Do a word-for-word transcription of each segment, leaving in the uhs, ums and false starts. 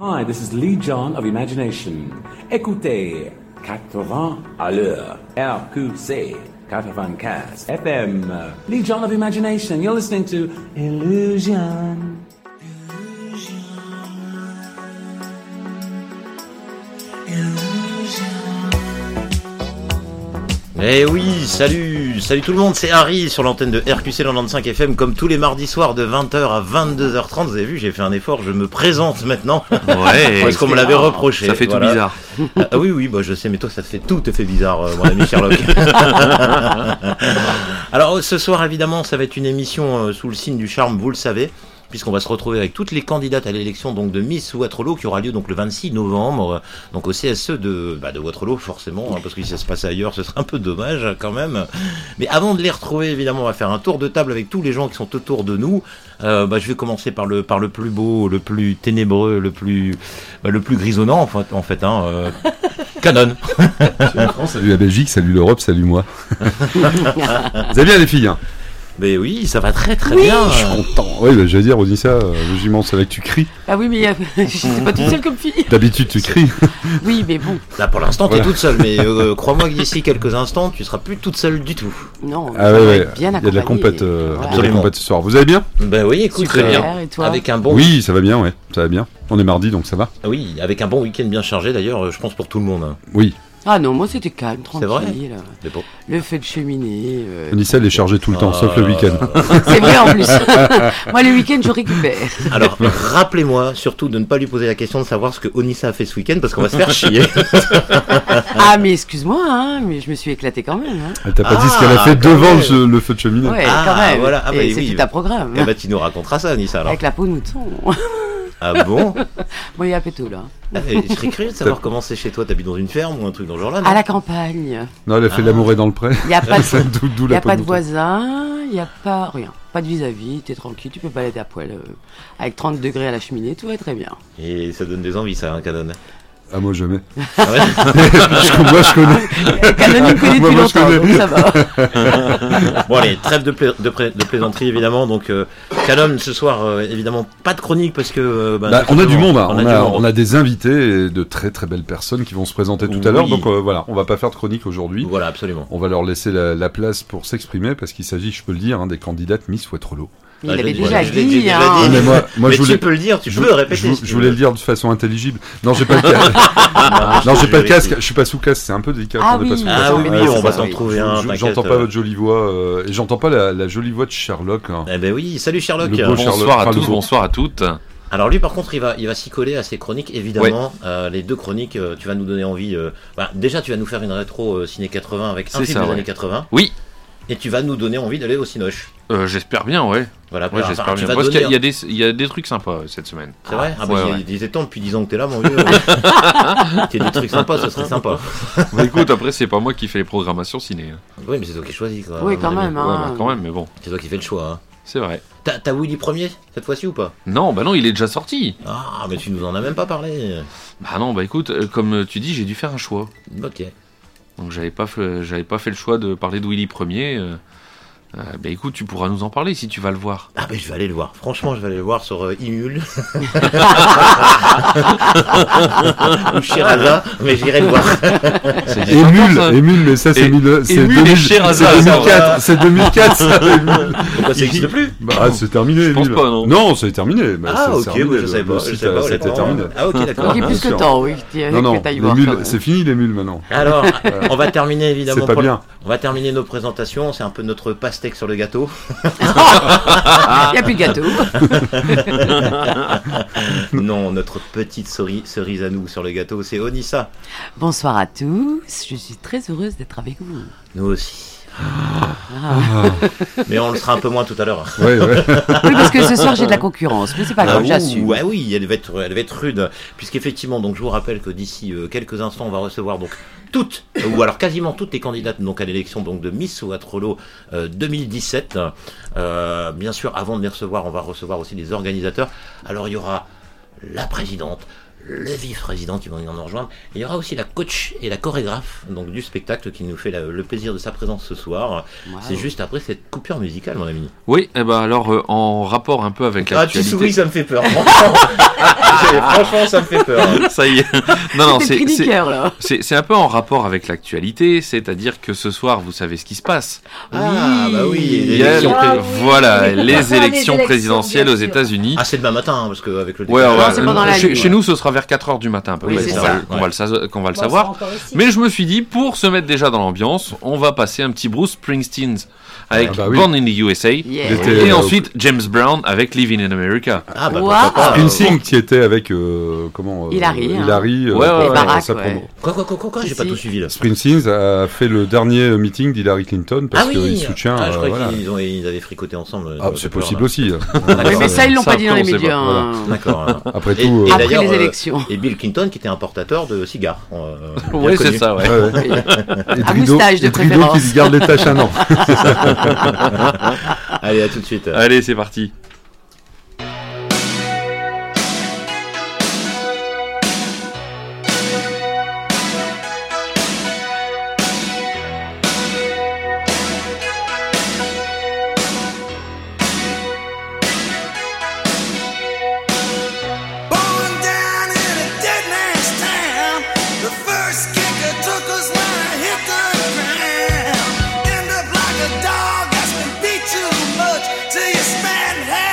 Hi, this is Lee John of Imagination. Écoutez quatre-vingts à l'heure, R Q C quatre-vingt-quinze F M. Lee John of Imagination, you're listening to Illusion. Eh oui, salut, salut tout le monde, c'est Harry sur l'antenne de R Q C quatre-vingt-quinze F M comme tous les mardis soirs de vingt heures à vingt-deux heures trente. Vous avez vu, j'ai fait un effort, je me présente maintenant. Ouais, parce qu'on me l'avait reproché. Ça fait voilà. tout bizarre. Ah, ah oui, oui, bah je sais, mais toi ça te fait tout te fait bizarre, euh, mon ami Sherlock. Alors ce soir évidemment, ça va être une émission euh, sous le signe du charme, vous le savez. Puisqu'on va se retrouver avec toutes les candidates à l'élection donc de Miss Waterloo qui aura lieu donc le vingt-six novembre, donc au C S E de, bah, de Waterloo forcément, hein, parce que si ça se passe ailleurs ce serait un peu dommage quand même. Mais avant de les retrouver évidemment on va faire un tour de table avec tous les gens qui sont autour de nous. Euh, bah, je vais commencer par le, par le plus beau, le plus ténébreux, le plus, bah, le plus grisonnant en fait, en fait hein, euh, Canon. Salut la France, salut la Belgique, salut l'Europe, salut moi. Vous allez bien les filles hein? Mais oui, ça va très très oui, bien. Je suis content. Oui, bah, j'allais dire, Odissa, euh, logiquement, c'est là que tu cries. Ah oui, mais euh, je suis pas toute seule comme fille. D'habitude, tu cries. Oui, mais bon. Là, pour l'instant, Voilà. t'es toute seule, mais euh, crois-moi que d'ici quelques instants, tu seras plus toute seule du tout. Non, Ah ça ouais, va ouais. être bien Il y a de la accompagné. compète, euh, Voilà. il y a de la Absolument. compète ce soir. Vous allez bien? Ben oui, écoute, Super, euh, et toi avec un bon, Oui, ça va bien, ouais, ça va bien. On est mardi, donc ça va. oui, avec un bon week-end bien chargé. D'ailleurs, euh, je pense pour tout le monde. Hein. Oui. Ah non, moi c'était calme, C'est vrai tranquille. Mais bon. Le feu de cheminée. euh, Odissa, elle est chargée tout le temps, Ah. sauf le week-end. C'est vrai en plus. Moi le week-end je récupère. Alors, rappelez-moi surtout de ne pas lui poser la question de savoir ce que Onissa a fait ce week-end parce qu'on va se faire chier. Ah mais excuse-moi, hein, mais je me suis éclaté quand même. Hein. Elle t'a pas Ah, dit ce qu'elle a fait quand devant même. le, le feu de cheminée. Ouais, Ah, quand même. voilà. Ah, bah, Et oui. c'est tout un programme. Eh ben, tu nous raconteras ça, Onissa, alors. Avec la peau de mouton. Ah bon? Bon, il y a un peu tout là. Ah, mais je serais curieux de savoir comment c'est chez toi. T'habites dans une ferme ou un truc dans ce genre-là, non? À la campagne. Non, elle a fait Ah. l'amour est dans le pré. Il n'y a pas de, D'où d'où y la a peau pas de de mouton. voisins, il n'y a pas rien. Pas de vis-à-vis, t'es tranquille, tu peux balader à poil. euh, avec trente degrés à la cheminée, tout va très bien. Et ça donne des envies, ça, un canon. Ah, moi, jamais. Ah ouais. Je- moi, je connais. Canon il me connaît Moi, depuis moi, je longtemps, connais. donc ça va. Bon allez, trêve de, pla- de, pla- de plaisanterie évidemment. Donc euh, Canon ce soir euh, évidemment pas de chronique parce que euh, bah, Bah, tout on a du simplement, monde, hein. on, on, a, a, du monde. on a des invités et de très très belles personnes qui vont se présenter tout à l'heure. Oui. Donc euh, voilà, on va pas faire de chronique aujourd'hui. Voilà absolument. On va leur laisser la, la place pour s'exprimer parce qu'il s'agit, je peux le dire, hein, des candidates Miss Waterloo. Il Ah, je avait l'ai déjà dit, je l'ai dit, déjà hein. dit. Mais moi, moi Mais je voulais. tu peux le dire, tu je, peux le répéter. je, si je tu voulais veux. le dire de façon intelligible. Non, j'ai pas le casque. non, j'ai pas le casque. Je suis pas sous casque. C'est un peu délicat. Ah qu'on est pas oui. sous Ah casque. oui, oui, Ouais, on c'est va ça, t'en oui. trouver Je- un. je- t'inquiète. J'entends pas votre jolie voix euh, et j'entends pas la, la jolie voix de Sherlock. hein. Eh ben oui, salut Sherlock. Le beau Sherlock. Bonsoir à Enfin, le tous, beau. bonsoir à toutes. Alors lui par contre il va il va s'y coller à ses chroniques évidemment. Euh, les deux chroniques, euh, tu vas nous donner envie. euh, bah, déjà tu vas nous faire une rétro euh, ciné quatre-vingts avec un C'est film ça, des ouais. années quatre-vingts. Oui, Et tu vas nous donner envie d'aller au Cinoche. euh, j'espère bien, ouais. Voilà. Ouais, enfin, j'espère tu bien. vas Parce qu'il y a- donner- il y, a des- il y a des trucs sympas euh, cette semaine. C'est vrai. Ah bah Ouais, il y a- ouais. il était temps depuis dix ans que t'es là mon vieux. Qu'il y ait des trucs sympas, ce serait sympa. Bah, écoute, après, c'est pas moi qui fais les programmations ciné. hein. Oui, mais c'est toi qui choisis, quoi. Oui, mon quand ami. même. Ouais, Hein. bah, quand même, mais bon, C'est toi qui fais le choix. Hein. c'est vrai. T'as, t'as Willy premier, cette fois-ci, ou pas? Non, bah non, il est déjà sorti. Ah, mais tu nous en as même pas parlé. Bah non, bah écoute, euh, comme tu dis, j'ai dû faire un choix. Ok. Donc j'avais pas fait, j'avais pas fait le choix de parler de Willy premier. Euh, euh, bah écoute, tu pourras nous en parler si tu vas le voir. Ah, ben je vais aller le voir. Franchement, je vais aller le voir sur euh, Imul. Ou Shiraza, mais j'irai le voir. C'est Émule, ça. Émule, mais ça c'est Et- mille- c'est Émule deux mille et Sherazade, c'est deux mille ça va. quatre, c'est deux mille quatre ça. Émule. Pourquoi ça n'existe plus? Bah c'est terminé. Je pense Émule. pas, non. Non, c'est terminé. Bah, Ah, c'est- ok, c'est terminé, bah, je le- savais le pas. Je site savais a- pas, ça a été honnêtement. terminé. Ah, ok, d'accord. Donc il y a bien plus que sûr. temps, oui. que Non, non, que t'ailles les voir, mules, quand même. c'est fini les mules maintenant. Alors, on va terminer évidemment. C'est pas pour- bien. On va terminer nos présentations. C'est un peu notre pastèque sur le gâteau. Il n'y a plus de gâteau. Non, notre petite cerise, cerise à nous sur le gâteau, c'est Onissa. Bonsoir à tous. Je suis très heureuse d'être avec vous. Nous aussi. Ah. Mais on le sera un peu moins tout à l'heure. Ouais, ouais. Oui, parce que ce soir j'ai de la concurrence, mais c'est pas Ah, grave, ouh, j'assume. ouais, oui, elle va être, elle va être rude, puisqu'effectivement, donc je vous rappelle que d'ici euh, quelques instants, on va recevoir donc toutes, euh, ou alors quasiment toutes les candidates donc à l'élection donc de Miss Waterloo euh, deux mille dix-sept. Euh, bien sûr, avant de les recevoir, on va recevoir aussi les organisateurs. Alors il y aura la présidente, le vice-président qui vont venir nous rejoindre. Et il y aura aussi la coach et la chorégraphe donc, du spectacle qui nous fait la, le plaisir de sa présence ce soir. Wow. C'est juste après cette coupure musicale, mon ami. Oui, et ben alors euh, en rapport un peu avec l'actualité. Ah, tu souris, ça me fait peur. Franchement, ça me fait peur. Ça y est. Non, non, c'est, c'est, là. c'est, c'est un peu en rapport avec l'actualité, c'est-à-dire que ce soir, vous savez ce qui se passe. Ah, oui, bah oui. Il y a élections pré- pré- voilà, oui. les élections, les élections présidentielles aux bien sûr. États-Unis. Ah, c'est demain matin, hein, parce qu'avec le Ouais, décalage- ouais, Non, c'est pendant la chez, nuit, chez ouais. nous, ce sera vers quatre heures du matin, à peu Oui, près, c'est qu'on, ça, va, qu'on ouais. va le, sa- qu'on va le Bon, savoir. on sera encore ici. Mais je me suis dit, pour se mettre déjà dans l'ambiance, on va passer un petit Bruce Springsteen avec Ah bah oui. Born in the U S A. Yeah. Il était, Et euh, ensuite, James Brown avec Living in America. Ah, bah Wow. pourquoi pas. Springsteen qui était avec euh, comment euh, Hilary, hein. Hilary euh, Ouais, ouais, pour ouais. faire Barack, sa ouais. promo. Quoi, quoi, quoi, quoi, quoi, j'ai Si, pas si. tout suivi là. Springsteen a fait le dernier meeting d'Hillary Clinton parce Ah oui, qu'il soutient. ah, je euh, croyais voilà. qu'ils ont, ils avaient fricoté ensemble. Ah, euh, c'est peur, possible là. aussi. Oui, mais ça, ils l'ont Ça, pas dit dans après, les on sait médias. pas. hein. D'accord. Après Et- tout, et euh, Après d'ailleurs, les euh, élections. Et Bill Clinton qui était importateur de cigares. euh, bien Ouais, connu. c'est ça, ouais. ouais, ouais. Et À Trudeau- moustache de et Trudeau préférence. qui se garde les tâches un an. Allez, à tout de suite. Allez, c'est parti. Born down in a dead man's town. The first kicker took us when I hit the ground. End up like a dog that's been beat too much till you spend half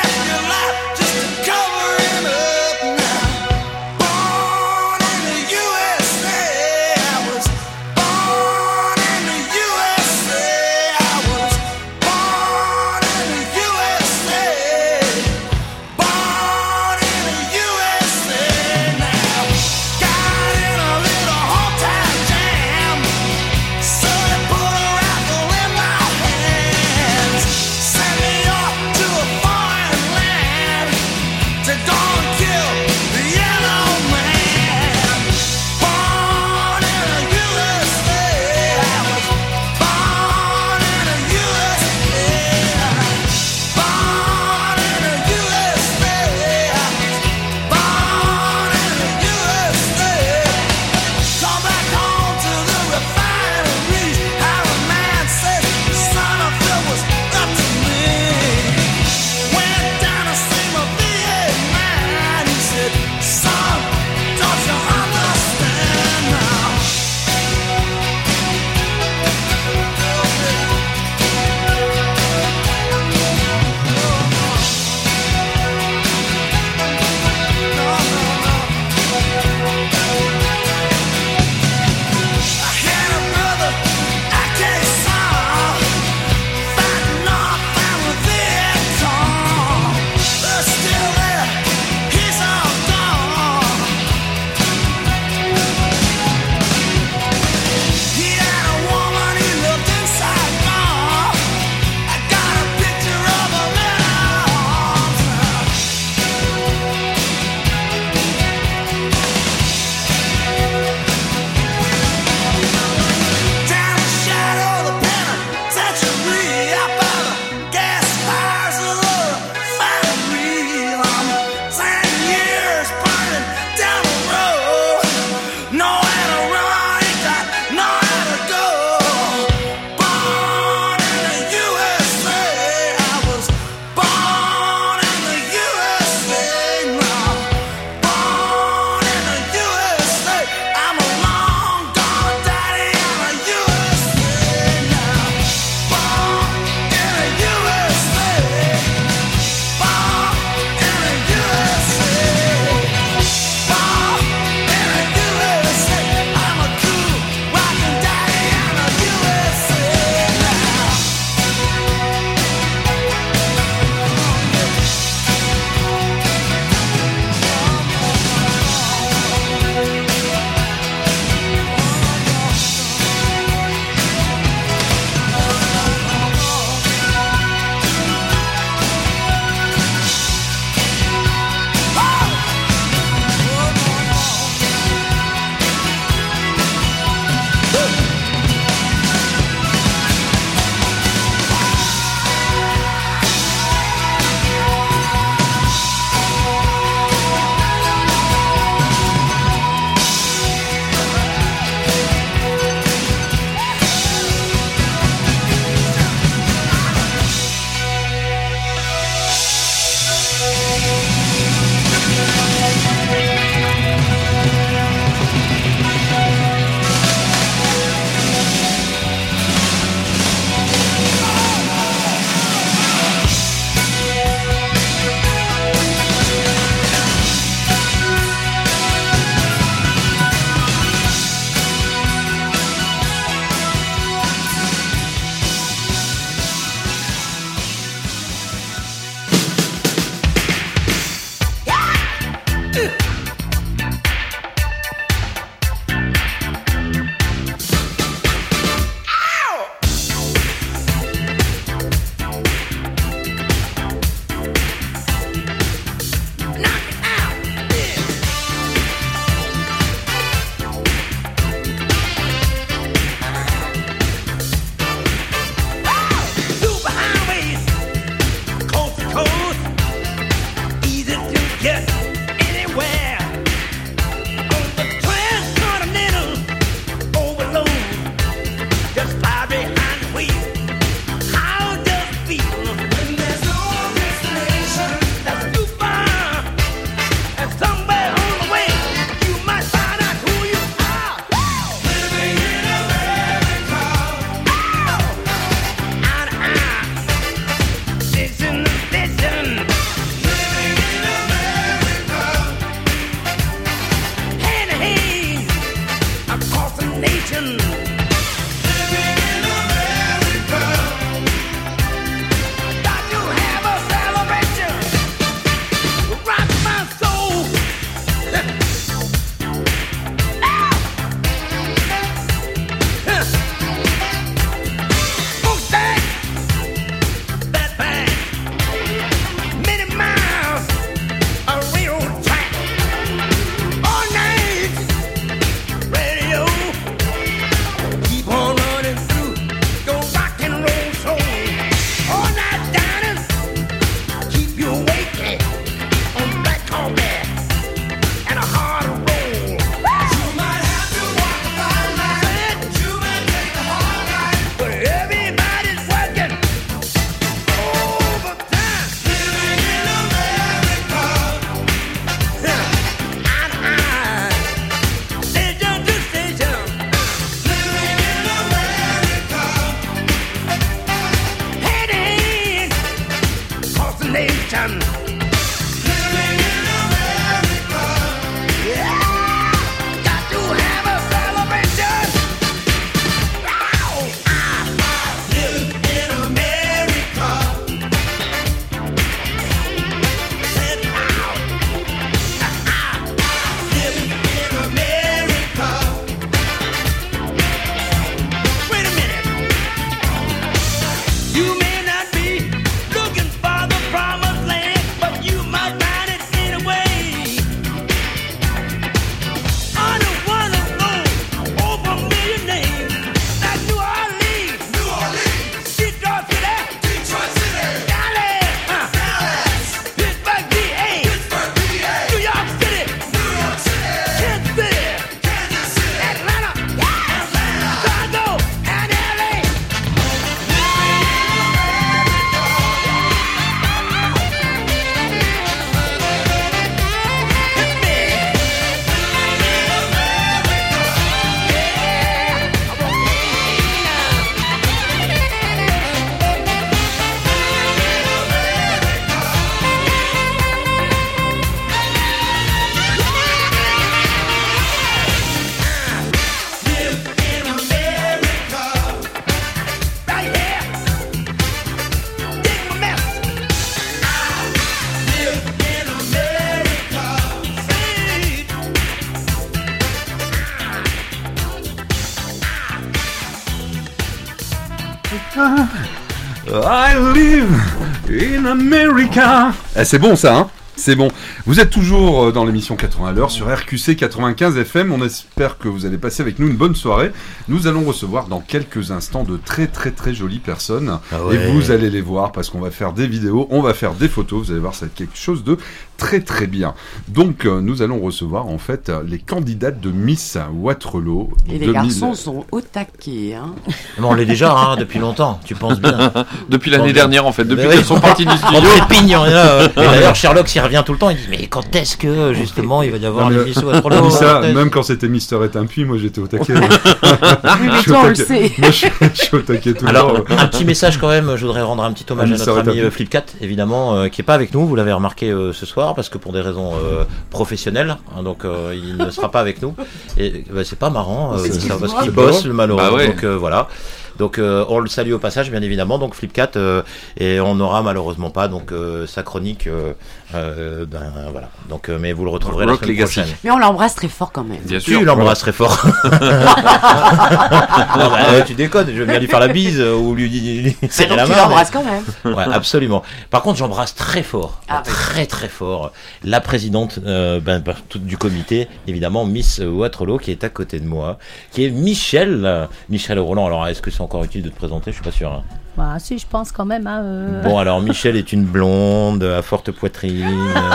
I live in America. Eh, c'est bon ça, hein? C'est bon. Vous êtes toujours dans l'émission quatre-vingts à l'heure sur R Q C quatre-vingt-quinze F M. On espère que vous allez passer avec nous une bonne soirée. Nous allons recevoir dans quelques instants de très très très jolies personnes. Ah ouais. Et vous allez les voir parce qu'on va faire des vidéos, on va faire des photos. Vous allez voir, ça va être quelque chose de très très bien. Donc euh, nous allons recevoir en fait les candidates de Miss Waterloo. Et les garçons sont au taquet. Hein. Bon, on l'est déjà hein, depuis longtemps, tu penses bien. Depuis l'année Bon, dernière en fait, depuis oui. qu'elles sont parties du studio. On trépigne, on est là, euh. Et d'ailleurs Sherlock s'y revient tout le temps, il dit mais quand est-ce que justement il va y avoir non, les Miss Waterloo? Dis ça, même quand c'était Mister et un puits, moi j'étais au taquet. Oui, mais toi on le sait. Moi je, je suis au taquet tout le temps. Alors un petit message quand même, je voudrais rendre un petit hommage Ah, à notre ami euh, Flipcat, évidemment, euh, qui est pas avec nous, vous l'avez remarqué euh, ce soir, parce que pour des raisons euh, professionnelles, hein, donc euh, il ne sera pas avec nous. Et bah, c'est pas marrant, euh, ça, parce qu'il bosse le malheureux, bah ouais. donc euh, voilà. Donc euh, on le salue au passage bien évidemment, donc Flipcat euh, et on n'aura malheureusement pas donc euh, sa chronique euh, euh, ben voilà. Donc euh, mais vous le retrouverez Rock la semaine Legacy. prochaine. Mais on l'embrasse très fort quand même. Bien sûr. Tu l'embrasses très fort. Non, bah, euh, tu déconnes, je vais bien lui faire la bise euh, ou lui, lui, lui serrer Donc la tu main. l'embrasses quand même. mais- Ouais, absolument. Par contre, j'embrasse très fort, Ah, oui. très très fort, la présidente euh, ben, ben, tout- du comité, évidemment, Miss Waterloo, qui est à côté de moi, qui est Michel, euh, Michel Roland. Alors, est-ce que c'est encore utile de te présenter? Je suis pas sûr. Hein. Bah, si, je pense quand même. Hein, euh... Bon, alors Michel est une blonde à forte poitrine. euh,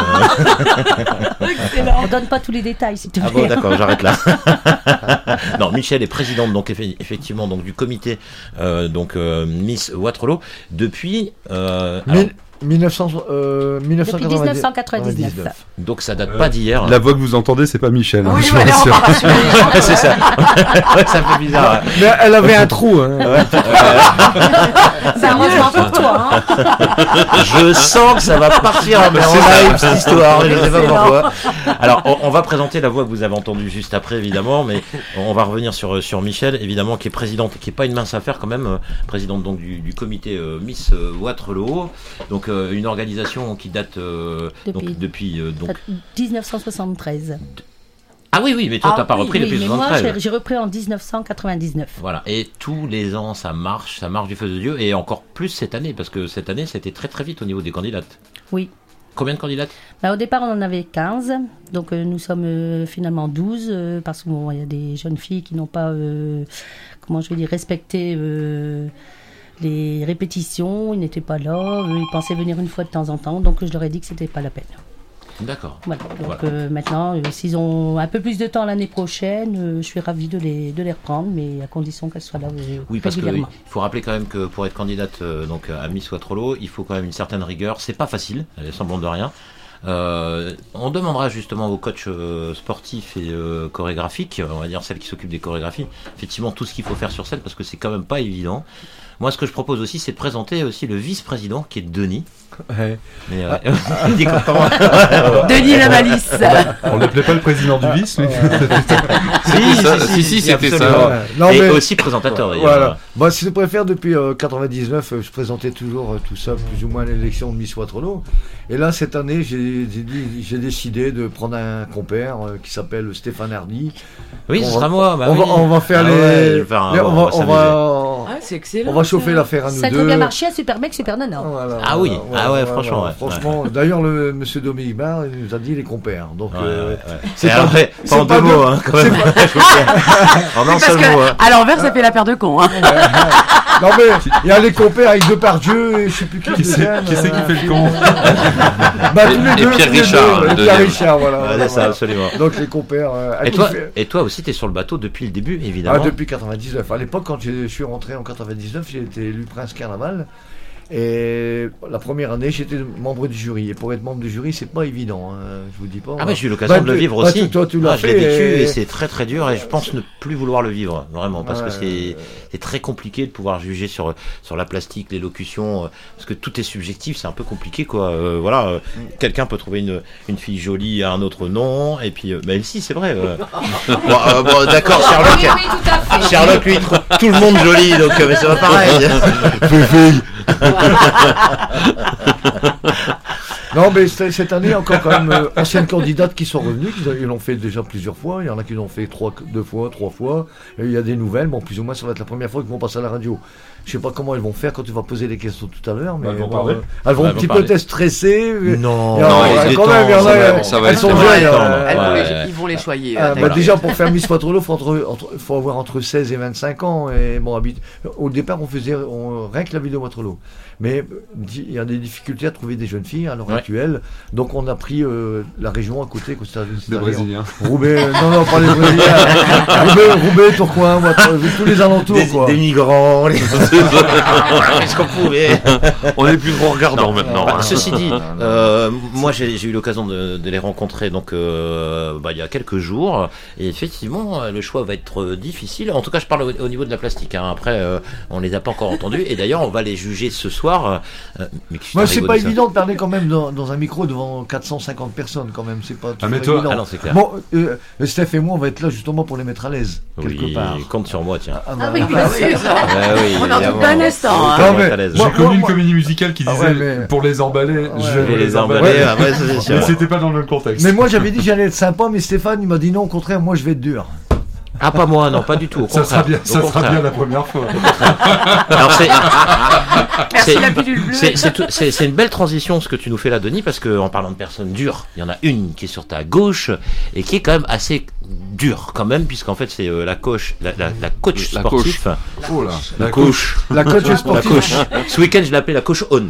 On donne pas tous les détails, s'il te plaît. Ah bon, d'accord, j'arrête là. Non, Michel est présidente donc effe- effectivement donc du comité euh, donc euh, Miss Waterloo depuis euh, alors, Mille- mille neuf cents, euh, Depuis mille neuf cent quatre-vingt-dix- dix-neuf cent quatre-vingt-dix-neuf. donc ça date pas d'hier. La voix que vous entendez, c'est pas Michel. Hein, Oui, je voilà, vous on va rassure. rassurer les gens. Ouais, c'est ça. Ouais, ça fait bizarre. ouais. Mais elle avait un trou. Hein. C'est heureusement pour toi. Hein. Je sens que ça va partir mais en live cette histoire, je sais pas pourquoi. Alors on, on va présenter la voix que vous avez entendue juste après évidemment, mais on va revenir sur sur Michel évidemment qui est présidente, qui est pas une mince affaire quand même, euh, présidente donc du, du comité euh, Miss euh, Waterloo, donc euh, une organisation qui date euh, Depuis- donc depuis euh, donc dix-neuf cent soixante-treize. ah oui oui mais toi Ah t'as pas oui, repris Oui, depuis mais moi, soixante-treize. j'ai j'ai repris en dix-neuf cent quatre-vingt-dix-neuf. Voilà, et tous les ans ça marche, ça marche du feu de Dieu, et encore plus cette année, parce que cette année c'était très très vite au niveau des candidates. Oui. Combien de candidates? Bah, au départ, on en avait quinze. Donc, euh, nous sommes euh, finalement douze. euh, parce qu'il bon, y a des jeunes filles qui n'ont pas, euh, comment je vais dire, respecté euh, les répétitions. Ils n'étaient pas là. euh, ils pensaient venir une fois de temps en temps. Donc, je leur ai dit que c'était pas la peine. D'accord. Voilà. Donc, Voilà. euh, maintenant, euh, s'ils ont un peu plus de temps l'année prochaine, euh, je suis ravie de les, de les reprendre, mais à condition qu'elles soient là euh, Oui, parce qu'il régulièrement. faut rappeler quand même que pour être candidate euh, donc à Miss Waterloo, il faut quand même une certaine rigueur. C'est pas facile, elle est semblant de rien. Euh, on demandera justement aux coachs euh, sportifs et euh, chorégraphiques, on va dire celles qui s'occupent des chorégraphies, effectivement tout ce qu'il faut faire sur scène parce que c'est quand même pas évident. Moi, ce que je propose aussi, c'est de présenter aussi le vice-président qui est Denis. Ouais. Mais, euh, il dit comment Denis la malice. On l'appelait pas le président du vice, mais Si, ça. Si, si, c'était ça. absolument. Ouais. Non, Et mais- aussi présentateur d'ailleurs. Voilà. Moi, si je préfère, depuis euh, quatre-vingt-dix-neuf, euh, je présentais toujours euh, tout ça, plus ou moins l'élection de Miss Waterloo. Et là, cette année, j'ai j'ai dit- j'ai décidé de prendre un compère euh, qui s'appelle Stéphane Hardy. Oui, ce On sera va- moi. Bah on, oui. va, on va faire Ah les. ouais, je vais faire un- les- on on va, va on s'amuser. va- Ah, c'est excellent. on va chauffer ça. l'affaire à nous Ça a deux. très bien marché à Super Mec, Super Nana. Voilà, Ah oui. voilà, Ah ouais, voilà, franchement, voilà. ouais. Franchement, d'ailleurs, le monsieur Dominique Barr, il nous a dit les compères. Donc, Ouais, euh, ouais, ouais. c'est Et pas- après, c'est pas en pas deux deux- mots, hein, quand même. En un Parce seul que mot. hein. à l'envers, ça fait la paire de cons. Hein. Non mais il y a les compères avec Depardieu et je sais plus qui, Qui c'est deuxième, qui, c'est qui euh, fait le con? Bah, Et- tous les et deux, Pierre tous les Richard, deux, le et Pierre deuxième. Richard, voilà. Ouais, voilà, c'est ça, voilà. absolument. Donc les compères. euh, Et écoute, toi, fait- et toi aussi, tu es sur le bateau depuis le début, ah, évidemment. depuis quatre-vingt-dix-neuf. À l'époque, quand je suis rentré en quatre-vingt-dix-neuf, j'ai été élu prince carnaval. Et la première année, j'étais membre du jury. Et pour être membre du jury, c'est pas évident. Hein, je vous dis pas. Ah bah j'ai eu l'occasion Bah, de le tu- vivre bah, aussi. tu- toi, tu l'as Ah, je l'ai fait, vécu et- et c'est très très dur et je pense ne plus vouloir le vivre vraiment parce que Ouais. c'est c'est très compliqué de pouvoir juger sur sur la plastique, l'élocution, euh, parce que tout est subjectif, c'est un peu compliqué quoi. Euh, voilà, euh, quelqu'un peut trouver une une fille jolie à un autre nom et puis euh, bah elle si c'est vrai. euh. bon, euh, bon, d'accord, Sherlock. Oui, oui, tout à fait. Sherlock lui il trouve tout le monde joli donc euh, mais c'est pas pareil. Non, mais cette cette année, encore quand même, euh, anciennes candidates qui sont revenues, qui ils l'ont fait déjà plusieurs fois. Il y en a qui l'ont fait trois, deux fois, trois fois. Et il y a des nouvelles. Bon, plus ou moins, ça va être la première fois qu'ils vont passer à la radio. Je sais pas comment elles vont faire quand tu vas poser des questions tout à l'heure, mais Elles vont bon, parler. euh, elles vont Ouais, un elles petit vont peu parler. te stresser. Non, Il y en a- non, quand il est même, temps, il y en ça a, va- ça va elles être sont temps. jeunes. Ouais, euh, Elles vont ouais. les- Ils vont les choyer. Ah, euh, bah, voilà. déjà pour faire Miss Waterloo, faut entre, entre, faut avoir entre seize et vingt-cinq ans. Et bon, habite- au départ, on faisait on, rien que la ville de Waterloo. Mais euh, di- il y a des difficultés à trouver des jeunes filles à l'heure Ouais. actuelle. Donc on a pris euh, la région à côté, que c'est- Des c'est-à-dire Brésiliens. Roubaix, euh, non, non, pas les Brésiliens. Roubaix, Roubaix, Tourcoing, Waterloo, tous les alentours, Des, quoi. des migrants, les... Qu'est-ce qu'on pouvait On est plus trop regardant maintenant. Bah, hein. ceci dit, euh, moi j'ai j'ai eu l'occasion de, de les rencontrer donc euh, bah, il y a quelques jours et effectivement euh, le choix va être euh, difficile. En tout cas, je parle au, au niveau de la plastique. Hein. Après, euh, on les a pas encore entendus et d'ailleurs on va les juger ce soir. Euh, mais qu'est-ce que Moi, tu c'est rigoles pas de ça évident de parler quand même dans, dans un micro devant quatre cent cinquante personnes, quand même. C'est pas Ah, mais toujours toi- évident. Ah non, c'est clair. Bon, euh, Steph et moi, on va être là justement pour les mettre à l'aise, quelque Oui, part. compte sur moi, tiens. Ah, Ah bah, oui, Ah, bien bah sûr. oui, ça. Ouais, oui, On en doute évidemment. pas un instant, hein. Faut Non, être mais- à l'aise. J'ai Moi- connu une moi- comédie musicale qui Ah disait ouais, mais- pour les emballer, je Je vais les emballer, Ouais. après, ça, c'est sûr. Mais c'était pas dans le même contexte. Mais moi, j'avais dit que j'allais être sympa, mais Stéphane, il m'a dit non, au contraire, moi, je vais être dur. Ah, pas moi, non, pas du tout. Au ça sera contraire. bien, Au ça sera contraire. bien la première fois. Alors c'est Merci c'est- la pilule bleue. c'est- c'est tout- c'est- c'est une belle transition ce que tu nous fais là, Denis, parce que en parlant de personnes dures, il y en a une qui est sur ta gauche et qui est quand même assez dure quand même, puisqu'en fait c'est euh, la coach, la, la, la coach La sportif, Oh là, la coach, La coach la sportive. coach. Ce week-end je l'ai appelée la coach on.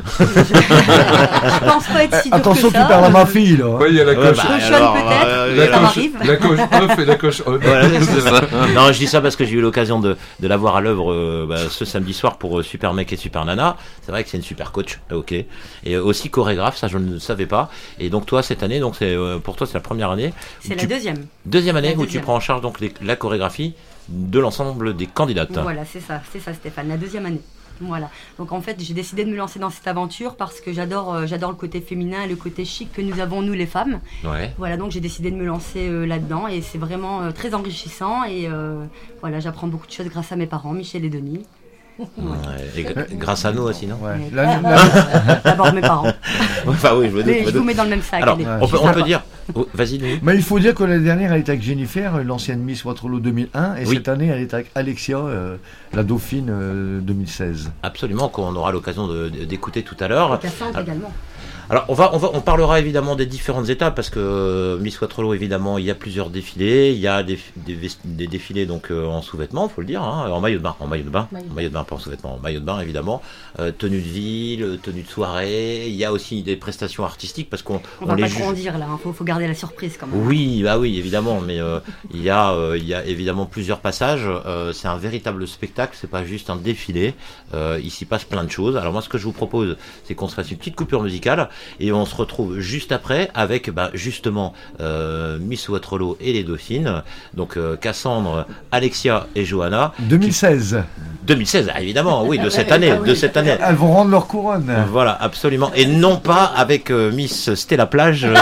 Je pense pas être si dur Attention, que tu ça. parles à ma fille, là. Ouais, il y a la Ouais, coche. bah, Cochonne alors, peut-être, euh, la, ça coche m'arrive. la coche off et la coche on. Voilà, c'est C'est ça. ça. Non, je dis ça parce que j'ai eu l'occasion de, de la voir à l'œuvre euh, bah, ce samedi soir pour euh, Super Mec et Super Nana. C'est vrai que c'est une super coach, euh, ok. Et euh, aussi chorégraphe, ça je ne savais pas. Et donc toi cette année, donc c'est euh, pour toi c'est la première année. C'est Tu- la deuxième. Deuxième année La où tu deuxième. prends en charge donc les- la chorégraphie de l'ensemble des candidates. Voilà, c'est ça, c'est ça Stéphane, la deuxième année. Voilà. Donc en fait, j'ai décidé de me lancer dans cette aventure parce que j'adore euh, j'adore le côté féminin et le côté chic que nous avons nous les femmes. Ouais. Voilà, donc j'ai décidé de me lancer euh, là-dedans et c'est vraiment euh, très enrichissant et euh, voilà, j'apprends beaucoup de choses grâce à mes parents, Michel et Denis. Ouais. Et gr- grâce à nous aussi, non? Ouais. Mais- La- la- D'abord mes parents. Enfin oui, je me doute. Mais je me je vous doute. mets dans le même sac. Alors, allez. on peut, on Sympa. peut dire. Oh, vas-y, Denis. Mais il faut dire que l'année dernière, elle était avec Jennifer, euh, l'ancienne Miss Waterloo deux mille un, et Oui. cette année, elle est avec Alexia, euh, la Dauphine euh, deux mille seize. Absolument, qu'on aura l'occasion de- de- d'écouter tout à l'heure. Cassandre également. Alors, on va, on va, on parlera évidemment des différentes étapes parce que euh, Miss Waterloo, évidemment, il y a plusieurs défilés. Il y a des, des, ves- des défilés donc euh, en sous-vêtements, faut le dire, hein, en maillot de bain, en maillot de bain, Maillot. en maillot de bain, pas en sous-vêtements, en maillot de bain évidemment. Euh, tenue de ville, tenue de soirée. Il y a aussi des prestations artistiques parce qu'on On, on va les pas juge. trop en dire là, il faut, faut garder la surprise quand même. Oui, bah oui, évidemment, mais euh, il y a, euh, il y a évidemment plusieurs passages. Euh, c'est un véritable spectacle, c'est pas juste un défilé. Euh, il s'y passe plein de choses. Alors moi, ce que je vous propose, c'est qu'on se fasse une petite coupure musicale et on se retrouve juste après avec, bah, justement, euh, Miss Waterloo et les Dauphines. Donc euh, Cassandre, Alexia et Johanna. deux mille seize. deux mille seize, ah, évidemment, oui, de cette année, de cette année. Elles vont rendre leur couronne. Voilà, absolument. Et non pas avec euh, Miss Stella Plage. De...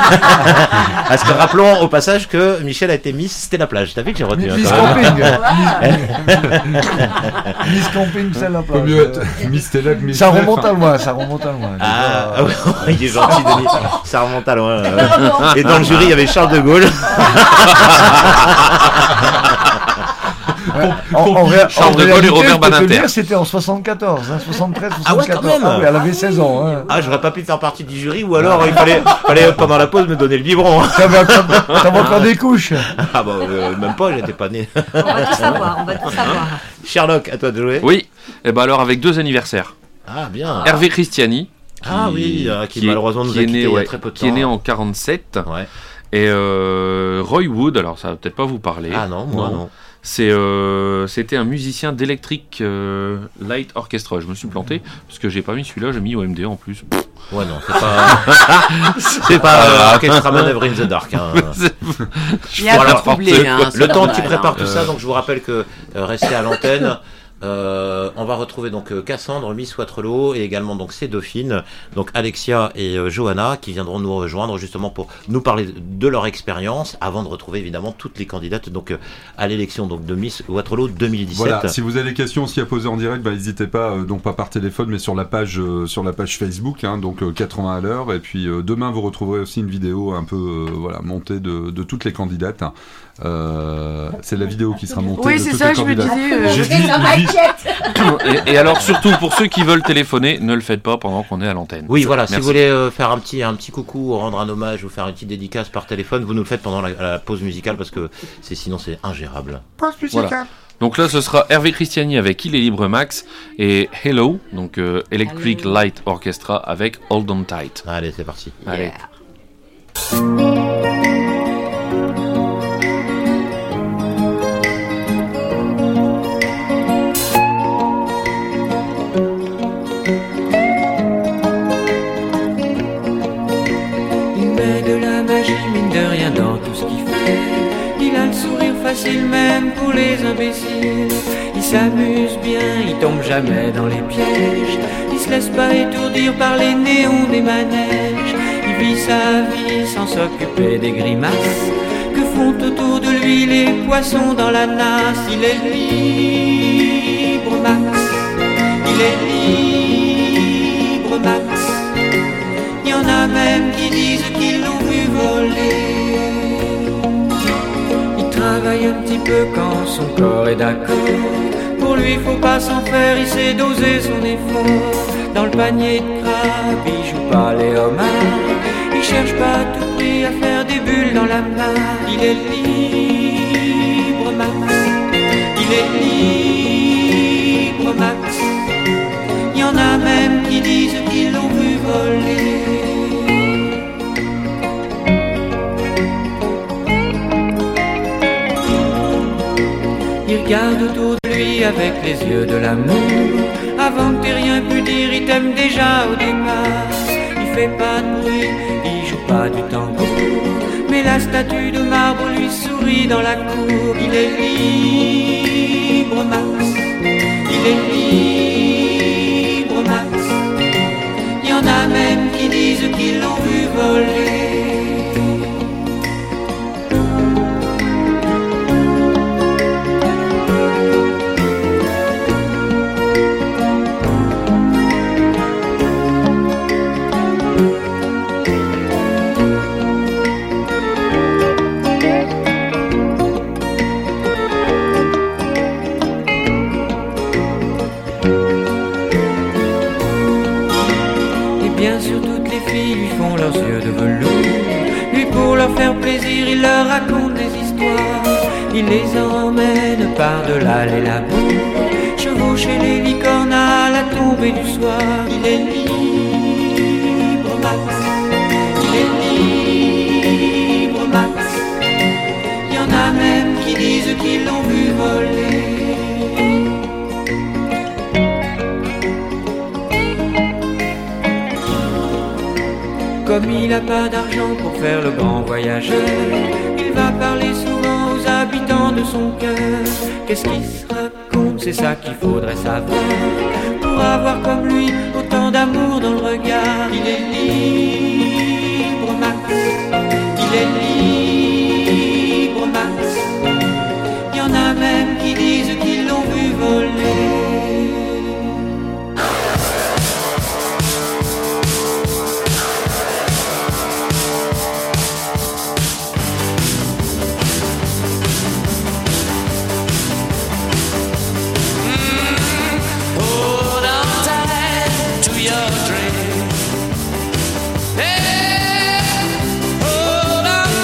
Parce que rappelons au passage que Michel a été Miss Stella Plage. T'as vu que j'ai retenu hein, Miss quand même. Camping. Miss Camping, c'est la Faut plage. mieux être Miss Stella que Miss Ça Steph. remonte à loin, ça remonte à loin. Ah, Déjà, ah ouais, il est gentil, Denis. Ça remonte à loin. euh. Et dans le jury, il y avait Charles de Gaulle. Ouais. En, en, ré- Charles en de Gaulle et réalité, Robert je peux te Badinter. dire, c'était en soixante-quatorze, hein, soixante-treize, Ah ouais, quand soixante-quatorze. même. Ah oui, elle avait seize ans. Hein. Ah, j'aurais pas pu faire partie du jury ou alors il fallait, fallait pendant la pause me donner le biberon. T'avais encore, t'avais encore des couches. Ah bah, euh, même pas, j'étais pas né. On va tout savoir, on va tout savoir. Sherlock, à toi de jouer. Oui, et ben alors avec deux anniversaires. Ah, bien. Hervé Christiani. Ah oui, euh, qui malheureusement nous qui a est quittés né, il y a ouais, très peu de qui est temps. né en quarante-sept. Ouais. Et euh, Roy Wood, alors ça va peut-être pas vous parler. Ah non, moi non. C'est, euh, c'était un musicien d'électrique euh, light orchestra. Je me suis planté parce que j'ai pas mis celui-là, j'ai mis O M D en plus. Pff, Ouais, non, c'est pas. c'est pas euh, Orchestra Maneuver in the Dark. Hein. Il y a Voilà, un peu troublé, hein, Le c'est temps que tu normal, prépares hein. tout ça, donc je vous rappelle que euh, restez à l'antenne. Euh, on va retrouver donc euh, Cassandre, Miss Waterloo et également donc ces dauphines, donc Alexia et euh, Johanna, qui viendront nous rejoindre justement pour nous parler de leur expérience avant de retrouver évidemment toutes les candidates donc euh, à l'élection donc de Miss Waterloo deux mille dix-sept. Voilà, si vous avez des questions aussi à poser en direct, bah, n'hésitez pas, euh, donc pas par téléphone mais sur la page euh, sur la page Facebook, hein, donc euh, quatre-vingts à l'heure. Et puis euh, demain vous retrouverez aussi une vidéo un peu euh, voilà montée de, de toutes les candidates. Hein. Euh, c'est la vidéo qui sera montée. Oui, de c'est toutes ça, les je me candidates. disais. euh, J'ai je- dit- Ça m'inquiète. Et, et alors surtout pour ceux qui veulent téléphoner, ne le faites pas pendant qu'on est à l'antenne. Oui, voilà, si Merci. vous voulez euh, faire un petit, un petit coucou, rendre un hommage ou faire une petite dédicace par téléphone, vous nous le faites pendant la, la pause musicale parce que c'est, sinon c'est ingérable. Voilà. Donc là, ce sera Hervé Christiani avec Il est libre Max et Hello, donc euh, Electric Hello. Light Orchestra avec Hold On Tight. Allez, c'est parti. Allez. Yeah. Il met de la magie, mine de rien, dans tout ce qu'il fait. Il a le sourire facile même pour les imbéciles. Il s'amuse bien, il tombe jamais dans les pièges. Il se laisse pas étourdir par les néons des manèges. Il vit sa vie sans s'occuper des grimaces que font autour de lui les poissons dans la nasse. Il est libre, Max. Il est libre, Max. Il y en a même qui disent qu'ils l'ont vu voler. Il travaille un petit peu quand son corps est d'accord. Pour lui, faut pas s'en faire, il sait doser son effort. Dans le panier de crabe, il joue pas les homards. Il cherche pas à tout prix à faire des bulles dans la main. Il est libre, Max. Il est libre, Max. Il y en a même qui disent qu'ils l'ont vu voler. Il regarde autour de lui avec les yeux de l'amour. Avant que t'aies rien pu dire, il t'aime déjà au départ. Il fait pas de bruit, il joue pas du tambour. Mais la statue de marbre lui sourit dans la cour. Il est libre, Max. Il est libre, Max. Il y en a même qui disent qu'ils l'ont vu voler. Bien sûr, toutes les filles lui font leurs yeux de velours. Lui, pour leur faire plaisir, il leur raconte des histoires. Il les emmène par-delà les labours, chevaucher les licornes à la tombée du soir. Il est libre, Max. Il est libre, Max. Il y en a même qui disent qu'ils l'ont vu voler. Comme il n'a pas d'argent pour faire le grand voyageur, il va parler souvent aux habitants de son cœur. Qu'est-ce qu'il se raconte, c'est ça qu'il faudrait savoir, pour avoir comme lui autant d'amour dans le regard. Il est libre, Max. Il est libre, Max. Il y en a même qui disent qu'ils l'ont vu voler. Hold on tight to your dream. Hey, hold on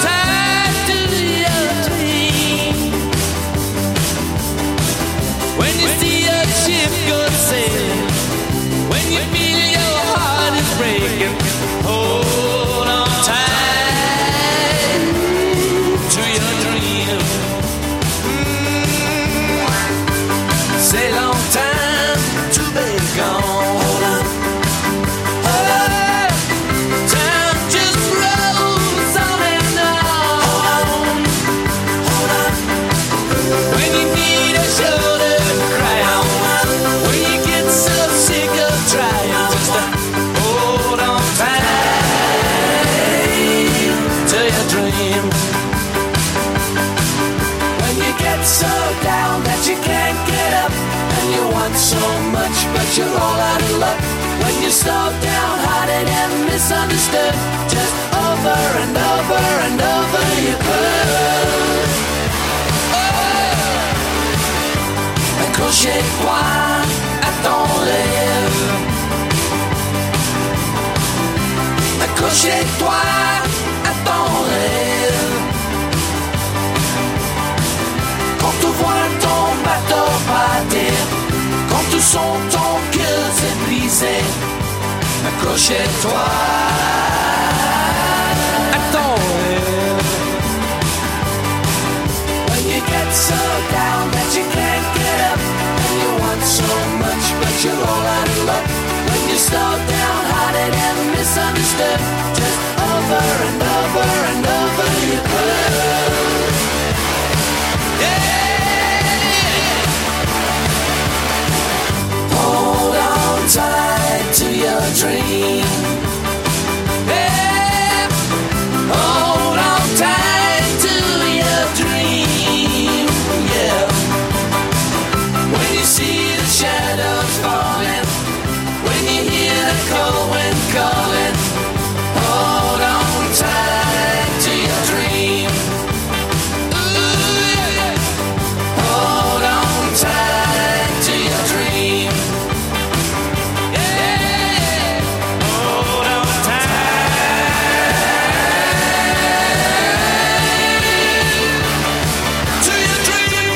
so down that you can't get up, and you want so much but you're all out of luck. When you're so downhearted and misunderstood, just over and over and over you could. Oh. Accrochez-toi à ton rêve. Accrochez-toi à ton rêve. Quand tu vois ton bateau partir, quand tu sens ton cœur s'épuiser, accrochez-toi à ton rêve. When you get so down that you can't get up, and you want so much but you're all out of luck. When you're so downhearted and misunderstood, just over and over and over you could. Yeah. Hold on tight to your dream. Yeah. Hold on tight to your dream. Yeah. When you see the shadows falling, when you hear the cold wind calling, hold on tight to your dream. Ooh, yeah. Hold on tight to your dream. Yeah. Hold on tight to your dream.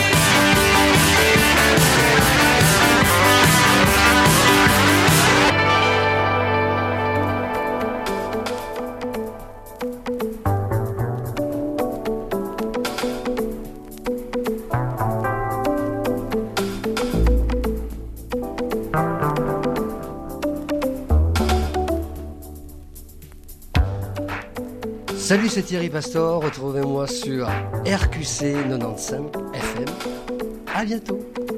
Salut, c'est Thierry Pastor, retrouvez-moi sur R Q C quatre-vingt-quinze F M. À bientôt.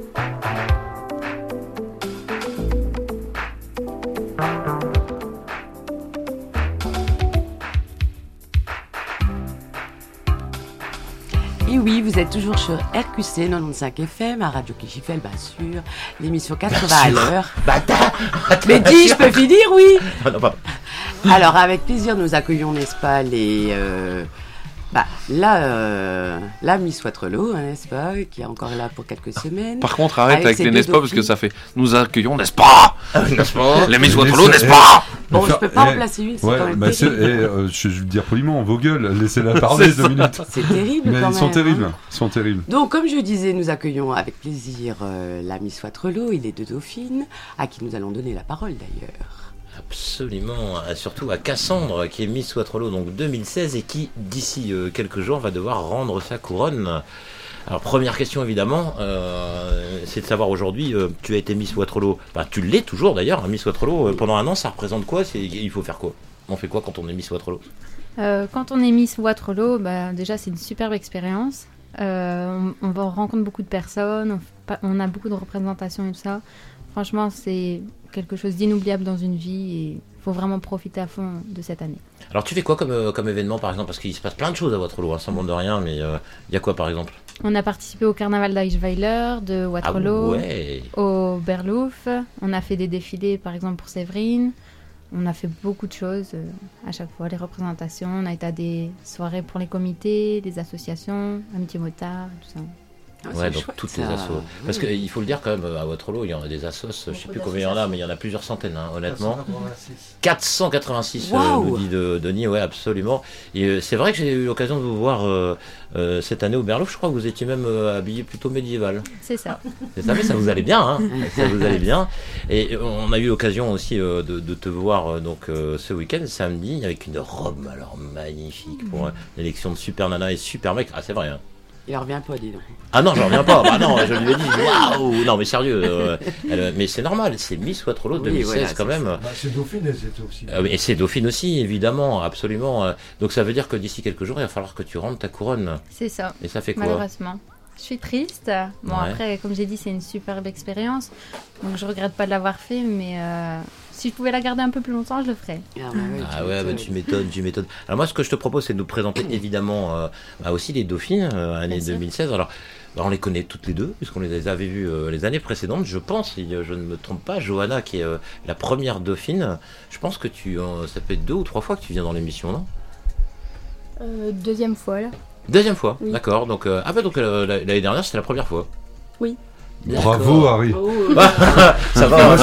Et oui, vous êtes toujours sur R Q C quatre-vingt-quinze F M, à Radio Clichy-Fel, bien sûr. L'émission quatre-vingts à l'heure. Bâtard. Mais dis, je peux finir, oui. Ah non, pardon. Alors, avec plaisir, nous accueillons, n'est-ce pas, les... Euh, bah, là, euh, la Miss Waterloo, hein, n'est-ce pas, qui est encore là pour quelques semaines. Par contre, arrête avec, avec ses les deux n'est-ce pas, parce dauphines. que ça fait nous accueillons, n'est-ce pas N'est-ce pas Les Miss Les- Waterloo, n'est-ce eh, pas Bon, Mais je faire- peux pas en eh, placer une, c'est ouais, quand même bah c'est- terrible. eh, euh, je vais le dire poliment, vos gueules, laissez-la parler C'est deux ça. minutes. C'est terrible Mais quand ils sont même, terribles, hein. ils sont terribles. Donc, comme je disais, nous accueillons avec plaisir euh, la Miss Waterloo et les deux dauphines, à qui nous allons donner la parole d'ailleurs. Absolument, euh, surtout à Cassandre, qui est Miss Waterloo donc deux mille seize et qui, d'ici euh, quelques jours, va devoir rendre sa couronne. Alors, première question évidemment, euh, c'est de savoir aujourd'hui, euh, tu as été Miss Waterloo, bah, tu l'es toujours d'ailleurs, hein, Miss Waterloo, euh, pendant un an, ça représente quoi? C'est, il faut faire quoi? On fait quoi quand on est Miss Waterloo? Euh, quand on est Miss Waterloo, bah, déjà c'est une superbe expérience. Euh, on, on va rencontrer beaucoup de personnes, on, fa- on a beaucoup de représentations et tout ça. Franchement, c'est quelque chose d'inoubliable dans une vie et il faut vraiment profiter à fond de cette année. Alors, tu fais quoi comme, euh, comme événement par exemple? Parce qu'il se passe plein de choses à Waterloo, hein, sans monde de rien, mais il euh, y a quoi par exemple? On a participé au carnaval d'Eichweiler, de Waterloo, Ah ouais. au Berlouf. On a fait des défilés par exemple pour Séverine. On a fait beaucoup de choses euh, à chaque fois, les représentations. On a été à des soirées pour les comités, les associations, Amitié Motard, tout ça. Ah, Ouais, c'est donc chouette, toutes ça. les assos. Parce Oui. qu'il faut le dire quand même, à Waterloo, il y en a des assos, je sais plus combien il y en a, mais il y en a plusieurs centaines, hein, honnêtement. quatre cent quatre-vingt-six, euh, Waouh. nous dit de, Denis, ouais, absolument. Et euh, c'est vrai que j'ai eu l'occasion de vous voir euh, euh, cette année au Berlouf, je crois que vous étiez même euh, habillé plutôt médiéval. C'est ça. C'est ça, mais ça vous allait bien, hein. Ça vous allait bien. Et on a eu l'occasion aussi euh, de, de te voir euh, donc euh, ce week-end, samedi, avec une robe alors magnifique pour euh, l'élection de Super Nana et Super Mec. Ah, c'est vrai, hein. Il revient pas, dis donc. Ah non, j'en reviens pas. Bah non, je lui ai dit, waouh. Non, mais sérieux. euh, elle- mais c'est normal, c'est Miss Waterloo Oui, deux mille seize voilà, quand c'est même. Bah, c'est Dauphine, elles étaient aussi. Euh, et c'est Dauphine aussi, évidemment, absolument. Euh, Donc ça veut dire que d'ici quelques jours, il va falloir que tu rendes ta couronne. C'est ça. Et ça fait quoi? Malheureusement. Je suis triste. Bon, Ouais. après, comme j'ai dit, c'est une superbe expérience. Donc, je regrette pas de l'avoir fait, mais euh, si je pouvais la garder un peu plus longtemps, je le ferais. Ah, bah oui, Ah ouais, bah, tu m'étonnes, tu m'étonnes. Alors moi, ce que je te propose, c'est de nous présenter évidemment euh, bah, aussi les Dauphines, euh, année Bien sûr. deux mille seize. Alors, on les connaît toutes les deux, puisqu'on les avait vues euh, les années précédentes, je pense, si je ne me trompe pas. Johanna, qui est euh, la première dauphine, je pense que tu, euh, ça fait deux ou trois fois que tu viens dans l'émission, non? Euh, deuxième fois là. Deuxième fois, Oui. d'accord. Donc, euh, ah bah donc euh, l'année dernière, c'était la première fois. Oui. Bravo Harry. Oh. Ça va.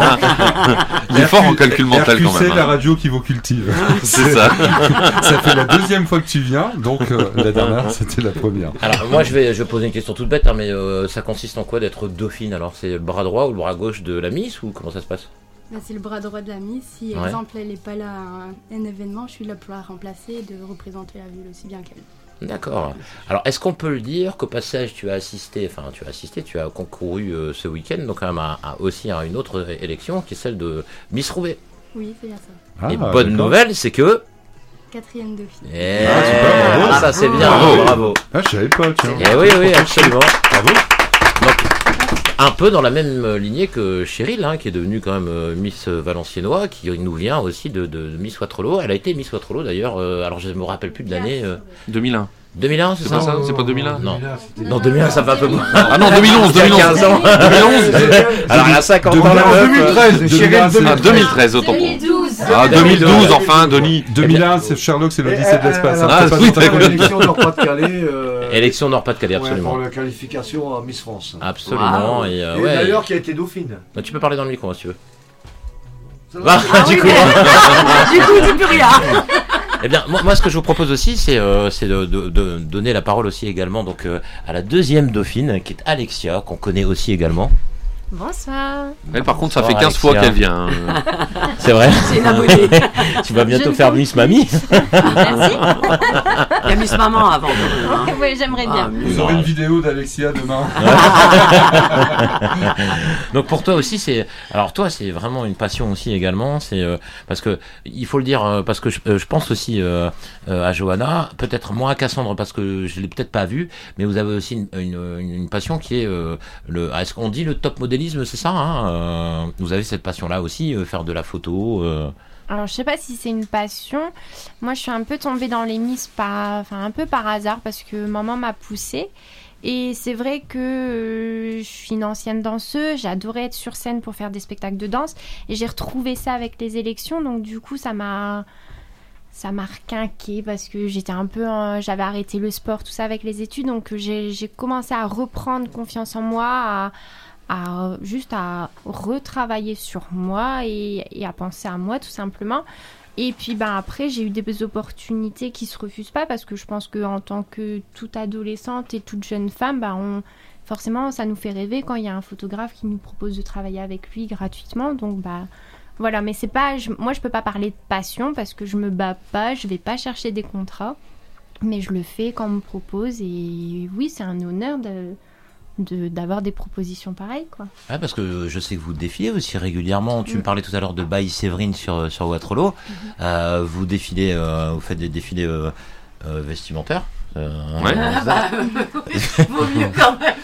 Il est fort en calcul mental quand même. C'est hein. la radio qui vous cultive. C'est ça. Ça fait la deuxième fois que tu viens, donc euh, la dernière c'était la première. Alors moi je vais, je vais poser une question toute bête, hein, mais euh, ça consiste en quoi d'être dauphine? Alors c'est le bras droit ou le bras gauche de la Miss, ou comment ça se passe? Bah, c'est le bras droit de la Miss. Si, Ouais. exemple, elle n'est pas là à un, un événement, je suis là pour la remplacer et de représenter la ville aussi bien qu'elle. D'accord. Alors, est-ce qu'on peut le dire qu'au passage, tu as assisté, enfin, tu as assisté, tu as concouru euh, ce week-end, donc quand même à, à- aussi à une autre élection, qui est celle de Miss Roubaix. Oui, c'est bien ça. Ah, Et bonne d'accord. nouvelle, c'est que... Quatrième dauphine. Eh, Ah, super, bravo. ça c'est bien, Bravo. bravo. Ah, je savais pas, tiens. Eh oui, oui, absolument. Bravo. Donc, un peu dans la même euh, lignée que Cheryl, hein, qui est devenue quand même euh, Miss Valenciennois, qui nous vient aussi de, de Miss Waterloo. Elle a été Miss Waterloo d'ailleurs, euh, alors je ne me rappelle plus de l'année. euh, deux mille un. deux mille un, c'est C'est ça pas ça, c'est pas deux mille un? Non. deux mille un, c'était- Non, deux mille un, ça va un peu moins. Ah non, deux mille onze, deux mille onze. quinze ans. deux mille onze. Alors, elle a cinquante ans, la En meuf. deux mille treize, Cheryl, Ah, deux mille treize, autant pour moi. deux mille douze. Ah, deux mille douze, enfin, Denis. deux mille un, c'est Sherlock, c'est l'Odyssée de l'espace. hein, Ah, c'est pas oui, tout à d'accord. fait- L'élection Nord-Pas-de-Calais. euh, Élection Nord-Pas-de-Calais, ouais, absolument. pour la qualification à Miss France. Absolument. Wow. Et, euh, Et ouais. d'ailleurs, qui a été dauphine. Bah, tu peux parler dans le micro, hein, si tu veux. Ça va, Ah, c'est- du coup, Du coup, dis plus rien. eh bien, moi, moi, ce que je vous propose aussi, c'est euh, c'est de, de- de donner la parole aussi également donc euh, à la deuxième dauphine, qui est Alexia, qu'on connaît aussi également. Bonsoir. Elle, par contre, ça fait Bonsoir, quinze fois Alexia. qu'elle vient. hein. C'est vrai. C'est une abonnée. Tu vas Je bientôt ne faire compte Miss plus. Mamie. Merci. Il y a Miss Maman avant. quand même, hein. Oui, j'aimerais bien. Ah, Vous aurez une vidéo d'Alexia demain. Donc pour toi aussi, c'est alors toi, c'est vraiment une passion aussi également. C'est euh, parce que il faut le dire euh, parce que je, euh, je pense aussi euh, euh, à Johanna, peut-être moins à Cassandre parce que je l'ai peut-être pas vu, mais vous avez aussi une, une, une passion qui est euh, le. Est-ce qu'on dit le top modélisme, c'est ça hein euh, Vous avez cette passion-là aussi, euh, faire de la photo. Euh... Alors, je sais pas si c'est une passion. Moi, je suis un peu tombée dans les Miss par, enfin, un peu par hasard parce que maman m'a poussée. Et c'est vrai que euh, je suis une ancienne danseuse, j'adorais être sur scène pour faire des spectacles de danse. Et j'ai retrouvé ça avec les élections, donc du coup, ça m'a, ça m'a requinqué parce que j'étais un peu, en- j'avais arrêté le sport, tout ça avec les études, donc j'ai, j'ai commencé à reprendre confiance en moi, à, à juste à retravailler sur moi et, et à penser à moi tout simplement. Et puis ben après j'ai eu des opportunités qui se refusent pas parce que je pense que en tant que toute adolescente et toute jeune femme, ben on forcément ça nous fait rêver quand il y a un photographe qui nous propose de travailler avec lui gratuitement. Donc bah voilà, mais c'est pas je- moi je peux pas parler de passion parce que je me bats pas, je vais pas chercher des contrats, mais je le fais quand on me propose et oui c'est un honneur de de- d'avoir des propositions pareilles quoi. Ouais, parce que je sais que vous défilez aussi régulièrement. Tu me parlais tout à l'heure de Bailly Séverine sur, sur Waterloo. Euh, vous défilez, euh, vous faites des défilés euh, euh, vestimentaires. Euh, Ouais. hein, Ah bah, vaut mieux quand même.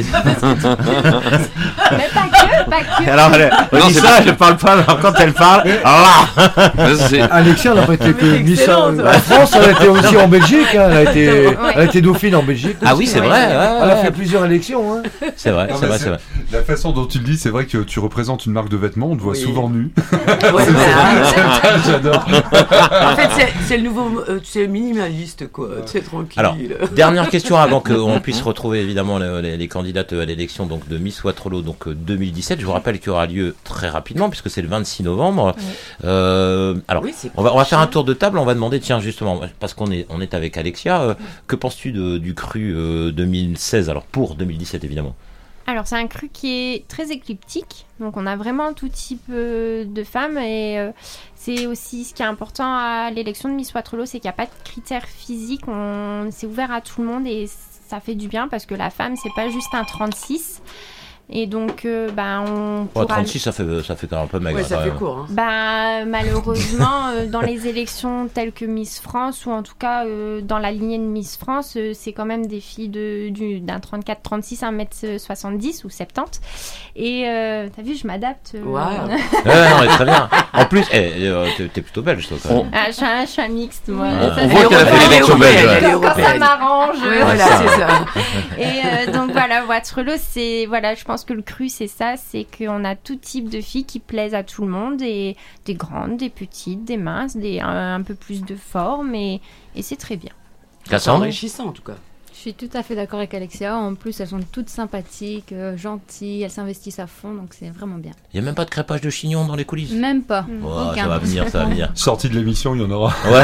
Mais pas que, pas que. Alors, elle, Non, dit c'est ça, elle parle pas, alors quand elle parle, alors là. Là, c'est- Alexia n'a pas été que Mais Miss excellente, en ouais. France, elle a été aussi en Belgique. hein, Elle a été, Ouais. elle a été dauphine en Belgique. Ah aussi, oui, c'est hein. vrai, ouais, Elle a ouais. fait plusieurs élections. hein. C'est vrai, Non, c'est mais vrai, c'est- c'est vrai. La façon dont tu le dis, c'est vrai que tu représentes une marque de vêtements, on te voit Oui. souvent nu. Ouais, bah, J'adore. en fait, c'est- c'est le nouveau, euh, c'est minimaliste quoi. C'est tranquille. Alors, dernière question avant qu'on puisse retrouver évidemment les, les- les candidates à l'élection donc de Miss Waterloo donc euh, deux mille dix-sept. Je vous rappelle qu'il y aura lieu très rapidement puisque c'est le vingt-six novembre. Euh, alors, Oui, c'est on va, on va faire un prochain. tour de table. On va demander tiens justement parce qu'on est on est avec Alexia. euh, que penses-tu de- du cru euh, deux mille seize alors pour deux mille dix-sept évidemment. Alors c'est un cru qui est très éclectique, donc on a vraiment tout type euh, de femmes et euh, c'est aussi ce qui est important à l'élection de Miss Waterloo, c'est qu'il n'y a pas de critères physiques, on c'est ouvert à tout le monde et ça fait du bien parce que la femme c'est pas juste un trente-six et donc euh, bah, on Oh, pourra... trente-six ça fait ça fait quand même un peu maigre. Ouais, ça quand fait même. court. Hein. Bah, malheureusement, euh, dans les élections telles que Miss France, ou en tout cas euh, dans la lignée de Miss France, euh, c'est quand même des filles de, du, d'un trente-quatre trente-six, un mètre soixante-dix ou soixante-dix. Et euh, t'as vu, je m'adapte. euh, Wow. Ouais, non, mais très bien. En plus, eh, euh, t'es, t'es plutôt belge toi quand même. Ah, je, suis un, je suis un mixte, moi. On- Ça on fait- voit qu'elle a fait Elle est l'élection belge. européenne, elle est Quand ça européenne. m'arrange. Oui, euh, voilà, ça. c'est ça. Et euh, donc voilà, Waterloo, c'est voilà, je pense que le cru, c'est ça, c'est qu'on a tout type de filles qui plaisent à tout le monde, et des grandes, des petites, des minces, des un, un peu plus de forme, et, et c'est très bien. C'est enrichissant en tout cas. Je suis tout à fait d'accord avec Alexia. En plus, elles sont toutes sympathiques, euh, gentilles, elles s'investissent à fond, donc c'est vraiment bien. Il n'y a même pas de crêpage de chignon dans les coulisses. Même pas. Oh, ça va venir, ça va venir. Sortie de l'émission, il y en aura. Ouais.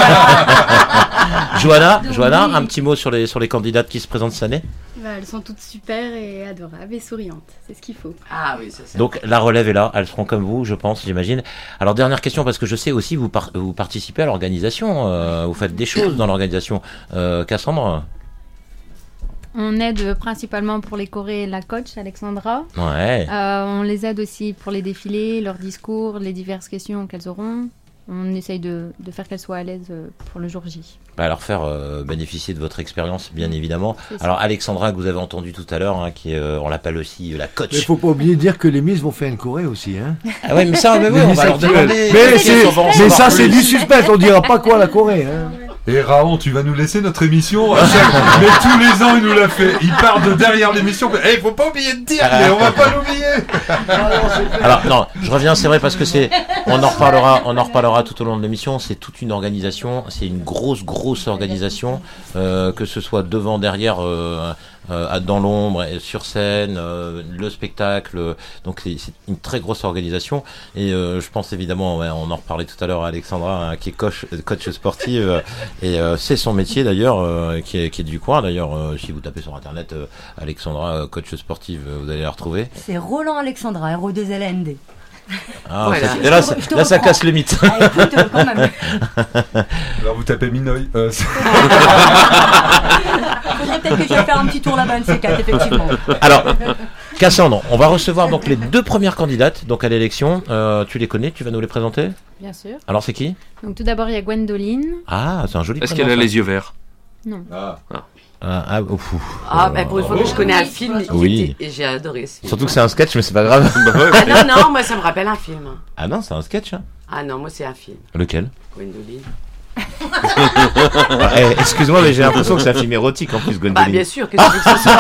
Johanna, Johanna, un petit mot sur les, sur les candidates qui se présentent cette année. Bah, elles sont toutes super et adorables et souriantes, c'est ce qu'il faut. Ah oui, ça c'est. Donc la relève est là, elles seront comme vous, je pense, j'imagine. Alors dernière question, parce que je sais aussi vous, par- vous participez à l'organisation, euh, vous faites des choses dans l'organisation. Euh, Cassandre. On aide principalement pour les chorés la coach Alexandra. Ouais. Euh, on les aide aussi pour les défilés, leurs discours, les diverses questions qu'elles auront. On essaye de, de faire qu'elles soient à l'aise pour le jour J. Bah, leur faire euh, bénéficier de votre expérience, bien évidemment. C'est ça. Alors Alexandra, que vous avez entendu tout à l'heure, hein, qui est, euh, on l'appelle aussi euh, la coach. Mais faut pas oublier de dire que les Miss vont faire une choré aussi, hein. Ah ouais, mais ça, mais oui, on va leur demander. Mais, c'est- mais ça, c'est du suspense, on dira pas quoi la Corée, hein. Et Raon, tu vas nous laisser notre émission à chaque... Mais tous les ans, il nous l'a fait. Il part de derrière l'émission. Eh, faut pas oublier de dire, mais on va pas l'oublier. Alors non, je reviens, c'est vrai, parce que c'est, on en reparlera, on en reparlera tout au long de l'émission. C'est toute une organisation, c'est une grosse, grosse organisation, euh, que ce soit devant, derrière, euh, euh, dans l'ombre, et sur scène, euh, le spectacle. euh, Donc c'est, c'est une très grosse organisation. Et euh, je pense évidemment, ouais, on en reparlait tout à l'heure, à Alexandra, hein, qui est coach, coach sportive, euh, et euh, c'est son métier d'ailleurs, euh, qui est, qui est du coin. D'ailleurs, euh, si vous tapez sur internet euh, Alexandra, euh, coach sportive, euh, vous allez la retrouver. C'est Roland Alexandra, R O deux L A N D. Ah, Voilà. ça- et là, Je te- je te là, ça reprends. casse le mythe. Ah, écoute, euh, quand même. Alors vous tapez Minoï. Euh, c'est- Faudrait peut-être que je vais faire un petit tour là-bas, un de ces quatre, effectivement. Alors, Cassandre, on va recevoir donc les deux premières candidates donc à l'élection. Euh, tu les connais, tu vas nous les présenter. Bien sûr. Alors c'est qui? Donc tout d'abord, il y a Gwendoline. Ah, c'est un joli Est-ce prénom, qu'elle a ça. les yeux verts? Non. Ah. Ah, ah, ouf, ouf. Ah, bah pour une fois que je connais un film, qui Oui. était- et j'ai adoré ce film. Surtout que c'est un sketch, mais c'est pas grave. Ah non, non, moi ça me rappelle un film. Ah non, c'est un sketch. Hein. Ah non, moi c'est un film. Lequel? Gwendoline. Ah, eh, excuse-moi, mais j'ai l'impression que c'est un film érotique en plus, Gwendoline. Bah bien sûr, que tu veux que ce soit.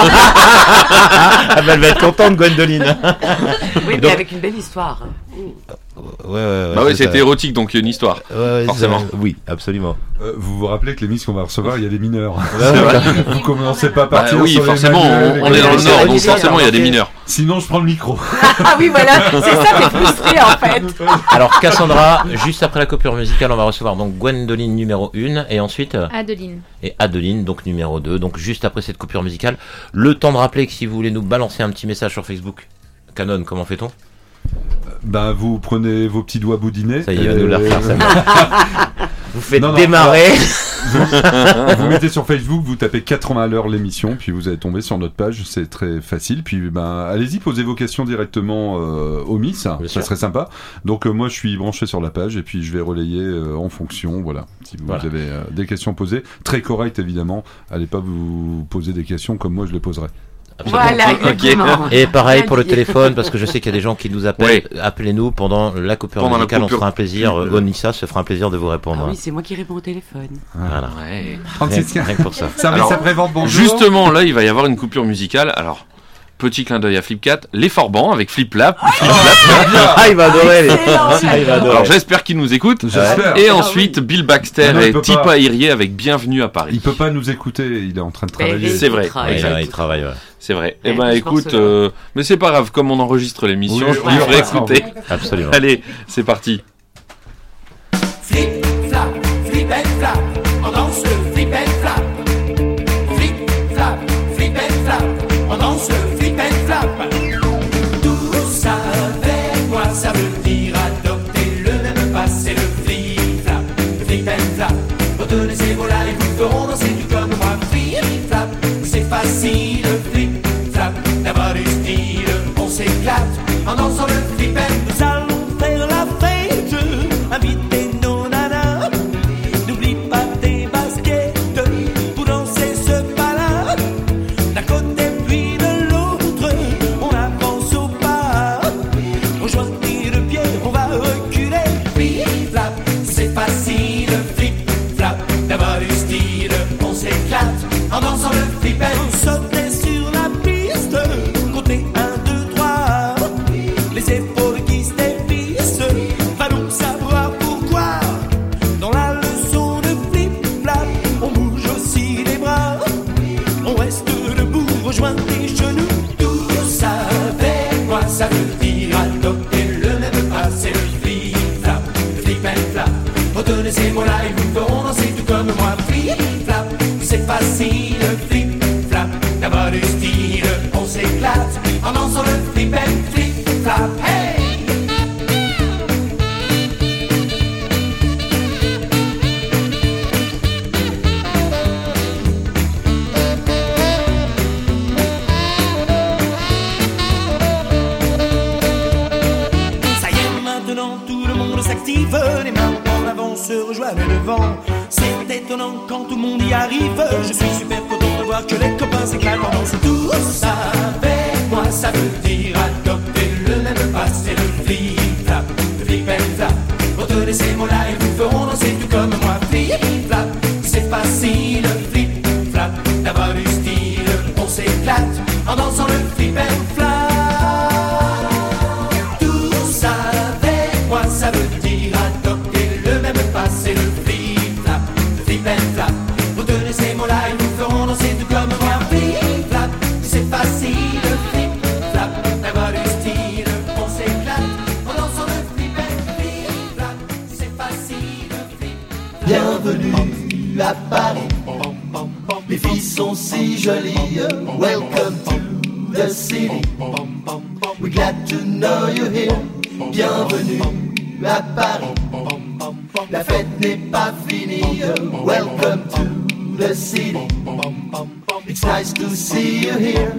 Ah bah elle va être contente, Gwendoline. Oui, mais Donc- avec une belle histoire. Ouais, ouais, ouais. Bah oui, c'est c'était ça. érotique, donc il y a une histoire. Ouais, ouais, Forcément. c'est- Oui, absolument. Euh, vous vous rappelez que les Miss qu'on va recevoir, il y a des mineurs. C'est vrai. Vous commencez pas à Bah partir oui, sur les forcément, manuels, on, on est dans le les- nord, donc les- forcément il y a des les- mineurs. Sinon, je prends le micro. Ah oui, voilà, c'est ça qui est frustré en fait. Alors Cassandra, juste après la coupure musicale, on va recevoir donc Gwendoline numéro un et ensuite euh, Adeline. et Adeline donc numéro deux. Donc juste après cette coupure musicale, le temps de rappeler que si vous voulez nous balancer un petit message sur Facebook, Canon, comment fait-on? Bah, vous prenez vos petits doigts boudinés. Ça y est, il va et- nous la refaire, ça. Vous faites Non, non, démarrer. Vous, vous mettez sur Facebook, vous tapez quatre-vingts à l'heure l'émission, puis vous allez tomber sur notre page, c'est très facile. Puis ben, allez-y, posez vos questions directement euh, au Miss, ça sûr. serait sympa. Donc euh, moi je suis branché sur la page et puis je vais relayer euh, en fonction, voilà. Si vous Voilà. avez euh, des questions posées, très correctes évidemment, allez pas vous poser des questions comme moi je les poserai. Voilà, exactement. Et pareil pour le Bien dit. téléphone, parce que je sais qu'il y a des gens qui nous appellent. Appelez-nous pendant la coupure Pendant la musicale, on coupure. se fera un plaisir. Euh, Onissa se fera un plaisir de vous répondre. Ah oui, c'est moi qui réponds au téléphone. Voilà. Ouais. Rien, rien que pour ça. Service Alors, après-vente, bonjour. Justement, là, il va y avoir une coupure musicale. Alors, petit clin d'œil à Flipcat, les Forbans avec Fliplap. Ah, il va adorer. les- Excellent. Ah, il va adorer. Alors, j'espère qu'il nous écoute. J'espère. Et ensuite, Bill Baxter Ah non, il et peut Tipa pas. Irier avec Bienvenue à Paris. Il peut pas nous écouter, il est en train de travailler. Et- C'est vrai. il travaille. Ouais, il, Exact. il travaille. Ouais. C'est vrai. Ouais, Eh ben, je écoute, pense que- euh, mais c'est pas grave, comme on enregistre l'émission, Oui, je vous oui, ferai on passera en écouter. Absolument. Allez, c'est parti. Flip, flap, flip and flap, on danse le flip and flap. Flip, flap, flip and flap, on danse le flip and flap. Tout ça avec moi, ça veut dire adopter le même pas, c'est le flip, flap, le flip and flap. Retenez ces mots-là et vous feront danser tout comme moi. Flip, flap, c'est facile, flip, flap, d'avoir du style, on s'éclate en dansant le flip and. Nous allons faire la fête, inviter nos nanas. N'oublie pas tes baskets pour danser ce pas-là. D'un côté puis de l'autre, on avance au pas. On joignit le pied, on va reculer. Flip, flap, c'est facile. Flip, flap, d'avoir du style, on s'éclate en dansant le flip and. On sautait sur la piste. joints tes genoux. Tout ça avec moi, ça veut dire adopter le même pas. C'est le flip flap, le flip and flap. Retenez ces mots-là, ils vous feront danser tout comme moi. Flip flap, c'est facile, flip flap. D'avoir du style, on s'éclate en dansant le flip and flip flap. Hey! Les mains en avant se rejoignent devant. C'est étonnant quand tout le monde y arrive. Je suis super content de voir que les copains s'éclatent en dansant. Tout ça avec moi, ça veut dire adopter le même pas. C'est le flip flap, le flip and flap. Retenez ces mots-là, ils vous feront danser tout comme moi. Flip flap, c'est facile, flip flap. D'avoir du style, on s'éclate en dansant le flip and flap. Tout ça avec moi, ça veut dire adopter le même pas. C'est le flip flap, le flip and flap. Retenez ces mots-là, ils vous feront danser tout comme moi. Flip flap, c'est facile, flip flap. D'avoir du style, on s'éclate en dansant le flip and flip flap. C'est facile, flip flap. Bienvenue à Paris. Les filles sont si jolies. Welcome to the city. We're glad to know you're here. Bienvenue à Paris. La fête n'est pas finie. Welcome to the city. It's nice to see you here.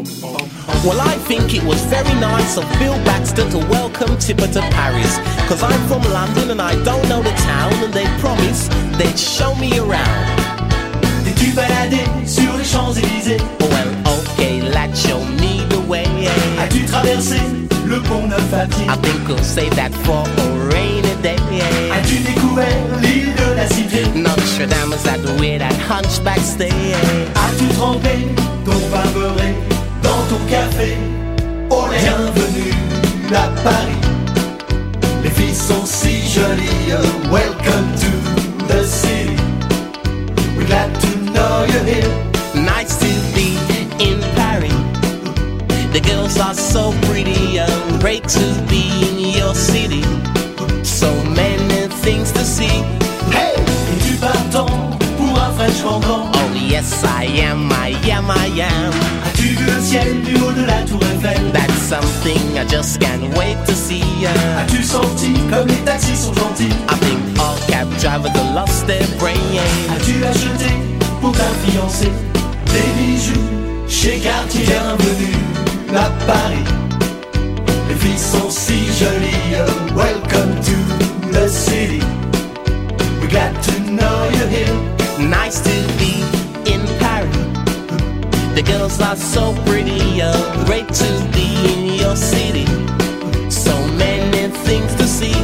Well, I think it was very nice of Bill Baxter to welcome Tipper to Paris. Cause I'm from London and I don't know the town, and they promised they'd show me around. T'es-tu baladé sur les Champs-Élysées? Well, okay, lad, show me the way. As-tu traversé le pont Neuf à pied? I think we'll save that for a rainy day. As-tu découvert l'île de la Cité? Notre Dame is that where that hunchback stay. As-tu trempé ton pain beurré dans ton café? Olé. Bienvenue à Paris. Les filles sont si jolies. Welcome to the city. We're glad to know you're here. Nice to be in Paris. The girls are so pretty and great to be in your city. So many things to see. Hey! Es-tu partant pour un French Cancan? Oh yes I am, I am, I am. As-tu vu le ciel du haut de la tour Eiffel? That's something I just can't wait to see. As-tu senti comme les taxis sont gentils? I think all cab drivers have lost their brain. As-tu acheté pour ta fiancée des bijoux chez Cartier? Bienvenue à Paris. Les filles sont si jolies. Welcome to the city. We're glad to know you're here. Nice to be in Paris. The girls are so pretty. Great to be in your city. So many things to see.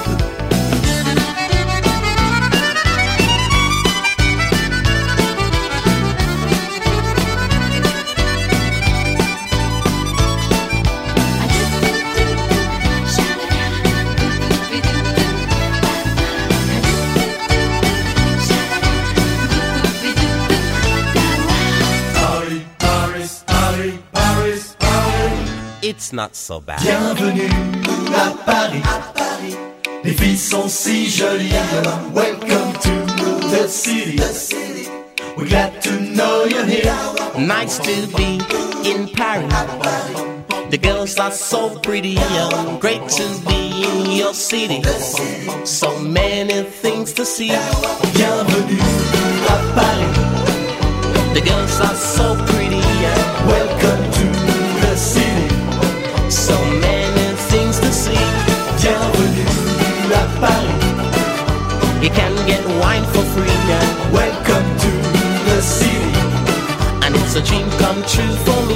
It's not so bad. Bienvenue à Paris. À Paris. Les filles sont si jolies. Welcome to the city. The city. We're glad to know you're here. Nice to be in Paris. The girls are so pretty. Great to be in your city. So many things to see. Bienvenue à Paris. The girls are so pretty. Welcome to the city. So many things to see. Bienvenue à Paris. You can get wine for free. Welcome to the city. And it's a dream come true for me.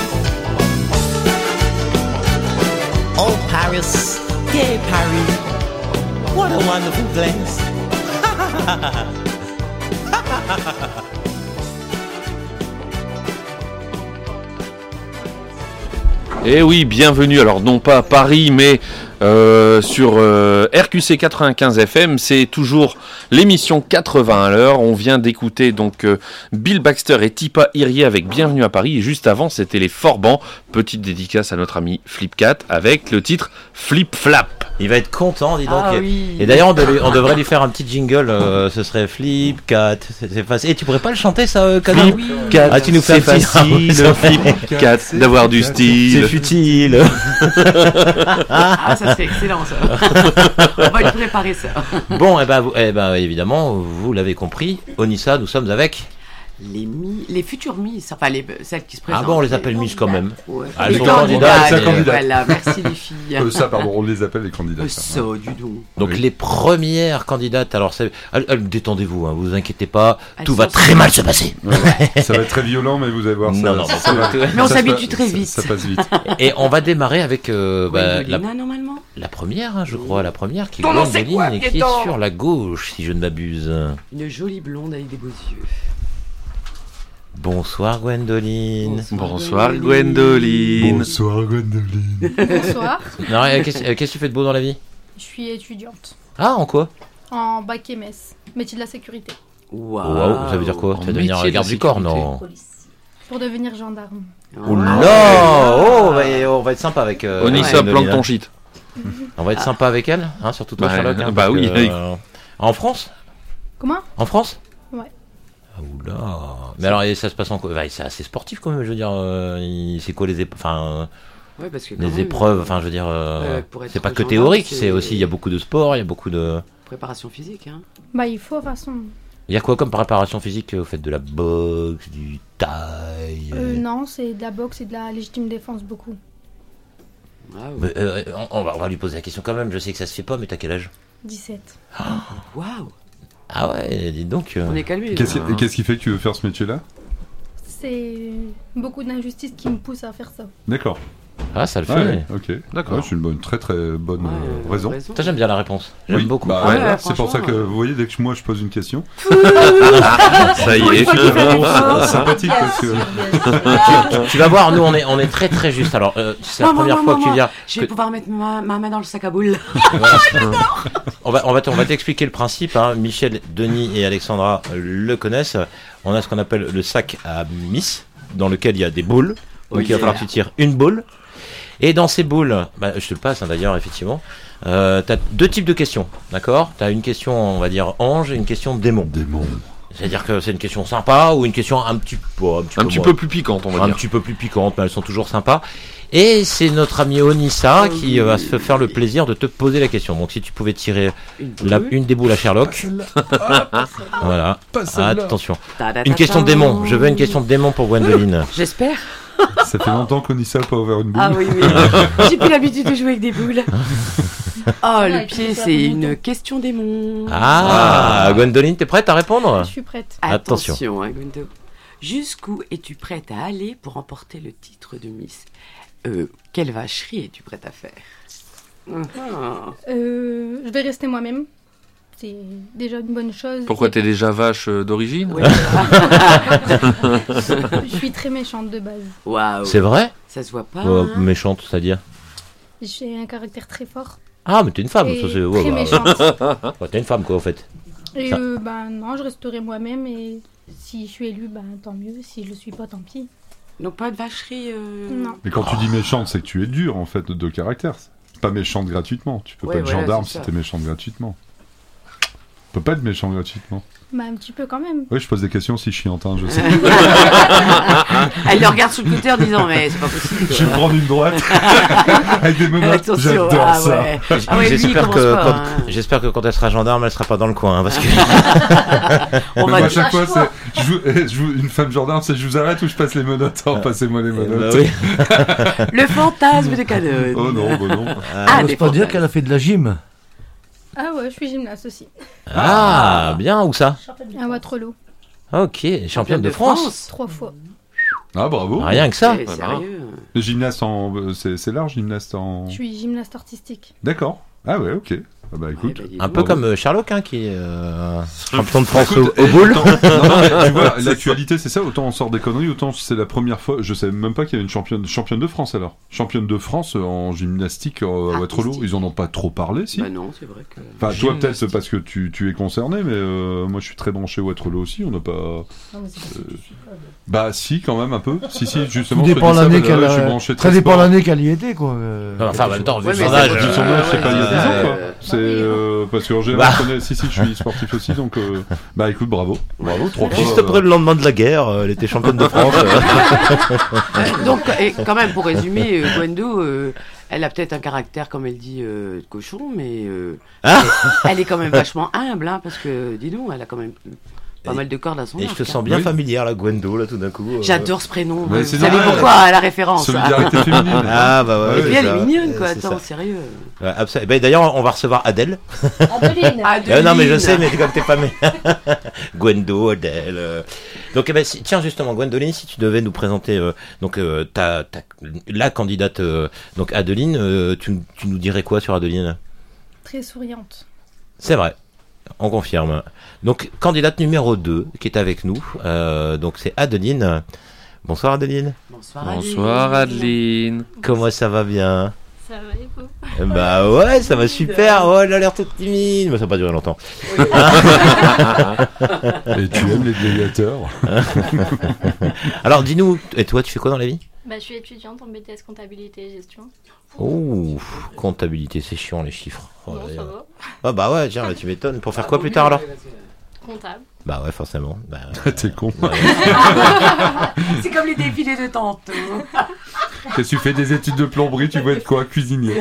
Oh Paris, yeah Paris, what a wonderful place. Et oui, bienvenue, alors non pas à Paris, mais euh, sur euh, R Q C quatre-vingt-quinze F M, c'est toujours l'émission quatre-vingts à l'heure. On vient d'écouter donc euh, Bill Baxter et Tipa Irié avec Bienvenue à Paris, et juste avant c'était les Forbans, petite dédicace à notre ami Flipcat avec le titre Flip Flap. Il va être content, dis donc. Ah et, oui. et d'ailleurs, on, devait- on devrait lui faire un petit jingle. euh, ce serait Flip Cat. C'est, c'est facile. Et tu pourrais pas le chanter, ça, euh, Canon Flip Cat, Ah, tu nous fais c'est un petit- facile, Ah, oui, Flip Cat, d'avoir du style. C'est futile. Ah, ça serait excellent, ça. On va lui préparer ça. Bon, et ben, vous- eh ben, évidemment, vous l'avez compris. Onissa, nous sommes avec. Les, mi- les futures Miss, enfin les, celles qui se Ah présentent. bon, on les appelle Miss quand même. Ouais. Ah, elles Les sont candidates, candidates. C'est un candidat. Voilà, merci les filles. Euh, ça, pardon, on les appelle les candidats. Euh, ça. ça, du tout. Donc Oui. les premières candidates, alors c'est, elles- elles- détendez-vous, hein, vous inquiétez pas, Elles tout va sont- très mal se passer. Ouais. Ça va être très violent, mais vous allez voir. Ça, Non, non, ça, mais ça va- tout- Mais on ça se s'habitue pa- très ça- vite. Ça passe vite. Et on va démarrer avec euh, bah, la, Gwendolina, normalement. la première, hein, je crois, la première qui est Ton nom, c'est Gwendoline quoi, et qui est Piéton sur la gauche, si je ne m'abuse. Une jolie blonde avec des beaux yeux. Bonsoir Gwendoline. Bonsoir Gwendoline. Bonsoir Gwendoline. Bonsoir, Non, euh, qu'est-ce, euh, qu'est-ce que tu fais de beau dans la vie? je suis étudiante Ah, en quoi? en bac M S, métier de la sécurité, Waouh. Waouh, ça veut dire quoi? En Tu vas devenir métier de garde du corps, sécurité. non? pour devenir gendarme. Oh là! Oh, on va, on va être sympa avec euh, Onissa, Gwendoline, plante hein. ton shit. On va être sympa avec elle, hein, surtout toi, Bah, Sherlock. hein, bah parce oui, que, avec- euh, En France? Comment? En France? Ouais. Ah, oula. Mais alors, et ça se passe en quoi? Bah, c'est assez sportif quand même, je veux dire. euh, il- c'est quoi les épreuves? Enfin, Ouais, parce que quand les même, épreuves, enfin, je veux dire, euh, euh, pour être c'est pas que gendarme, théorique, c'est- c'est aussi, il y a beaucoup de sport, il y a beaucoup de. Préparation physique, hein. Bah il faut de toute façon. Il y a quoi comme préparation physique? Vous faites de la boxe, du taille? Euh, non, c'est de la boxe et de la légitime défense beaucoup. Waouh. Mais, euh, on, on va, on va lui poser la question quand même, je sais que ça se fait pas, mais t'as quel âge? dix-sept. Waouh. Ah ouais, dis donc. euh, On est calmé. Qu'est-ce là, qui, hein. qu'est-ce qui fait que tu veux faire ce métier-là? C'est beaucoup d'injustices qui me poussent à faire ça. D'accord. Ah, ça le fait. Ah ouais, ok. D'accord. Ouais, c'est une bonne, très très bonne Ouais, euh, ouais, raison. Ça, j'aime bien la réponse. J'aime Oui, beaucoup. bah, Ouais, voilà, c'est pour ça franchement, que euh. vous voyez, dès que moi je pose une question, Ça y est. c'est sympathique parce que. tu, tu vas voir, nous on est, on est très très juste. Alors, euh, c'est la Maman, première maman, fois que tu maman, viens. Je vais que- pouvoir mettre ma, ma main dans le sac à boules. On va, on va, t- on va t'expliquer le principe. Hein. Michel, Denis et Alexandra euh, le connaissent. On a ce qu'on appelle le sac à Miss, dans lequel il y a des boules. Donc Oui, il va falloir que c'est tu tires une boule. Et dans ces boules, bah, je te le passe hein, d'ailleurs, effectivement. Euh, tu as deux types de questions, d'accord? Tu as une question, on va dire ange, et une question démon. Démon. C'est-à-dire que c'est une question sympa ou une question un petit peu, un petit Un peu, petit moins- peu plus piquante, on va un dire. petit peu plus piquantes, mais elles sont toujours sympas. Et c'est notre ami Onissa qui euh, va se faire le plaisir de te poser la question. Donc si tu pouvais tirer Une la- boule. une des boules à Sherlock. Voilà. Pas celle-là. Attention. Ta-da-ta-ta. Une question de démon. Je veux une question de démon pour Gwendoline. J'espère. Ça fait longtemps qu'Onissa n'a pas ouvert une boule. Ah oui, oui. J'ai plus l'habitude de jouer avec des boules. Oh, le pied, c'est une question démon. Ah, Gwendoline, t'es prête à répondre? Je suis prête. Attention. Attention, hein, Gwendo. Jusqu'où es-tu prête à aller pour remporter le titre de Miss? Euh, quelle vacherie es-tu prête à faire? Ah. Euh, je vais rester moi-même. C'est déjà une bonne chose. Pourquoi t'es déjà vache euh, d'origine? Oui. Je suis très méchante de base. Waouh. C'est vrai? Ça se voit pas. Oh, hein. méchante, c'est-à-dire? J'ai un caractère très fort. Ah, mais t'es une femme. Et Ça, c'est... ouais, très bah, méchante. ouais, t'es une femme, quoi, en fait. Et Ça- euh, ben non, je resterai moi-même et si je suis élue, ben tant mieux. Si je le suis pas, tant pis. Donc pas de vacherie. euh, Non. Mais quand tu dis méchante, c'est que tu es dur en fait de caractère. C'est pas méchante gratuitement. Tu peux Ouais, pas être voilà, gendarme c'est si ça. t'es méchante gratuitement. Tu peux pas être méchant gratuitement. Bah un petit peu quand même. Oui, je pose des questions si chiantes, hein, je sais. Elle le regarde sur le côté en disant mais c'est pas possible. quoi. Je vais me prendre une droite avec des menottes. Attention, J'adore ah ça. ouais. Ah ouais, lui, il J'espère commence que, pas, quand, hein. j'espère que quand elle sera gendarme, elle sera pas dans le coin, hein, parce que. On Mais va moi, à dire- chaque fois, c'est, je, vous- eh, je vous- une femme gendarme, c'est je vous arrête ou je passe les menottes. Oh, passez-moi les menottes. Bah oui. Le fantasme de Canon. Oh non, bah non. Ah, On des n'ose pas dire fantasmes. qu'elle a fait de la gym. Ah ouais, je suis gymnaste aussi. Ah, bien, où ça? À Waterloo. Ok, championne de France. Trois fois. Ah, bravo. Rien que ça. Eh, sérieux. Le gymnaste en. euh, C'est, c'est large, gymnaste en. Je suis gymnaste artistique. D'accord. Ah ouais, ok. Ah bah écoute, Un peu comme euh, Sherlock, hein, qui est euh, champion de France Écoute, au, au et boule. autant- non, non, mais tu vois, l'actualité c'est ça, autant on sort des conneries, autant c'est la première fois, je savais même pas qu'il y avait une championne, championne de France alors. Championne de France en gymnastique euh, à Waterloo, ils en ont pas trop parlé, si. Bah non, c'est vrai que. Enfin, toi peut-être parce que tu, tu es concerné, mais euh, moi je suis très branché Waterloo aussi, on n'a pas... Non, mais c'est parce que tu suis pas, Bah si, quand même un peu. Si, si, justement. Tout je te dépend dis ça, l'année bah, qu'elle là, je suis a- branché Très très dépend sport. l'année qu'elle y était, quoi. euh, Enfin, en même temps, vu Ouais, son mais âge, c'est- euh, son âge, c'est pas il y a dix ans, quoi. euh, C'est euh, parce qu'en général, Bah. je connais. Si, si, je suis sportif aussi, donc euh, bah écoute, bravo, bravo, trois fois. Juste après le lendemain de la guerre, euh, elle était championne de France. Euh, Donc, et quand même, pour résumer, euh, Gwendo, euh, elle a peut-être un caractère, comme elle dit, euh, de cochon, mais euh, Ah elle, elle est quand même vachement humble, hein, parce que, dis donc, elle a quand même pas mal de cordes à son Et arc. je te hein. sens bien familière, la Gwendo, là, tout d'un coup. euh. J'adore ce prénom. Ouais, Vous c'est savez normal. pourquoi, la référence. Solidarité hein. féminine. Ah, bah ouais, Et puis c'est elle ça. est mignonne, quoi. Euh, c'est Attends, ça. sérieux. Ouais, absolument. Ben, d'ailleurs, on va recevoir Adèle. Adeline. Euh, non, mais je sais, mais comme t'es pas mais Gwendo, Adèle. euh. Donc, eh ben, si- tiens, justement, Gwendoline, si tu devais nous présenter euh, donc euh, ta, ta- la candidate, euh, donc Adeline, euh, tu, tu nous dirais quoi sur Adeline? Très souriante. C'est vrai, on confirme. Donc, candidate numéro deux qui est avec nous, euh, donc c'est Adeline. Bonsoir Adeline. Bonsoir Bonsoir Adeline. Comment ça va bien? Ça va et vous? Bah ouais, ça va super. Oh, elle a l'air toute timide. Mais ça va pas durer longtemps. Et tu aimes les gladiateurs. Alors, dis-nous, et toi, tu fais quoi dans la vie? Bah, je suis étudiante en B T S comptabilité et gestion. Oh, comptabilité, c'est chiant les chiffres. Oh, Non, ça d'ailleurs. va. Ah bah ouais, tiens, bah, tu m'étonnes. Pour faire quoi plus tard alors? Comptable. Bah ouais, forcément. Bah, T'es con. Ouais. C'est comme les défilés de tantôt. Qu'est-ce que tu fais des études de plomberie, tu veux être quoi? Cuisinier.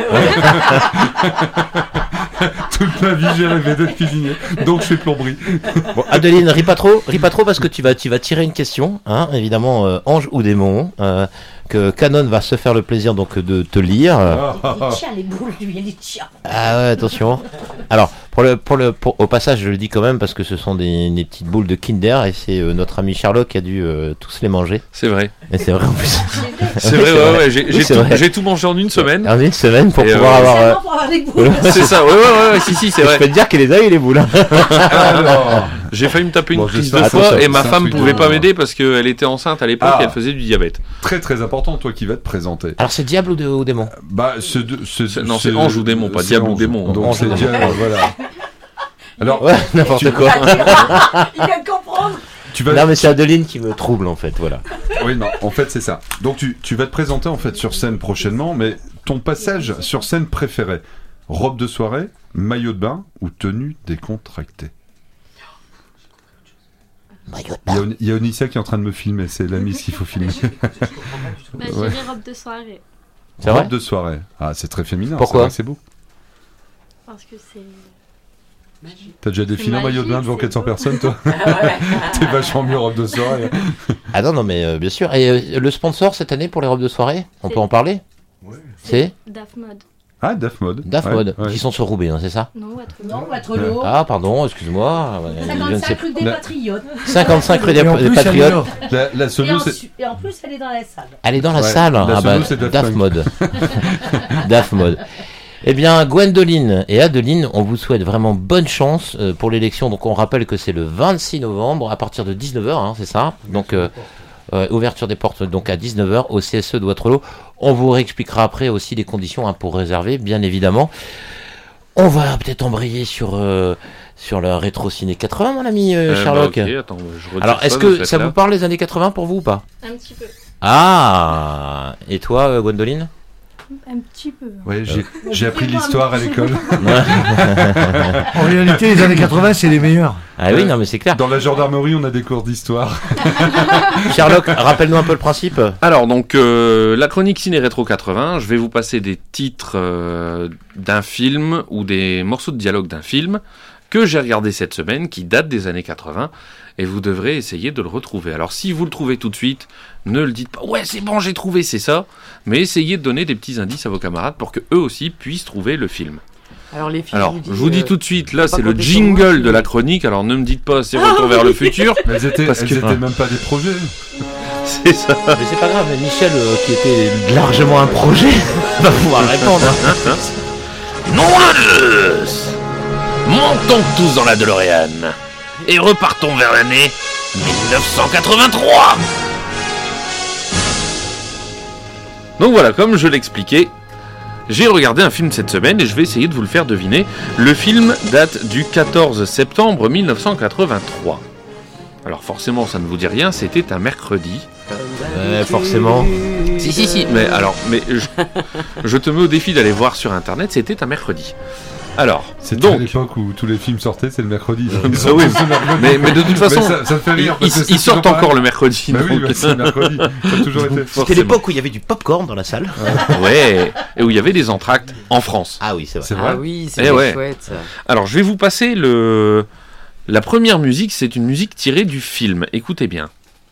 Toute ma vie, j'ai rêvé d'être cuisinier. Donc je fais plomberie. Bon, Adeline, ris pas trop, ris pas trop parce que tu vas, tu vas tirer une question, hein, évidemment, euh, ange ou démon, euh, que Canon va se faire le plaisir donc de te lire. Il tient les boules, lui, il les tient. Ah ouais, attention. Alors, pour le, pour le, pour- au passage, je le dis quand même parce que ce sont des, des petites boules de Kinder et c'est euh, notre ami Sherlock qui a dû euh, tous les manger. C'est vrai. Et c'est vrai en plus. C'est vrai, ouais, ouais, j'ai Oui, j'ai c'est tout, vrai. j'ai tout mangé en une semaine. En une semaine pour Et, pouvoir euh, avoir. euh, Seulement pour avoir des boules. C'est ça, ouais, ouais, ouais, ouais, si, si, c'est Je vrai. peux te dire qu'il les a eu les boules. Alors, j'ai failli me taper une Bon, prise j'espère de que foie ça, et ma c'est un femme truc pouvait de- pas m'aider parce qu'elle était enceinte à l'époque Ah. et elle faisait du diabète. Très très important, toi qui vas te présenter. Alors c'est diable ou, de, ou démon? Bah, c'est de- c'est- C'est- non, c'est ange ou démon, pas c'est diable ou ange. démon. Donc Ange c'est ou diable, démon. voilà. Alors, Ouais, n'importe tu- quoi. Il vient de comprendre. Tu vas... Non mais c'est Adeline qui me trouble en fait, voilà. Oui, non, en fait, c'est ça. Donc, tu, tu vas te présenter en fait sur scène prochainement, mais ton passage sur scène préféré, robe de soirée, maillot de bain ou tenue décontractée? Maillot de Il y, a, bain. il y a Onissa qui est en train de me filmer, c'est la Miss qu'il faut filmer. Bah, j'ai Ouais. mis robe de soirée. C'est vrai? Robe de soirée. Ah, c'est très féminin. Pourquoi? c'est vrai que c'est beau. Parce que c'est. T'as déjà défilé en magique, maillot de bain devant c'est quatre cents beau. personnes, toi? T'es vachement mieux robe de soirée. Ah non non mais euh, bien sûr. Et euh, le sponsor cette année pour les robes de soirée, on C'est- peut en parler? C'est Daf Mode. Ah, Daf Mode. Daf Ouais, Mode, ouais. qui sont sur Roubaix, hein, c'est ça? Non, Waterloo. Non, Waterloo. Ah pardon, excuse-moi. Ouais, je ne sais cinquante-cinq rue des La- Patriotes. cinquante-cinq rue des, Et en des plus, elle est Patriotes. là. La, la Et Sono, en, c'est... su- et en plus, elle est dans la salle. Elle est dans la Ouais, salle. la Ah Sono, bah, c'est Daft Daf Punk. Mode. Daf Mode. Eh bien, Gwendoline et Adeline, on vous souhaite vraiment bonne chance euh, pour l'élection. Donc, on rappelle que c'est le vingt-six novembre à partir de dix-neuf heures, hein, c'est ça? Donc, euh, euh, ouverture des portes donc à dix-neuf heures au C S E de Waterloo. On vous réexpliquera après aussi les conditions hein, pour réserver, bien évidemment. On va peut-être embrayer sur euh, sur le rétro ciné quatre-vingts, mon ami euh, Euh, bah, Sherlock. ok, attends, je retire Alors, est-ce ça de que cette ça là. vous parle les années quatre-vingts pour vous ou pas? Un petit peu. Ah. Et toi, euh, Gwendoline? Un petit peu. Ouais, j'ai, j'ai appris l'histoire à l'école. En réalité, les années quatre-vingts, c'est les meilleurs. Ah oui, non mais c'est clair. Dans la gendarmerie, on a des cours d'histoire. Sherlock, rappelle-nous un peu le principe. Alors, donc, euh, la chronique Ciné Rétro quatre-vingts, je vais vous passer des titres euh, d'un film ou des morceaux de dialogue d'un film que j'ai regardé cette semaine, qui date des années quatre-vingts, et vous devrez essayer de le retrouver. Alors, si vous le trouvez tout de suite, ne le dites pas « Ouais, c'est bon, j'ai trouvé, c'est ça », mais essayez de donner des petits indices à vos camarades pour que eux aussi puissent trouver le film. Alors, les filles, Alors, je vous dis, je vous dis euh, tout de suite, là, faut pas c'est le compter sur moi, jingle si- de la chronique, alors ne me dites pas « C'est Retour vers le futur », Elles étaient, parce elles que... étaient même pas des projets. C'est ça. Mais c'est pas grave, Michel, euh, qui était largement un projet, va pouvoir répondre. Non, Montons tous dans la DeLorean et repartons vers l'année dix-neuf cent quatre-vingt-trois. Donc voilà, comme je l'expliquais, j'ai regardé un film cette semaine et je vais essayer de vous le faire deviner. Le film date du quatorze septembre mille neuf cent quatre-vingt-trois. Alors forcément, ça ne vous dit rien, c'était un mercredi. Ouais, forcément. Si, si, si, mais alors, mais je, je te mets au défi d'aller voir sur internet, c'était un mercredi. Alors, c'était donc, à l'époque où tous les films sortaient, c'est le mercredi. Ah oui, mais, mais de toute façon, mais ça, ça me fait rire. Ils, parce que ils sortent encore pareil. Le mercredi. Bah oui, bah c'est le mercredi. Ça a toujours été. C'était l'époque où il y avait du popcorn dans la salle. Ouais, et où il y avait des entractes en France. Ah oui, c'est vrai. C'est vrai. Ah oui, c'est ouais. chouette ça. Alors, je vais vous passer le. La première musique, c'est une musique tirée du film. Écoutez bien.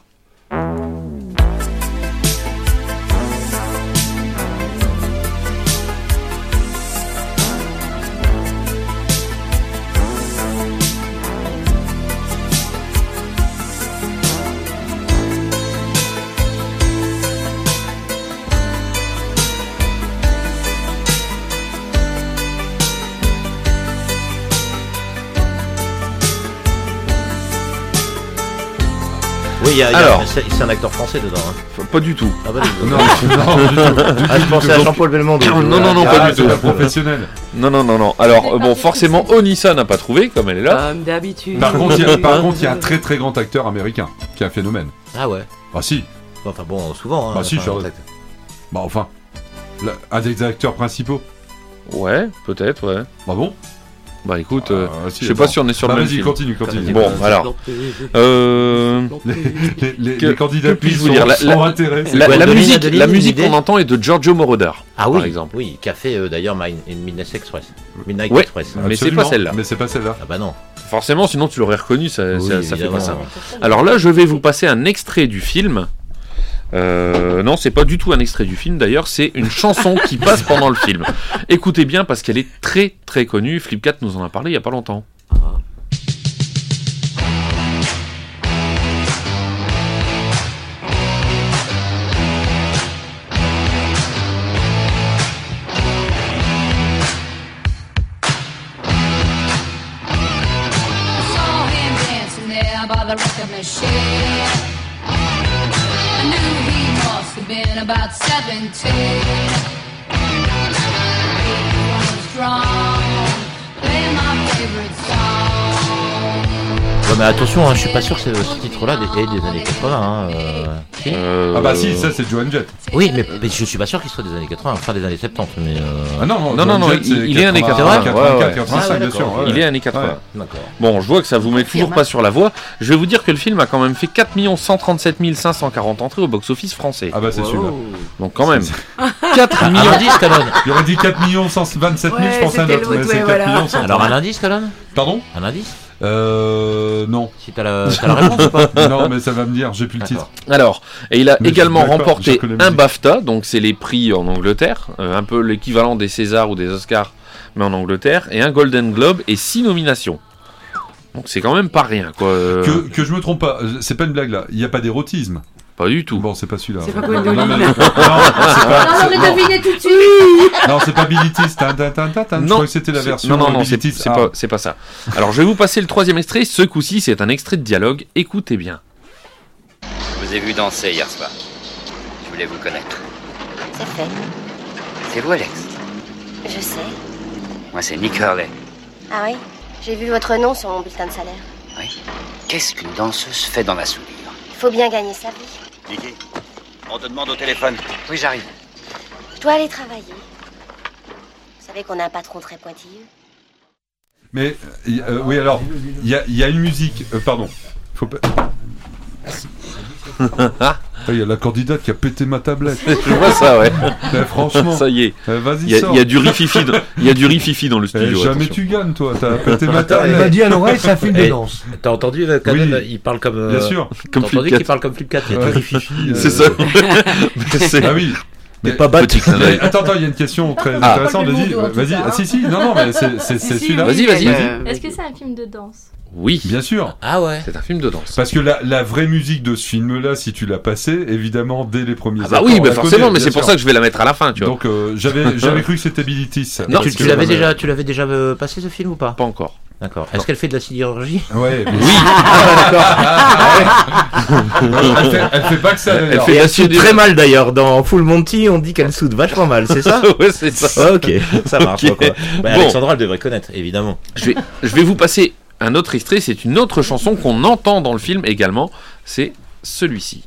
Oui, il y a, il y a- Alors. c'est c'est un acteur français dedans. Hein. Pas du tout. Ah bah du tout. Non, non, du tout. Du Ah, je tout, pensais du à tout. Jean-Paul Belmondo. Non, non, non, Ah, pas du c'est tout. la professionnelle. Non, non, non, non. Alors, bon, forcément, Onissa n'a pas trouvé, comme elle est là. Comme d'habitude. Par contre, il y a, par contre, il y a un très très grand acteur américain qui est un phénomène. Ah ouais. Ah si. Enfin bon, souvent. Hein, Bah si, enfin, Charlotte. Bah enfin. La- un des acteurs principaux. Ouais, peut-être, ouais. Bah bon. Bah écoute, euh, Ah, si, je sais attends. pas si on est sur Bah, le même vas-y, film. continue, continue. Bon, alors. Euh... Les, les, les, Que- les candidats que puis-je vous sont, dire, la- sont la- intéressés. La, la Gwendoline musique, Adeline, la une musique idée qu'on entend est de Giorgio Moroder, Ah oui, par exemple. Oui, qui a fait euh, d'ailleurs My- Midnight Express. Midnight Ouais. Express. Mais c'est Absolument, pas celle-là. Mais c'est pas celle-là. Ah bah non. Forcément, sinon tu l'aurais reconnu, ça, Oui, ça, ça fait évidemment. pas ça. Alors là, je vais vous passer un extrait du film. Euh, non, c'est pas du tout un extrait du film d'ailleurs, c'est une chanson qui passe pendant le film. Écoutez bien parce qu'elle est très très connue. Flipcat nous en a parlé il y a pas longtemps. I saw him dancing there by the record machine. I knew he must have been about seventeen. He was strong, playing my favorite song. Ouais, mais attention, hein, je suis pas sûr que ce, ce titre-là est des années quatre-vingts. Hein, euh, si Euh, Ah bah si, ça c'est Joan Jett. Oui, mais, mais je suis pas sûr qu'il soit des années quatre-vingts, enfin des années soixante-dix. Mais euh... Ah non, non, Non, non, Joan non, Jett, il, c'est il est années quatre-vingts. quatre-vingt-quatre, Ouais, ouais. quatre-vingt-cinq, Ah ouais, bien sûr. d'accord. ouais. Il est années quatre-vingts. D'accord. Bon, je vois que ça vous met toujours pas sur la voie. Je vais vous dire que le film a quand même fait quatre millions cent trente-sept mille cinq cent quarante entrées au box-office français. Ah bah c'est celui-là. Donc quand même. Un quatre millions. indice, Calonne. Il aurait dit quatre millions cent vingt-sept mille, Ouais, je pense à un c'était autre, mais l'autre, c'est ouais, quatre voilà. millions cent. Alors un indice, Calonne. Pardon Un indice. Euh... Non. Si t'as la, t'as la réponse ou pas. Non, mais ça va me dire, j'ai plus le titre. D'accord. Alors, et il a Mais je également suis d'accord, je remporté connais la un musique. BAFTA, donc c'est les prix en Angleterre, euh, un peu l'équivalent des Césars ou des Oscars, mais en Angleterre, et un Golden Globe et six nominations. Donc c'est quand même pas rien, quoi. euh, Que, que je me trompe pas, euh, c'est pas une blague là, il n'y a pas d'érotisme. Pas du tout. Bon, c'est pas celui-là. C'est pas Non, Gwendoline. mais- non, c'est pas- Non, c'est- mais non. devinez tout de suite. Non, c'est pas Billy Tis. Tin, tin, tin, tin, tin. Je crois que c'était la c'est- version. Non, non, non, Billy c'est Tis. c'est Ah. pas, c'est pas ça. Alors, je vais vous passer le troisième extrait. Ce coup-ci, c'est un extrait de dialogue. Écoutez bien. Je vous ai vu danser hier soir. Je voulais vous connaître. C'est fait. C'est vous, Alex? Je sais. Moi, c'est Nick Hurley. Ah oui? J'ai vu votre nom sur mon bulletin de salaire. Oui. Qu'est-ce qu'une danseuse fait dans la soudure? Il faut bien gagner sa vie. Nicky, on te demande au téléphone. Oui, j'arrive. Je dois aller travailler. Vous savez qu'on a un patron très pointilleux. Mais, euh, euh, oui, alors, il y a, il y a une musique. euh, pardon. Faut pas. Ah, il y a la candidate qui a pété ma tablette. Je vois ça, ouais. Mais franchement. Ça y est. Euh, Vas-y, Il y a- sors. il y a du rififi dans- il y a du rififi dans le Eh, studio, jamais attention. tu gagnes, toi. T'as pété ma Attends, il tablette. m'a dit à l'oreille, c'est un film de Eh, danse. T'as entendu euh, quand Oui. même, il parle comme. euh, Bien sûr. T'as Comme entendu Flipcat. qu'il parle comme Flipcat. Il y a Ouais. du rififi. euh, C'est ça. Mais c'est- Ah oui. Mais pas battu. Petit clin Mais d'œil. attends, attends, il y a une question très Ah. intéressante. Pas le Vas-y, monde en tout vas-y. cas, Ah si, si, non, non, mais c'est c'est- Si, c'est si, celui-là. oui, Vas-y, vas-y. mais, euh, Est-ce que c'est un film de danse? Oui. Bien sûr. Ah ouais. C'est un film de danse. Parce que la, la vraie musique de ce film-là, si tu l'as passé, évidemment, dès les premiers Ah bah accords, oui, on bah la forcément, connaît, mais bien c'est pour sûr. ça que je vais la mettre à la fin, tu vois. Donc euh, j'avais, j'avais cru que c'était Bilitis. Non, tu, Parce tu que- l'avais déjà, tu l'avais déjà euh, passé ce film ou pas? Pas encore. D'accord. Est-ce qu'elle fait de la sidérurgie? Ouais. Oui. Ah, d'accord. elle, fait, elle fait pas que ça. Elle d'ailleurs. fait elle soude très mal d'ailleurs. Dans Full Monty, on dit qu'elle soude vachement mal, c'est ça? Ouais, c'est ça. Ah, ok, ça marche. Ok. Quoi. Bah, Bon. Alexandra, elle devrait connaître, évidemment. Je vais, je vais vous passer un autre extrait, c'est une autre chanson qu'on entend dans le film également, c'est celui-ci.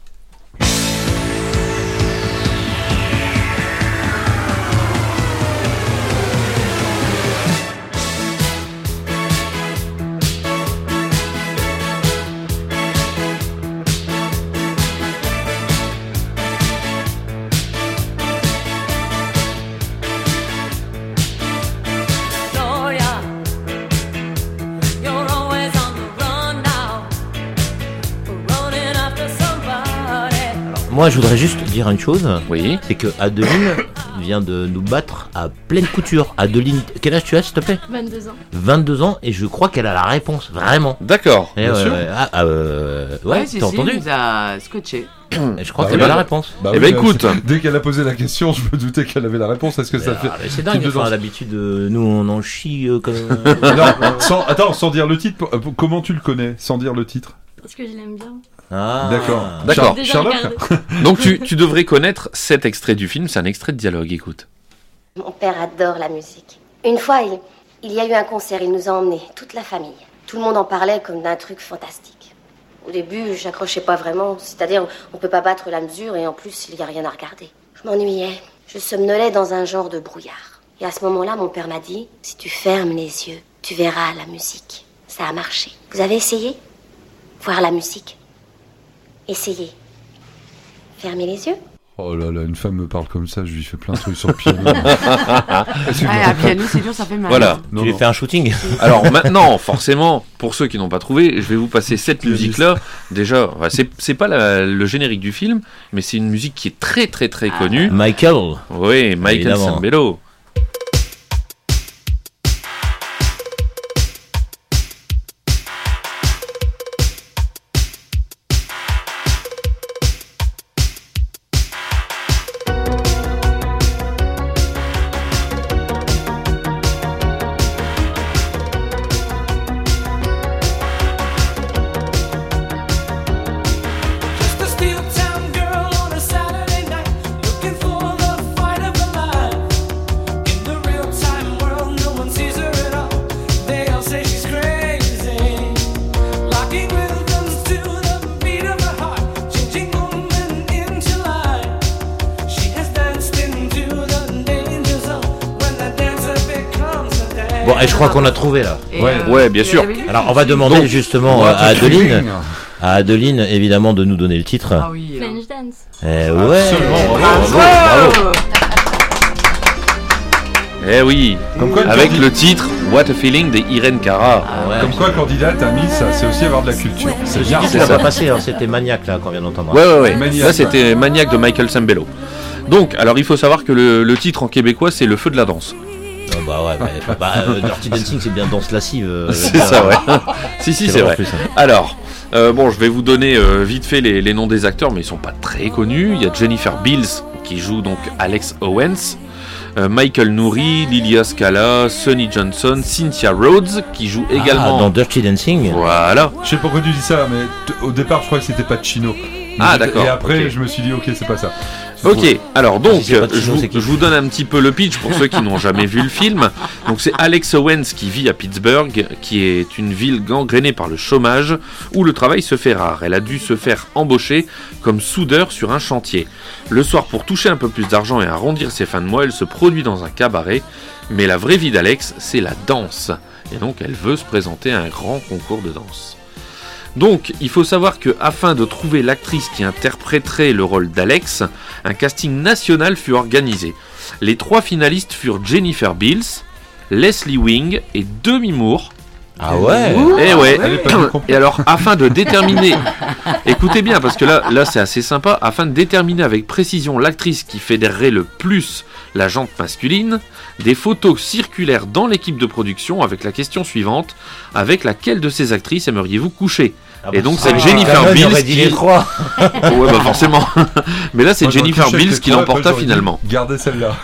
Moi, je voudrais juste dire une chose. Oui. C'est que Adeline vient de nous battre à pleine couture. Adeline, quel âge tu as, s'il te plaît? vingt-deux ans. vingt-deux ans, et je crois qu'elle a la réponse, vraiment. D'accord, Eh bien ouais, sûr. ouais. Ah, ah, euh, ouais, Ouais, si, t'as si, entendu? il nous a scotché. Et je crois Bah qu'elle oui, a la bah- réponse. bah Eh oui, ben, bah, écoute. c'est- dès qu'elle a posé la question, je me doutais qu'elle avait la réponse. Est-ce que ça fait Ah, mais c'est dingue, type de enfin, danse d'habitude, euh, nous on en chie euh, comme. Alors, sans, attends, sans dire le titre, pour- pour- comment tu le connais, sans dire le titre? Parce que je l'aime bien. Ah. D'accord. D'accord. Déjà Sherlock. regardé. Donc tu, tu devrais connaître cet extrait du film, c'est un extrait de dialogue, écoute. Mon père adore la musique. Une fois, il, il y a eu un concert, il nous a emmenés, toute la famille. Tout le monde en parlait comme d'un truc fantastique. Au début, j'accrochais pas vraiment, c'est-à-dire on peut pas battre la mesure et en plus, il y a rien à regarder. Je m'ennuyais, je somnolais dans un genre de brouillard. Et à ce moment-là, mon père m'a dit, si tu fermes les yeux, tu verras la musique. Ça a marché. Vous avez essayé? Voir la musique. Essayez. Fermez les yeux. Oh là là, une femme me parle comme ça, je lui fais plein de trucs sur le piano. Excuse-moi. Ouais, à piano, c'est dur, ça fait mal. Voilà. Non, tu lui non. fais un shooting? Alors maintenant, forcément, pour ceux qui n'ont pas trouvé, je vais vous passer cette musique-là. Déjà, ouais, c'est, c'est pas la- le générique du film, mais c'est une musique qui est très très très connue. Michael. Oui, Michael Évidemment. Sambello. Just a steel town girl on a Saturday night, looking for the fight of her life. In the real time world, no one sees her at all. They all say she's crazy, locking rhythms to the beat of her heart, changing moment into life. She has danced into the danger zone when the dancer becomes the dance. Bon, et je crois qu'on a trouvé là. Et, Ouais, euh, ouais, bien vous sûr. l'avez vu Alors, on va demander Donc, justement What à a Adeline, feeling. à Adeline, évidemment, de nous donner le titre. Ah oui. hein. Flange Dance. Eh ouais. Absolument, bravo, bravo, bravo. Eh oui, Comme quoi, avec candid- le titre What a Feeling des Irene Cara. Ah ouais. Comme quoi, candidat, t'as mis ça, c'est aussi avoir de la culture. C'est Ceci bien. dit, c'est tu l'as ça. pas passé, hein, c'était Maniac là qu'on vient d'entendre. Ouais, ouais, ouais. Maniac, Là, c'était Maniac de Michael Sambello. Donc, alors il faut savoir que le, le titre en québécois, c'est Le Feu de la Danse. Ah bah ouais, bah, bah, euh, Dirty Dancing c'est bien danse lascive. euh, je veux C'est dire. ça, ouais. si, si, C'est c'est vrai, vrai. en plus, hein. Alors, euh, bon, je vais vous donner euh, vite fait les, les noms des acteurs, mais ils sont pas très connus. Il y a Jennifer Beals qui joue donc Alex Owens, euh, Michael Nouri, Lilia Scala, Sonny Johnson, Cynthia Rhodes qui joue Ah, également. dans Dirty Dancing. Voilà. Je sais pas pourquoi tu dis ça, mais t- au départ, je croyais que c'était pas Chino. Ah, d'accord, Et après, ok. je me suis dit, ok, c'est pas ça. Ok, alors donc, Si c'est pas de je, Chino, vous, c'est qui je vous donne un petit peu le pitch pour ceux qui n'ont jamais vu le film. Donc c'est Alex Owens qui vit à Pittsburgh, qui est une ville gangrénée par le chômage, où le travail se fait rare. Elle a dû se faire embaucher comme soudeur sur un chantier. Le soir, pour toucher un peu plus d'argent et arrondir ses fins de mois, elle se produit dans un cabaret. Mais la vraie vie d'Alex, c'est la danse. Et donc elle veut se présenter à un grand concours de danse. Donc, il faut savoir que afin de trouver l'actrice qui interpréterait le rôle d'Alex, un casting national fut organisé. Les trois finalistes furent Jennifer Beals, Leslie Wing et Demi Moore. Ah ouais. Et ouais. Et alors, afin de déterminer, écoutez bien, parce que là, là, c'est assez sympa. Afin de déterminer avec précision l'actrice qui fédérerait le plus la jante masculine, des photos circulèrent dans l'équipe de production avec la question suivante: avec laquelle de ces actrices aimeriez-vous coucher? Ah bah et donc ça, c'est Jennifer même, Beals j'aurais dit qui les trois. Ouais bah forcément. Mais là c'est Moi, j'aurais Jennifer couché avec Beals les qui trois, l'emporta après, j'aurais dit, finalement. Gardez celle-là.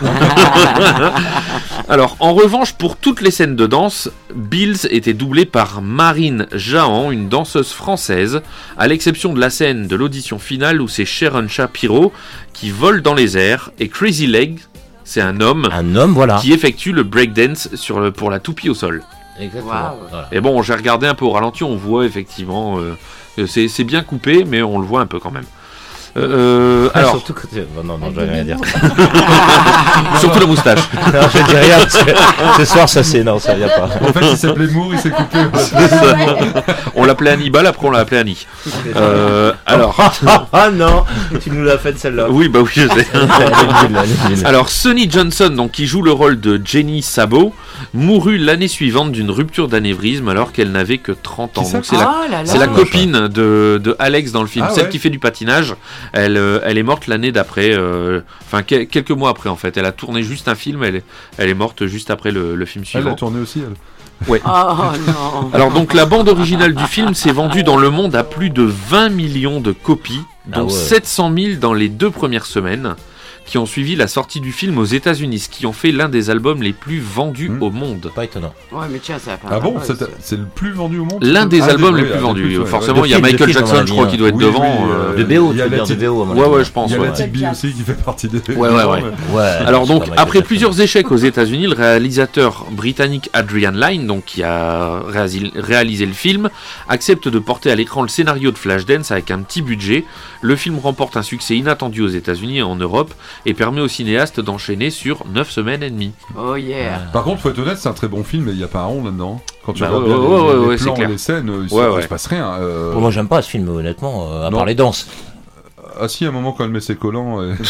Alors en revanche pour toutes les scènes de danse, Beals était doublée par Marine Jahan, une danseuse française, à l'exception de la scène de l'audition finale où c'est Sharon Shapiro qui vole dans les airs et Crazy Legs, c'est un homme, un homme voilà, qui effectue le breakdance sur le, pour la toupie au sol. Exactement. Wow. Voilà. Et bon, j'ai regardé un peu au ralenti, on voit effectivement, euh, c'est, c'est bien coupé, mais on le voit un peu quand même. Euh, alors, surtout que bon, non, non, je vais rien dire. Surtout la moustache. Non, je dis rien parce que ce soir ça c'est non, ça vient pas. En fait, il s'appelait Moore, il s'est coupé. On l'appelait Hannibal, après on l'a appelé Annie. Euh, alors, ah non, tu nous l'as fait celle-là. Oui, bah oui, je sais. Alors, Sonny Johnson, donc qui joue le rôle de Jenny Sabo, mourut l'année suivante d'une rupture d'anévrisme alors qu'elle n'avait que trente ans. Donc c'est la, Oh là là. c'est la copine de, de Alex dans le film, Ah celle ouais. qui fait du patinage. Elle, euh, elle est morte l'année d'après, euh, enfin que- quelques mois après en fait. Elle a tourné juste un film, elle est, elle est morte juste après le, le film Elle suivant. a tourné aussi, elle. Ouais. Oh non. Alors donc la bande originale du film s'est vendue dans le monde à plus de vingt millions de copies, dont Ah ouais. sept cent mille dans les deux premières semaines, qui ont suivi la sortie du film aux États-Unis, ce qui en fait l'un des albums les plus vendus Mmh. au monde. Pas étonnant. Ouais, mais tiens, ça va pas. Ah bon, ouais, c'est, c'est le plus vendu au monde. L'un des Ah, albums oui, les plus ah, vendus. plus, ouais, Forcément, ouais. il y a De film, Michael de film, Jackson, à mon je crois, avis, qui doit être Oui, devant. oui, euh, De B O, il y a tu veux la dire de petite- B O à mon Ouais, avis. ouais, je pense. Il y a ouais. la petite bille aussi qui fait partie des. Ouais, ouais, ouais. Ouais. Alors c'est donc, pas Michael après Jackson. plusieurs échecs aux États-Unis, le réalisateur britannique Adrian Lyne, donc qui a réasi- réalisé le film, accepte de porter à l'écran le scénario de Flashdance avec un petit budget. Le film remporte un succès inattendu aux États-Unis et en Europe et permet au cinéaste d'enchaîner sur neuf semaines et demie. Oh yeah. Par contre, faut être honnête, c'est un très bon film, mais il n'y a pas un rond là-dedans. Quand tu Bah regardes ouais, bien ouais, les, ouais, les ouais, c'est plans, clair. les scènes, il Ouais, ne ouais. se passe rien. euh, Bon, moi j'aime pas ce film honnêtement, euh, à Non. part les danses. Ah si, à un moment quand elle met ses collants. euh,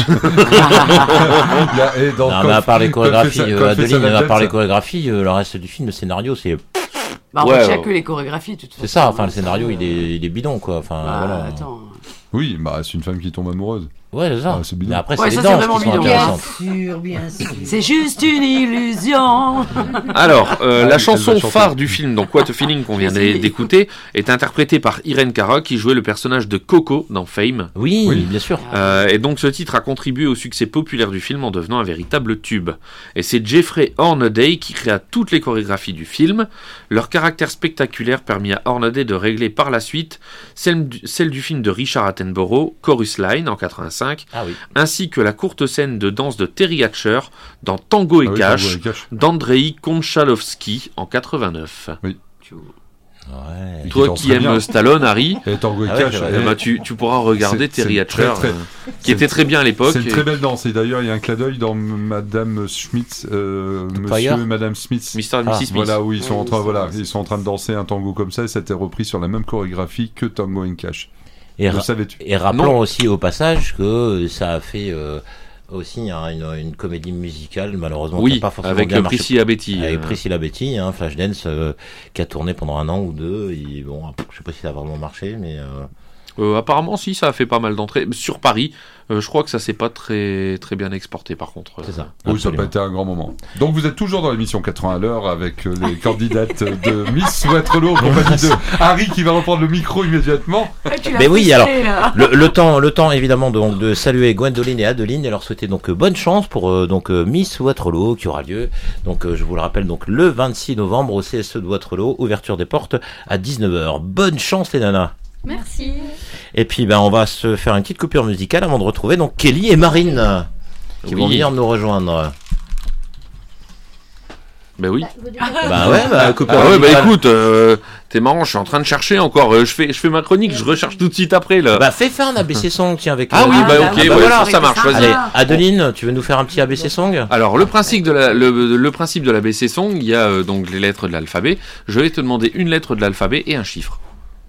il y a- et dans- Non, quand- mais à part les quand elle fait chorégraphies, sa- euh, quand elle fait sa Adeline, à lap part les dance, chorégraphies, euh, le reste du film, le scénario, c'est Bah, en Ouais, fait, il n'y a ouais. que les chorégraphies, de toute façon. c'est ça. Enfin, le scénario, il est, il est bidon, quoi. Enfin, Bah, voilà. attends. Oui, bah c'est une femme qui tombe amoureuse. Ouais, c'est ça. Ah, c'est bidon. Mais après, Ouais, c'est ça, les c'est danses vraiment qui sont bidon. intéressantes. sûr, bien sûr. C'est juste une illusion. Alors, euh, Ah, la elle chanson va chanter. phare du film, donc What a Feeling qu'on vient Vas-y. d'écouter, est interprétée par Irene Cara qui jouait le personnage de Coco dans Fame. Oui, Oui. bien sûr. Euh, et donc ce titre a contribué au succès populaire du film en devenant un véritable tube. Et c'est Jeffrey Hornaday qui créa toutes les chorégraphies du film. Leur caractère spectaculaire permit à Hornaday de régler par la suite celle du, celle du film de Richard Attenborough, Chorus Line en quatre-vingt-cinq, Ah oui. ainsi que la courte scène de danse de Terry Hatcher dans Tango et Ah oui, Cash Tango et Cash. d'Andrei Konchalovsky en quatre-vingt-neuf. Ouais. Et Toi danse qui très aimes bien. Stallone, Harry, Et Tango et Ah ouais, Cash. c'est vrai. eh et- ben, tu, tu pourras regarder C'est- Terry c'est Hatcher, très, très- euh, qui c'est- était très bien à l'époque. C'est une et- très belle danse. Et d'ailleurs, il y a un clin d'œil dans Madame Schmidt, euh, Monsieur Fire et Madame Smith. Mister et Ah, Missus Smith. Voilà, où ils sont Ouais, en train, ça, voilà, ça, ils sont en train de danser un tango comme ça, et ça a été repris sur la même chorégraphie que Tango and Cash. Et, Le ra- savais-tu? et rappelons Non. aussi au passage que ça a fait euh, aussi hein, une, une comédie musicale, malheureusement, qui Oui, n'a pas forcément avec bien euh, marché. Priscilla Betty. Avec euh, Priscilla Betty, hein, Flashdance, euh, qui a tourné pendant un an ou deux. Et bon, je sais pas si ça a vraiment marché, mais euh, Euh, apparemment, si, ça a fait pas mal d'entrées. Sur Paris, euh, je crois que ça s'est pas très, très bien exporté par contre. c'est ça. Oui, ça n'a absolument. pas été un grand moment. Donc vous êtes toujours dans l'émission quatre-vingts à l'heure avec euh, les candidates de Miss Waterloo, en compagnie de Harry qui va reprendre le micro immédiatement. Tu l'as Mais oui, poussé, alors, là. Le, le temps, le temps évidemment donc de saluer Gwendoline et Adeline et leur souhaiter donc euh, bonne chance pour euh, donc euh, Miss Waterloo qui aura lieu donc euh, je vous le rappelle donc le vingt-six novembre au C S E de Waterloo, ouverture des portes à dix-neuf heures. Bonne chance les nanas. Merci. Et puis ben on va se faire une petite coupure musicale avant de retrouver donc Kelly et Marine qui Oui. vont venir nous rejoindre. Ben oui. Bah ouais, bah coupure Ah ouais, bah musicale. écoute, euh, t'es marrant, je suis en train de chercher encore. euh, je, fais, je fais ma chronique, je recherche tout de suite après là. Bah fais faire un A B C song tiens avec Ah oui, euh, bah Ah, ok, bah ouais, voilà, ça, ça marche, vas-y. Allez, Adeline, tu veux nous faire un petit A B C song? Alors le principe de la le, le principe de l'A B C song, il y a euh, donc les lettres de l'alphabet. Je vais te demander une lettre de l'alphabet et un chiffre.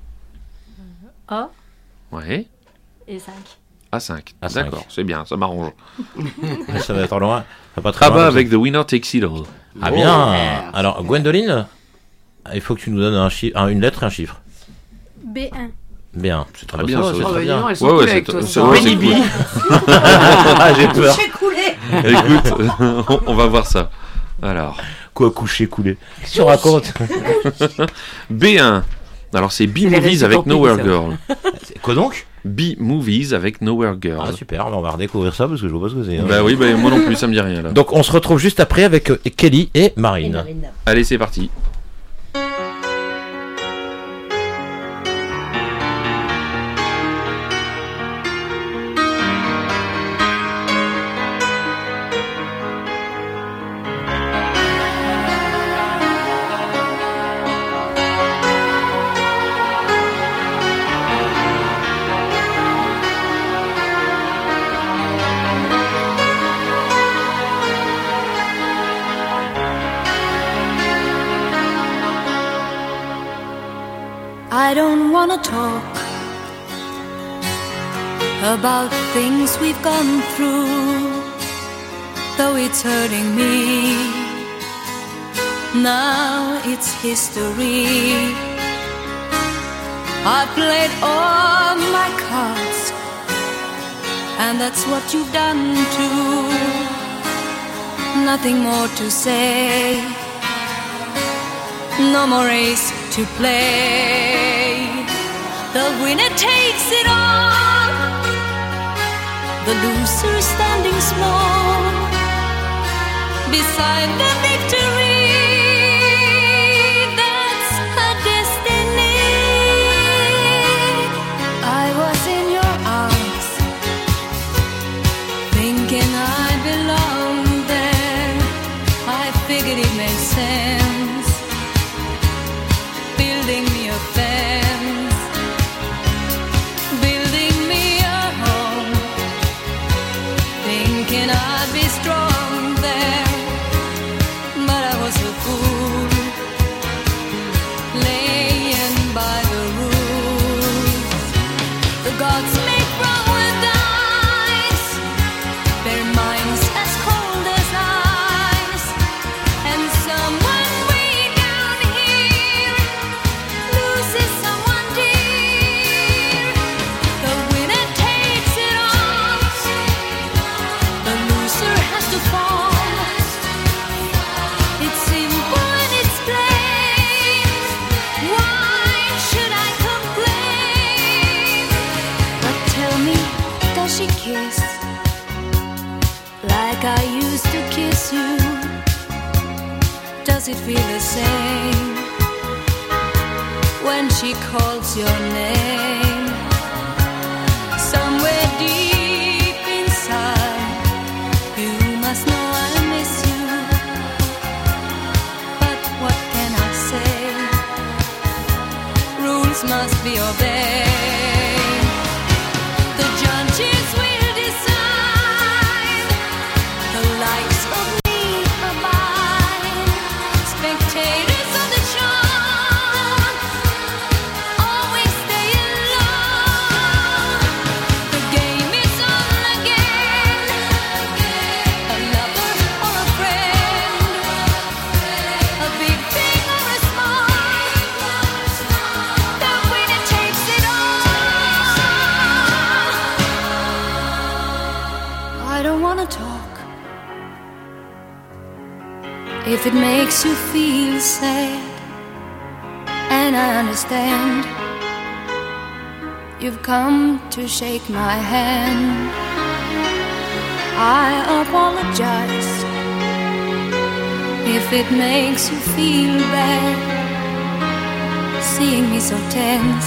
A Ouais. et cinq. A cinq. A cinq. D'accord, c'est bien, ça m'arrange. Ça va être loin. Ça va pas très Ah loin, bah comme ça. avec The Winner Takes It All. Ah bien. Oh. Alors Gwendoline, Il faut que tu nous donnes un chiffre, un- une lettre et un chiffre. B un. Bien, c'est très Ah, bien, ça, ça, c'est c'est très très bien. bien. Elles sont Ouais, cool ouais, avec c'est- toi, c'est- ça. ouais, c'est Baby. cool. Ah, j'ai peur. Coucher coulé. Écoute, on- on va voir ça. Alors. Quoi, coucher coulé? Qu'est-ce que tu racontes? B un. Alors c'est les B-Movies récits avec pour Nowhere pique, ça. Girl. Quoi donc? B-Movies avec Nowhere Girl. Ah super, on va redécouvrir ça parce que je vois pas ce que c'est. hein. Bah oui, bah moi non plus, ça me dit rien là. Donc on se retrouve juste après avec euh, Kelly et Marine. Allez, c'est parti. I don't wanna talk about things we've gone through, though it's hurting me. Now it's history. I played all my cards, and that's what you've done too. Nothing more to say, no more race to play. The winner takes it all, the loser standing small beside the victory. That's her destiny. I was in your arms, thinking I belonged there. I figured it made sense, building me a fence, building me a home, thinking I'd be strong there, but I was a fool, laying by the rules. The gods make wrong with dice, their minds as cold as ice, and someone way down here loses someone dear. The winner takes it all, the loser has to fall. It's simple and it's plain. Why should I complain? But tell me, does she kiss like I used to kiss you? Does it feel the same when she calls your name? Somewhere deep inside, you must know I miss you. But what can I say? Rules must be obeyed. The judges will decide the likes of me or mine. Spectators of the show always stay alone. The game is on again. A lover or a friend, a big thing or a small, the winner takes it all. I don't wanna talk if it makes you feel sad, and I understand. You've come to shake my hand. I apologize if it makes you feel bad, seeing me so tense,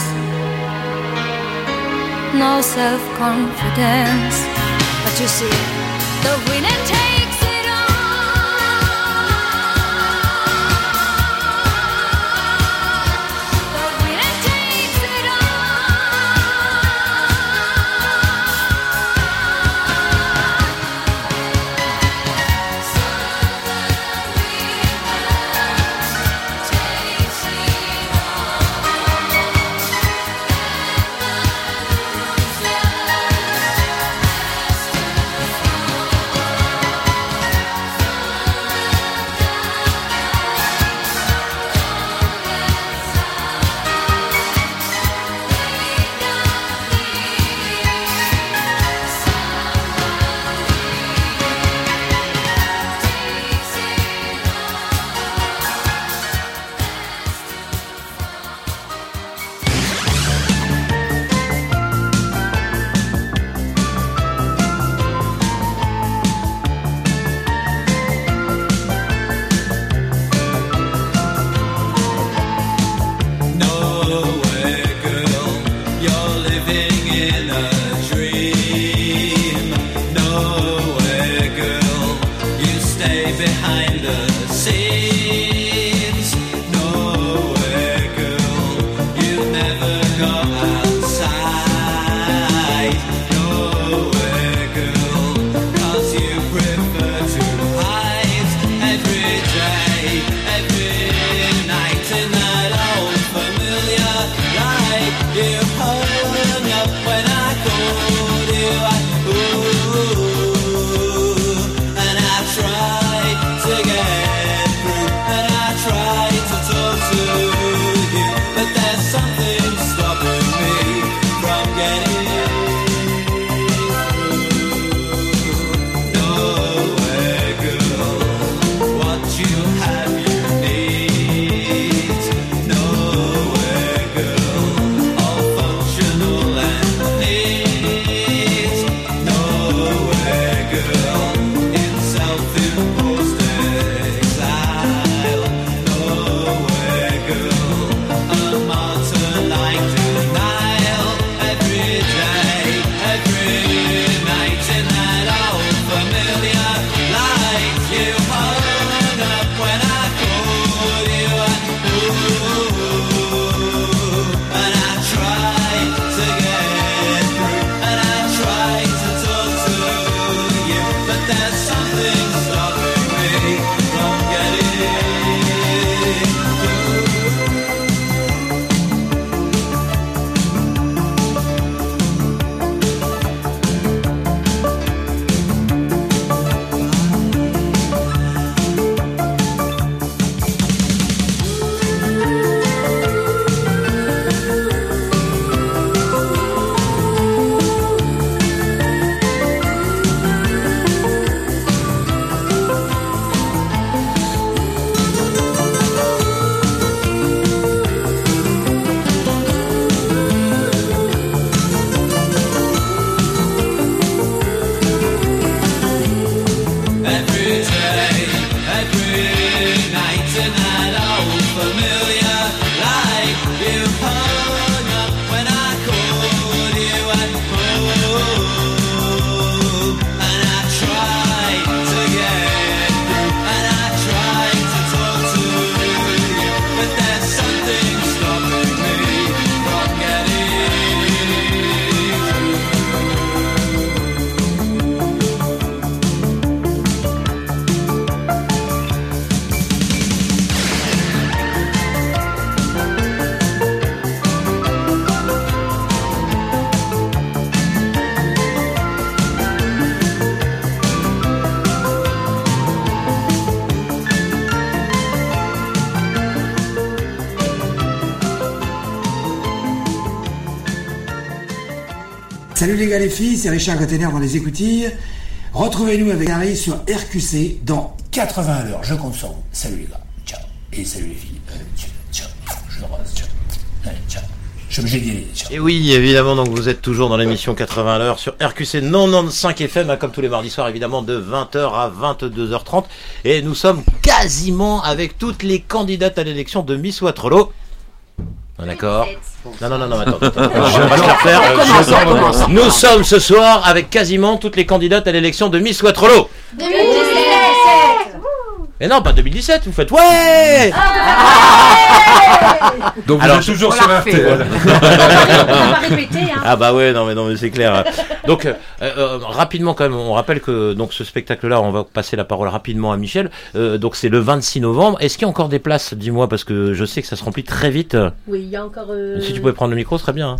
no self-confidence. But you see, the winner takes it all. The winner takes it all. Salut les gars les filles, c'est Richard Gottener dans les écoutilles. Retrouvez-nous avec Harry sur R Q C dans quatre-vingts à l'heure. Je compte sur vous. Salut les gars. Ciao. Et salut les filles. Euh, ciao. Ciao. Je vous embrasse. Ciao. Allez, ciao. Je suis obligé d'y aller. Ciao. Et oui, évidemment, donc vous êtes toujours dans l'émission quatre-vingts à l'heure sur R Q C quatre-vingt-quinze F M, hein, comme tous les mardis soirs, évidemment, de vingt heures à vingt-deux heures trente. Et nous sommes quasiment avec toutes les candidates à l'élection de Miss Waterloo. D'accord. Non, non, non, non, attends, attends, attends. Je vais le refaire. Euh, je... Nous sommes ce soir avec quasiment toutes les candidates à l'élection de Miss Waterloo. deux mille dix-sept. Mais non, pas deux mille dix-sept, vous faites ouais. Donc vous Alors, êtes toujours sur R T L. Ah bah ouais, non mais non mais c'est clair. Donc euh, euh, rapidement quand même, on rappelle que donc ce spectacle-là, on va passer la parole rapidement à Michel. Euh, donc c'est le vingt-six novembre. Est-ce qu'il y a encore des places, dis-moi, parce que je sais que ça se remplit très vite. Oui, il y a encore. Euh... Si tu pouvais prendre le micro, ce serait bien. Hein.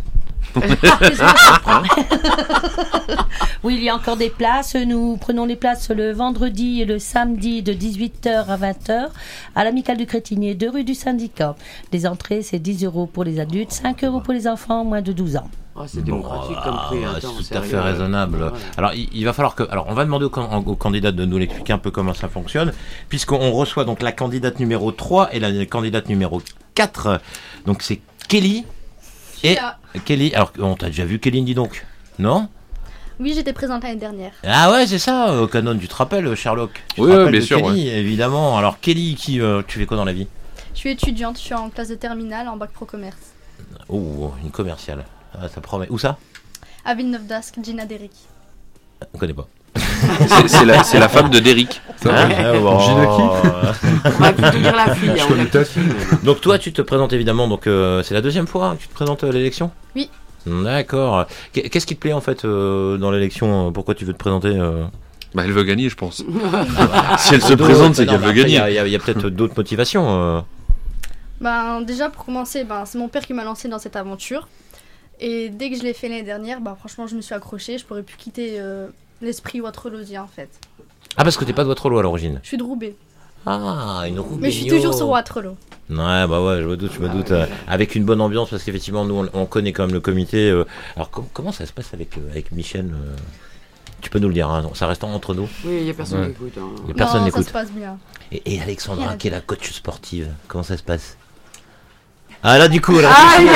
Oui, il y a encore des places. Nous prenons les places le vendredi et le samedi de dix-huit heures à vingt heures à l'Amicale du Crétinier, deux rue du Syndicat. Les entrées, c'est dix euros pour les adultes, cinq euros pour les enfants moins de douze ans. Oh, c'est démocratique bon, comme prix. ah, Attends, c'est tout à fait raisonnable. Ouais. Alors, il, il va falloir que. Alors, on va demander aux, aux candidats de nous l'expliquer un peu comment ça fonctionne, puisqu'on reçoit donc la candidate numéro trois et la candidate numéro quatre. Donc, c'est Kelly. Et Kelly, alors on t'a déjà vu Kelly, dis donc, non? Oui, j'étais présente l'année dernière. Ah ouais, c'est ça, au Canon, tu te rappelles, Sherlock? Tu Oui, te rappelles bien de sûr, Kelly, ouais. évidemment. Alors Kelly, qui, euh, tu fais quoi dans la vie? Je suis étudiante, je suis en classe de terminale en bac pro commerce. Oh, une commerciale, ah, ça promet. Où ça? À Villeneuve d'Ascq, Gina Derrick. On connaît pas. C'est, c'est, la, c'est la femme de Derrick. Hein ah, bon. Gina qui? On va plutôt dire la fille. Je hein, connais on a peut-être. tout fini. Donc toi, tu te présentes évidemment, donc euh, c'est la deuxième fois que tu te présentes à l'élection? Oui. D'accord. Qu'est-ce qui te plaît en fait euh, dans l'élection? Pourquoi tu veux te présenter euh... Bah, elle veut gagner, je pense. Si elle se présente, c'est qu'elle veut gagner. Il y a, y a peut-être d'autres motivations. Euh... Ben, déjà, pour commencer, ben, c'est mon père qui m'a lancé dans cette aventure. Et dès que je l'ai fait l'année dernière, ben, franchement, je me suis accrochée. Je pourrais plus quitter euh, l'esprit waterloosien, en fait. Ah, parce que t'es pas de Waterloo à l'origine? Je suis de Roubaix. Ah, une Roubaix. Mais je suis toujours sur Waterloo. Ouais, bah ouais, je me doute, je me doute. Euh, avec une bonne ambiance, parce qu'effectivement, nous, on, on connaît quand même le comité. Euh, alors, com- comment ça se passe avec, euh, avec Michel euh, tu peux nous le dire, hein, non, ça reste entre nous. Oui, il n'y a personne Ouais. qui écoute. Hein. Y a personne non, n'écoute. ça se passe bien. Et, et Alexandra, qui est la coach sportive, comment ça se passe? Ah là, du coup, là, Ah, c'est-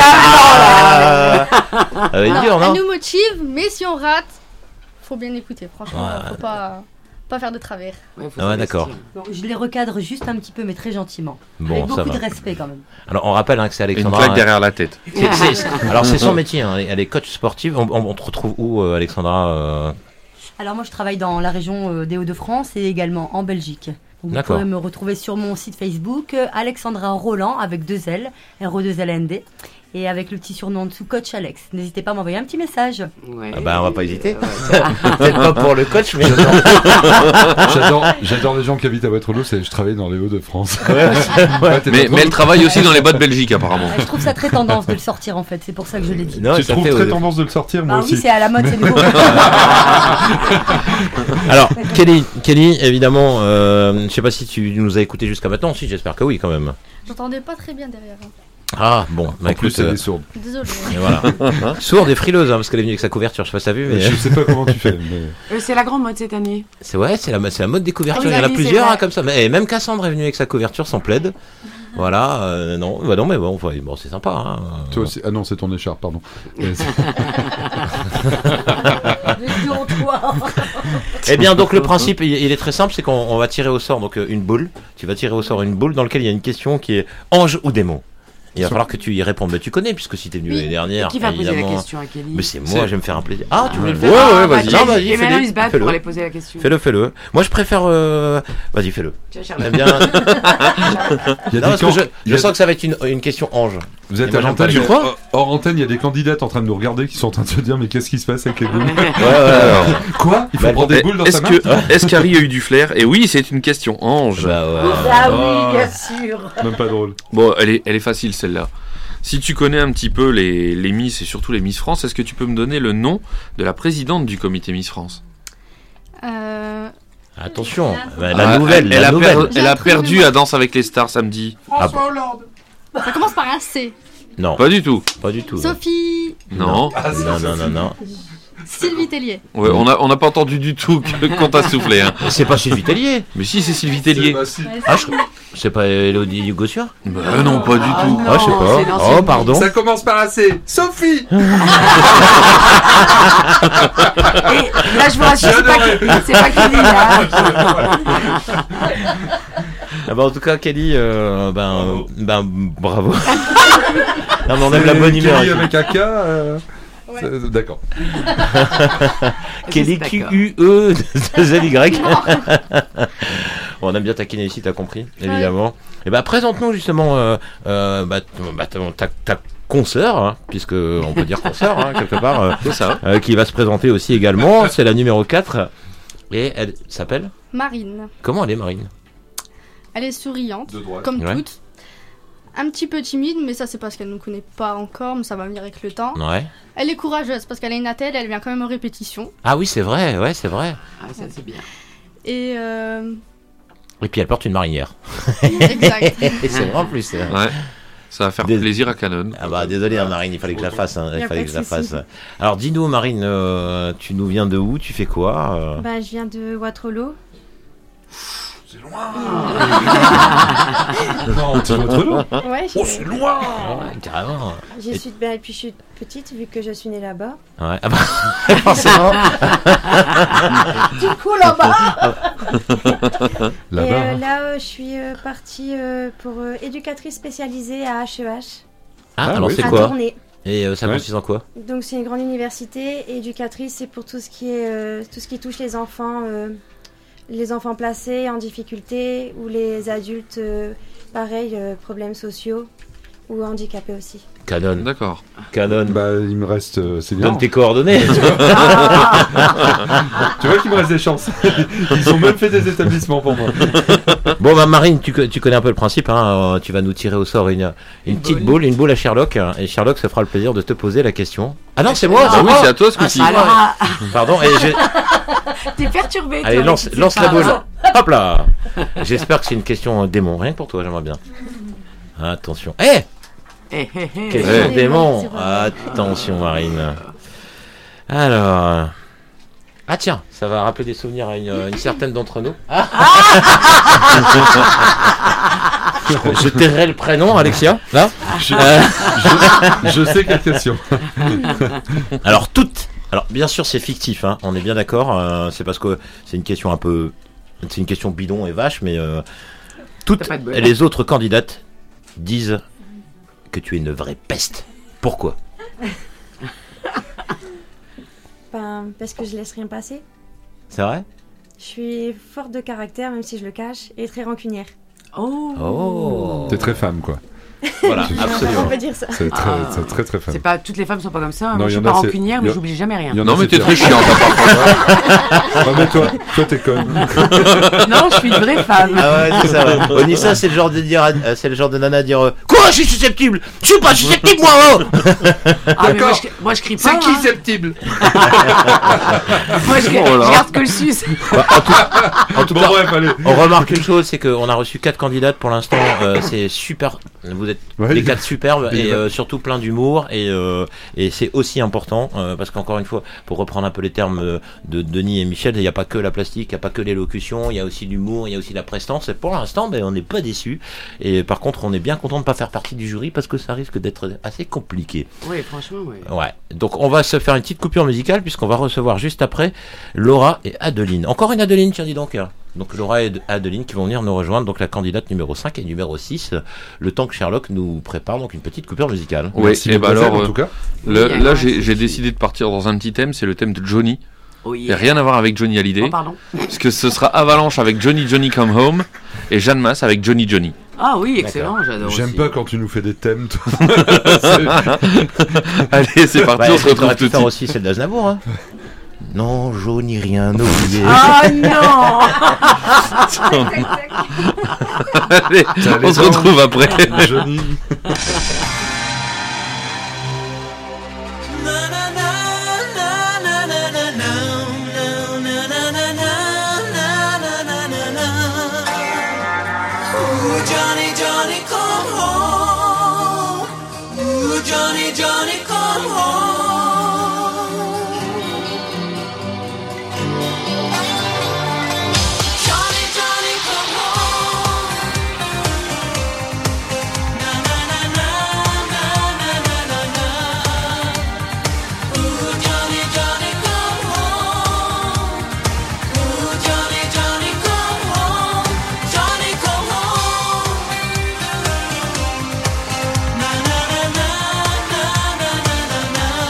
il y a- ah, ça va être Alors, dur, non? elle nous motive, mais si on rate, faut bien écouter. Franchement, Ouais. faut pas, pas faire de travers. Ah ouais, d'accord. Bon, je les recadre juste un petit peu, mais très gentiment. Bon, Avec ça beaucoup va. de respect quand même. Alors, on rappelle hein, que c'est Alexandra. Une claque derrière la tête. C'est- c'est- c'est- alors, c'est son métier, hein, elle est- elle est coach sportive. On, on- on te retrouve où, euh, Alexandra euh Alors moi je travaille dans la région euh, des Hauts-de-France et également en Belgique. Donc, vous D'accord. pouvez me retrouver sur mon site Facebook, euh, Alexandra Roland avec deux L, R O deux L N D, et avec le petit surnom en dessous, Coach Alex. N'hésitez pas à m'envoyer un petit message. Ah bah, on va pas hésiter. Peut-être pas pour le coach, mais. J'adore, j'adore les gens qui habitent à Waterloo, c'est je travaille dans les Hauts-de-France. Ouais, Ouais, t'es Mais, pas mais elle trop- travaille aussi dans les bas de Belgique, apparemment. Je trouve ça très tendance de le sortir en fait, c'est pour ça que je l'ai dit. Non, tu ça trouves fait, très euh, tendance de le sortir, moi Bah aussi. oui, c'est à la mode, c'est nouveau. Alors, Kelly, Kelly, évidemment, euh, je sais pas si tu nous as écouté jusqu'à maintenant. Si, j'espère que oui, quand même. J'entendais pas très bien derrière. hein. Ah, bon, bah En plus, écoute. elle euh, est sourde. Désolée. Et voilà. Sourde et frileuse, hein, parce qu'elle est venue avec sa couverture, je sais pas si t'as vu, mais. Je sais pas comment tu fais. Mais... Euh, c'est la grande mode cette année. C'est ouais, c'est la, c'est la mode des couvertures. Ah oui, Il y en a oui, plusieurs c'est hein, vrai. comme ça. Mais, et même Cassandre est venue avec sa couverture sans plaid. Voilà, euh, non, bah non, mais bon, enfin, bon c'est sympa. Hein. Toi aussi. Ah non, c'est ton écharpe, pardon. Euh, c'est- Eh bien, donc le principe, il, il est très simple, c'est qu'on on va tirer au sort donc euh, une boule. Tu vas tirer au sort une boule dans laquelle il y a une question qui est ange ou démon. Il va falloir que tu y répondes. Mais tu connais, puisque si t'es venu Oui. l'année dernière. Et qui va poser la évidemment. question à Kelly? Mais c'est moi, C'est- je vais me faire un plaisir. Ah, tu voulais le Ouais, faire? ouais, Ah, vas-y. bah, vas-y, Et maintenant, fais-le, ils se battent fais-le. pour aller poser la question. Fais-le, fais-le. Moi, je préfère. euh, Vas-y, fais-le. Tiens, Charlotte. Eh bien. Il y a Non, des parce que camps- je, il y je a- sens que ça va être une, une question ange. Vous êtes Et moi, à j'aime pas l'antenne, les- je crois. Hors antenne, il y a des candidates en train de nous regarder qui sont en train de se dire mais qu'est-ce qui se passe avec les boules Ouais, ouais, Quoi Il faut Bah, prendre des Eh, boules dans Est-ce sa main que est-ce qu'Harry a eu du flair? Et oui, c'est une question ange. Bah ouais. Ah oui, bien sûr. Même pas drôle. Bon, elle est, elle est facile celle-là. Si tu connais un petit peu les, les Miss et surtout les Miss France, est-ce que tu peux me donner le nom de la présidente du comité Miss France? Euh, Attention, bah, la Ah, nouvelle, elle, la elle a, nouvelle. per- elle a perdu à Danse avec les stars samedi. François Hollande. Ça commence par un C. Non. Pas du tout. Pas du tout. Sophie. Non. Ah, non, non, non, non. Sylvie Tellier. Ouais, on a on n'a pas entendu du tout que- qu'on t'a soufflé. Hein. C'est pas Sylvie Tellier. Mais si, c'est Sylvie Tellier. Ah, je... C'est pas Elodie Gossuin Bah non, pas du tout. Ah, je sais pas. Oh, pardon. Ça commence par un C. Sophie. Et là, je vous rassure, c'est pas, c'est pas Kelly, là. Ah bah, en tout cas, Kelly, euh, ben, ben, bravo. Non, mais on aime la bonne humeur. Kelly ici. avec un K. euh, c'est- D'accord. Kelly Q U E Z Y. Bon, on aime bien taquiner ici, t'as compris, évidemment. Et bah, présente-nous justement euh, euh, bah, t- bah, ta, ta, ta consoeur, hein, puisque on peut dire consoeur, hein, quelque part, euh, C'est ça. euh, qui va se présenter aussi également. C'est la numéro quatre. Et elle s'appelle Marine. Comment elle est, Marine? Elle est souriante, De droite. comme Ouais. toutes. Un petit peu timide, mais ça c'est parce qu'elle ne nous connaît pas encore, mais ça va venir avec le temps. Ouais. Elle est courageuse parce qu'elle a une attelle, elle vient quand même en répétition. Ah oui, c'est vrai, ouais, c'est vrai. Ah, ça c'est bien. Et euh, Et puis elle porte une marinière. Exact. Et c'est vrai en plus. euh. Ouais. Ça va faire Des- plaisir à Canon. Ah bah désolé hein, Marine, il fallait que je la fasse. Hein, Y il a fallait pas que de je la souci. fasse. Alors dis-nous Marine, euh, tu nous viens de où? Tu fais quoi euh Bah, je viens de Waterloo. C'est loin. Non, c'est votre nom. Ouais, Oh, j'ai- c'est loin. Ouais, carrément. J'y Et- suis bah, depuis que je suis petite, vu que je suis née là-bas. Ouais. Ah bah, forcément. Du coup, là-bas. Et Là-bas. euh, hein. là, euh, je suis euh, partie euh, pour euh, éducatrice spécialisée à H E H. Ah, Ah, alors oui. c'est à quoi? Tournai. Et euh, ça Ouais. consiste en quoi? Donc c'est une grande université. Et éducatrice, c'est pour tout ce qui est euh, tout ce qui touche les enfants, euh, les enfants placés en difficulté ou les adultes, euh, pareil, euh, problèmes sociaux ou handicapés aussi. Canon. D'accord. Canon. Bah, il me reste. euh, c'est bien. Donne tes coordonnées. Tu vois qu'il me reste des chances. Ils ont même fait des établissements pour moi. Bon bah Marine, tu, co- tu connais un peu le principe, hein, euh, tu vas nous tirer au sort une, une petite boule, une boule à Sherlock, hein, et Sherlock se fera le plaisir de te poser la question. Ah non, c'est moi, Ah c'est oui, moi. c'est à toi ce coup-ci. Alors, ah, Pardon, et j'ai- t'es perturbé. allez toi, lance, mais tu lance sais la pas. boule. Hop là. J'espère que c'est une question euh, démon, rien que pour toi, j'aimerais bien. Attention. Eh Eh, eh, eh. Question Eh. démon. C'est bon. Attention Marine. Alors. Ah tiens, ça va rappeler des souvenirs à une, une certaine d'entre nous. Ah. Je tairai le prénom, Alexia, là. Je, Euh, je- je sais quelle question. Alors toutes. Alors bien sûr c'est fictif, hein, on est bien d'accord. euh, c'est parce que c'est une question un peu, c'est une question bidon et vache, mais euh, toutes T'as pas de bol. les autres candidates disent que tu es une vraie peste. Pourquoi? Ben, parce que je laisse rien passer. C'est vrai? Je suis forte de caractère, même si je le cache, et très rancunière. Oh. Oh. T'es très femme, quoi. Voilà, On absolument. peut dire ça. C'est très, Ah. c'est très, très femme. C'est pas toutes les femmes sont pas comme ça. Non, Moi, y je suis en pas a, c'est- rancunière, y mais a- j'oublie jamais rien. y en a, Non, mais c'est t'es très pire. chiant, par contre. Ah, mais toi, toi, t'es conne. Non, je suis une vraie femme. Ah ouais, c'est ça. Ouais. Onissa, c'est le genre de dire, à- euh, c'est le genre de nana à dire euh, quoi, je suis susceptible. Je suis pas susceptible moi. Oh Ah, mais moi, je, moi, je crie pas. C'est qui hein. susceptible? Moi, je, Oh là. je garde que le sus. Bah, en tout, en tout Bon, cas, bref, allez. on remarque une chose, c'est qu'on a reçu quatre candidates pour l'instant. euh, c'est super. Vous êtes Ouais, les il- quatre superbes il- et euh, surtout plein d'humour et euh, et c'est aussi important euh, parce qu'encore une fois, pour reprendre un peu les termes euh, de Denis et Michel, il n'y a pas que la plastique, il n'y a pas que l'élocution, il y a aussi l'humour, il y a aussi la prestance. Et pour l'instant, ben on n'est pas déçus. Et par contre, on est bien content de pas faire partie du jury parce que ça risque d'être assez compliqué. Oui, franchement, oui. Ouais, donc on va se faire une petite coupure musicale puisqu'on va recevoir juste après Laura et Adeline. Encore une Adeline, tiens dis donc. Donc Laura et Adeline qui vont venir nous rejoindre, donc la candidate numéro cinq et numéro six, le temps que Sherlock nous prépare donc une petite coupure musicale. Oui, Merci, et bah mademoiselle, alors, en tout cas. le- Oui, là ouais, j'ai c'est j'ai qui décidé de partir dans un petit thème, c'est le thème de Johnny. Oh, Et yeah. rien à voir avec Johnny Hallyday, Oh, pardon. parce que ce sera Avalanche avec Johnny Johnny Come Home et Jeanne Masse avec Johnny Johnny. Ah oui, excellent, j'adore. J'aime aussi. pas quand tu nous fais des thèmes, toi. Allez, c'est parti, Ouais, on se retrouve pu tout de faire suite. aussi celle d'Aznavour. Hein. Non, Johnny, rien oublié. Ah non. Allez, on se retrouve après. Johnny. Ooh, Johnny, Johnny, come home. Ooh, Johnny, Johnny, come home. Johnny, Johnny, come home. Na na na na na na na na na. Ooh, Johnny, Johnny, come home. Ooh, Johnny, Johnny, come home. Johnny, come home. Na na na na na na na na na.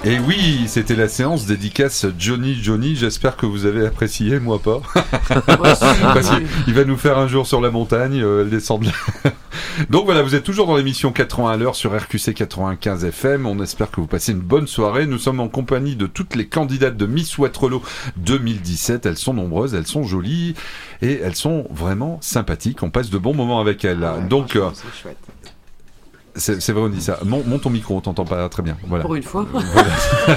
Et oui, c'était la séance dédicace Johnny Johnny. J'espère que vous avez apprécié, moi pas. Parce qu'il va nous faire un jour sur la montagne, euh, elle descend de là. Donc voilà, vous êtes toujours dans l'émission quatre-vingts à l'heure sur R Q C quatre-vingt-quinze F M. On espère que vous passez une bonne soirée. Nous sommes en compagnie de toutes les candidates de Miss Waterloo deux mille dix-sept. Elles sont nombreuses, elles sont jolies et elles sont vraiment sympathiques. On passe de bons moments avec elles. Ah ouais, donc, euh, c'est chouette. C'est, c'est vrai, on dit ça. Monte mon ton micro, on t'entend pas très bien. Voilà. Pour une fois. Voilà.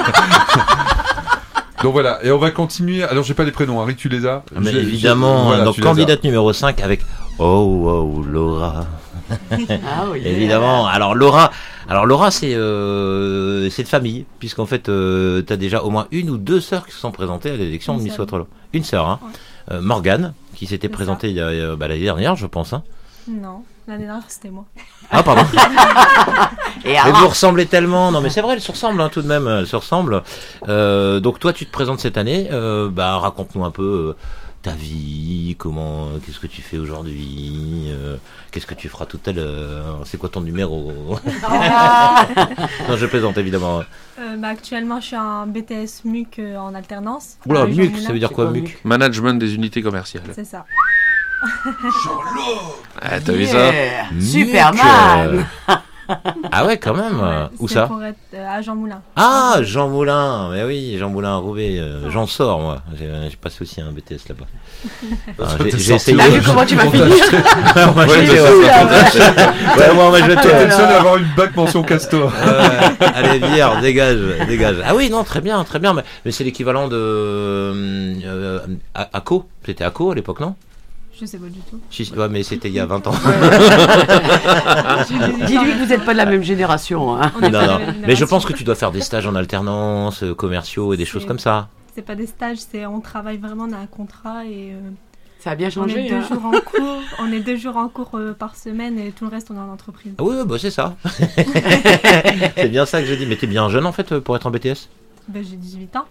Donc voilà, et on va continuer. Alors j'ai pas les prénoms, Harry, tu les as? Mais j'ai, évidemment, j'ai... Voilà, donc candidate numéro cinq avec Oh, oh, Laura. Ah oui. Évidemment. Alors Laura, alors Laura, c'est euh, c'est de famille, puisqu'en fait, euh, t'as déjà au moins une ou deux sœurs qui se sont présentées à l'élection une de Miss Waterloo. Une sœur, hein. Ouais. Euh, Morgane, qui s'était c'est présentée il y a, bah, l'année dernière, je pense. Hein. Non, l'année dernière c'était moi. Ah pardon. Et mais vous ressemblez tellement. Non mais c'est vrai, elles se ressemblent hein, tout de même. Elles se ressemblent. Euh, donc toi, tu te présentes cette année. Euh, bah raconte-nous un peu. Euh, ta vie, comment, qu'est-ce que tu fais aujourd'hui, euh, qu'est-ce que tu feras tout à l'heure, c'est quoi ton numéro? Non, je plaisante évidemment. Euh, bah, actuellement, je suis en B T S M U C euh, en alternance. Oula, M U C, ça veut dire quoi, M U C? Management des unités commerciales. C'est ça. Ah, t'as vu yeah. ça? Superman. Ah ouais, quand même. Ouais, où c'est ça? pour être euh, à Jean Moulin. Ah, Jean Moulin. Mais oui, Jean Moulin à Roubaix. Euh, j'en sors moi. J'ai, j'ai passé aussi un B T S là-bas. Enfin, j'ai, j'ai essayé. T'as vu comment tu vas finir? Moi, ouais, j'ai, ouais, ouais, moi, moi, je vais te. T'es le seul à avoir une bac mention Castor. Euh, allez, Bière, dégage, dégage. Ah oui, non, très bien, très bien. Mais, mais c'est l'équivalent de euh, ACO. C'était ACO à l'époque, non? Je sais pas du tout. Si, ouais, mais c'était il y a vingt ans. Dis-lui que vous n'êtes pas de la même génération. Hein. Non, non. Mais je pense que tu dois faire des stages en alternance, euh, commerciaux et des c'est, choses comme ça. C'est pas des stages, c'est on travaille vraiment dans un contrat et. Euh, ça a bien changé. On est deux hein. jours en cours. On est deux jours en cours euh, par semaine et tout le reste on est en entreprise. Ah oui, bah c'est ça. C'est bien ça que j'ai dit. Mais t'es bien jeune en fait pour être en B T S. Ben j'ai dix-huit ans.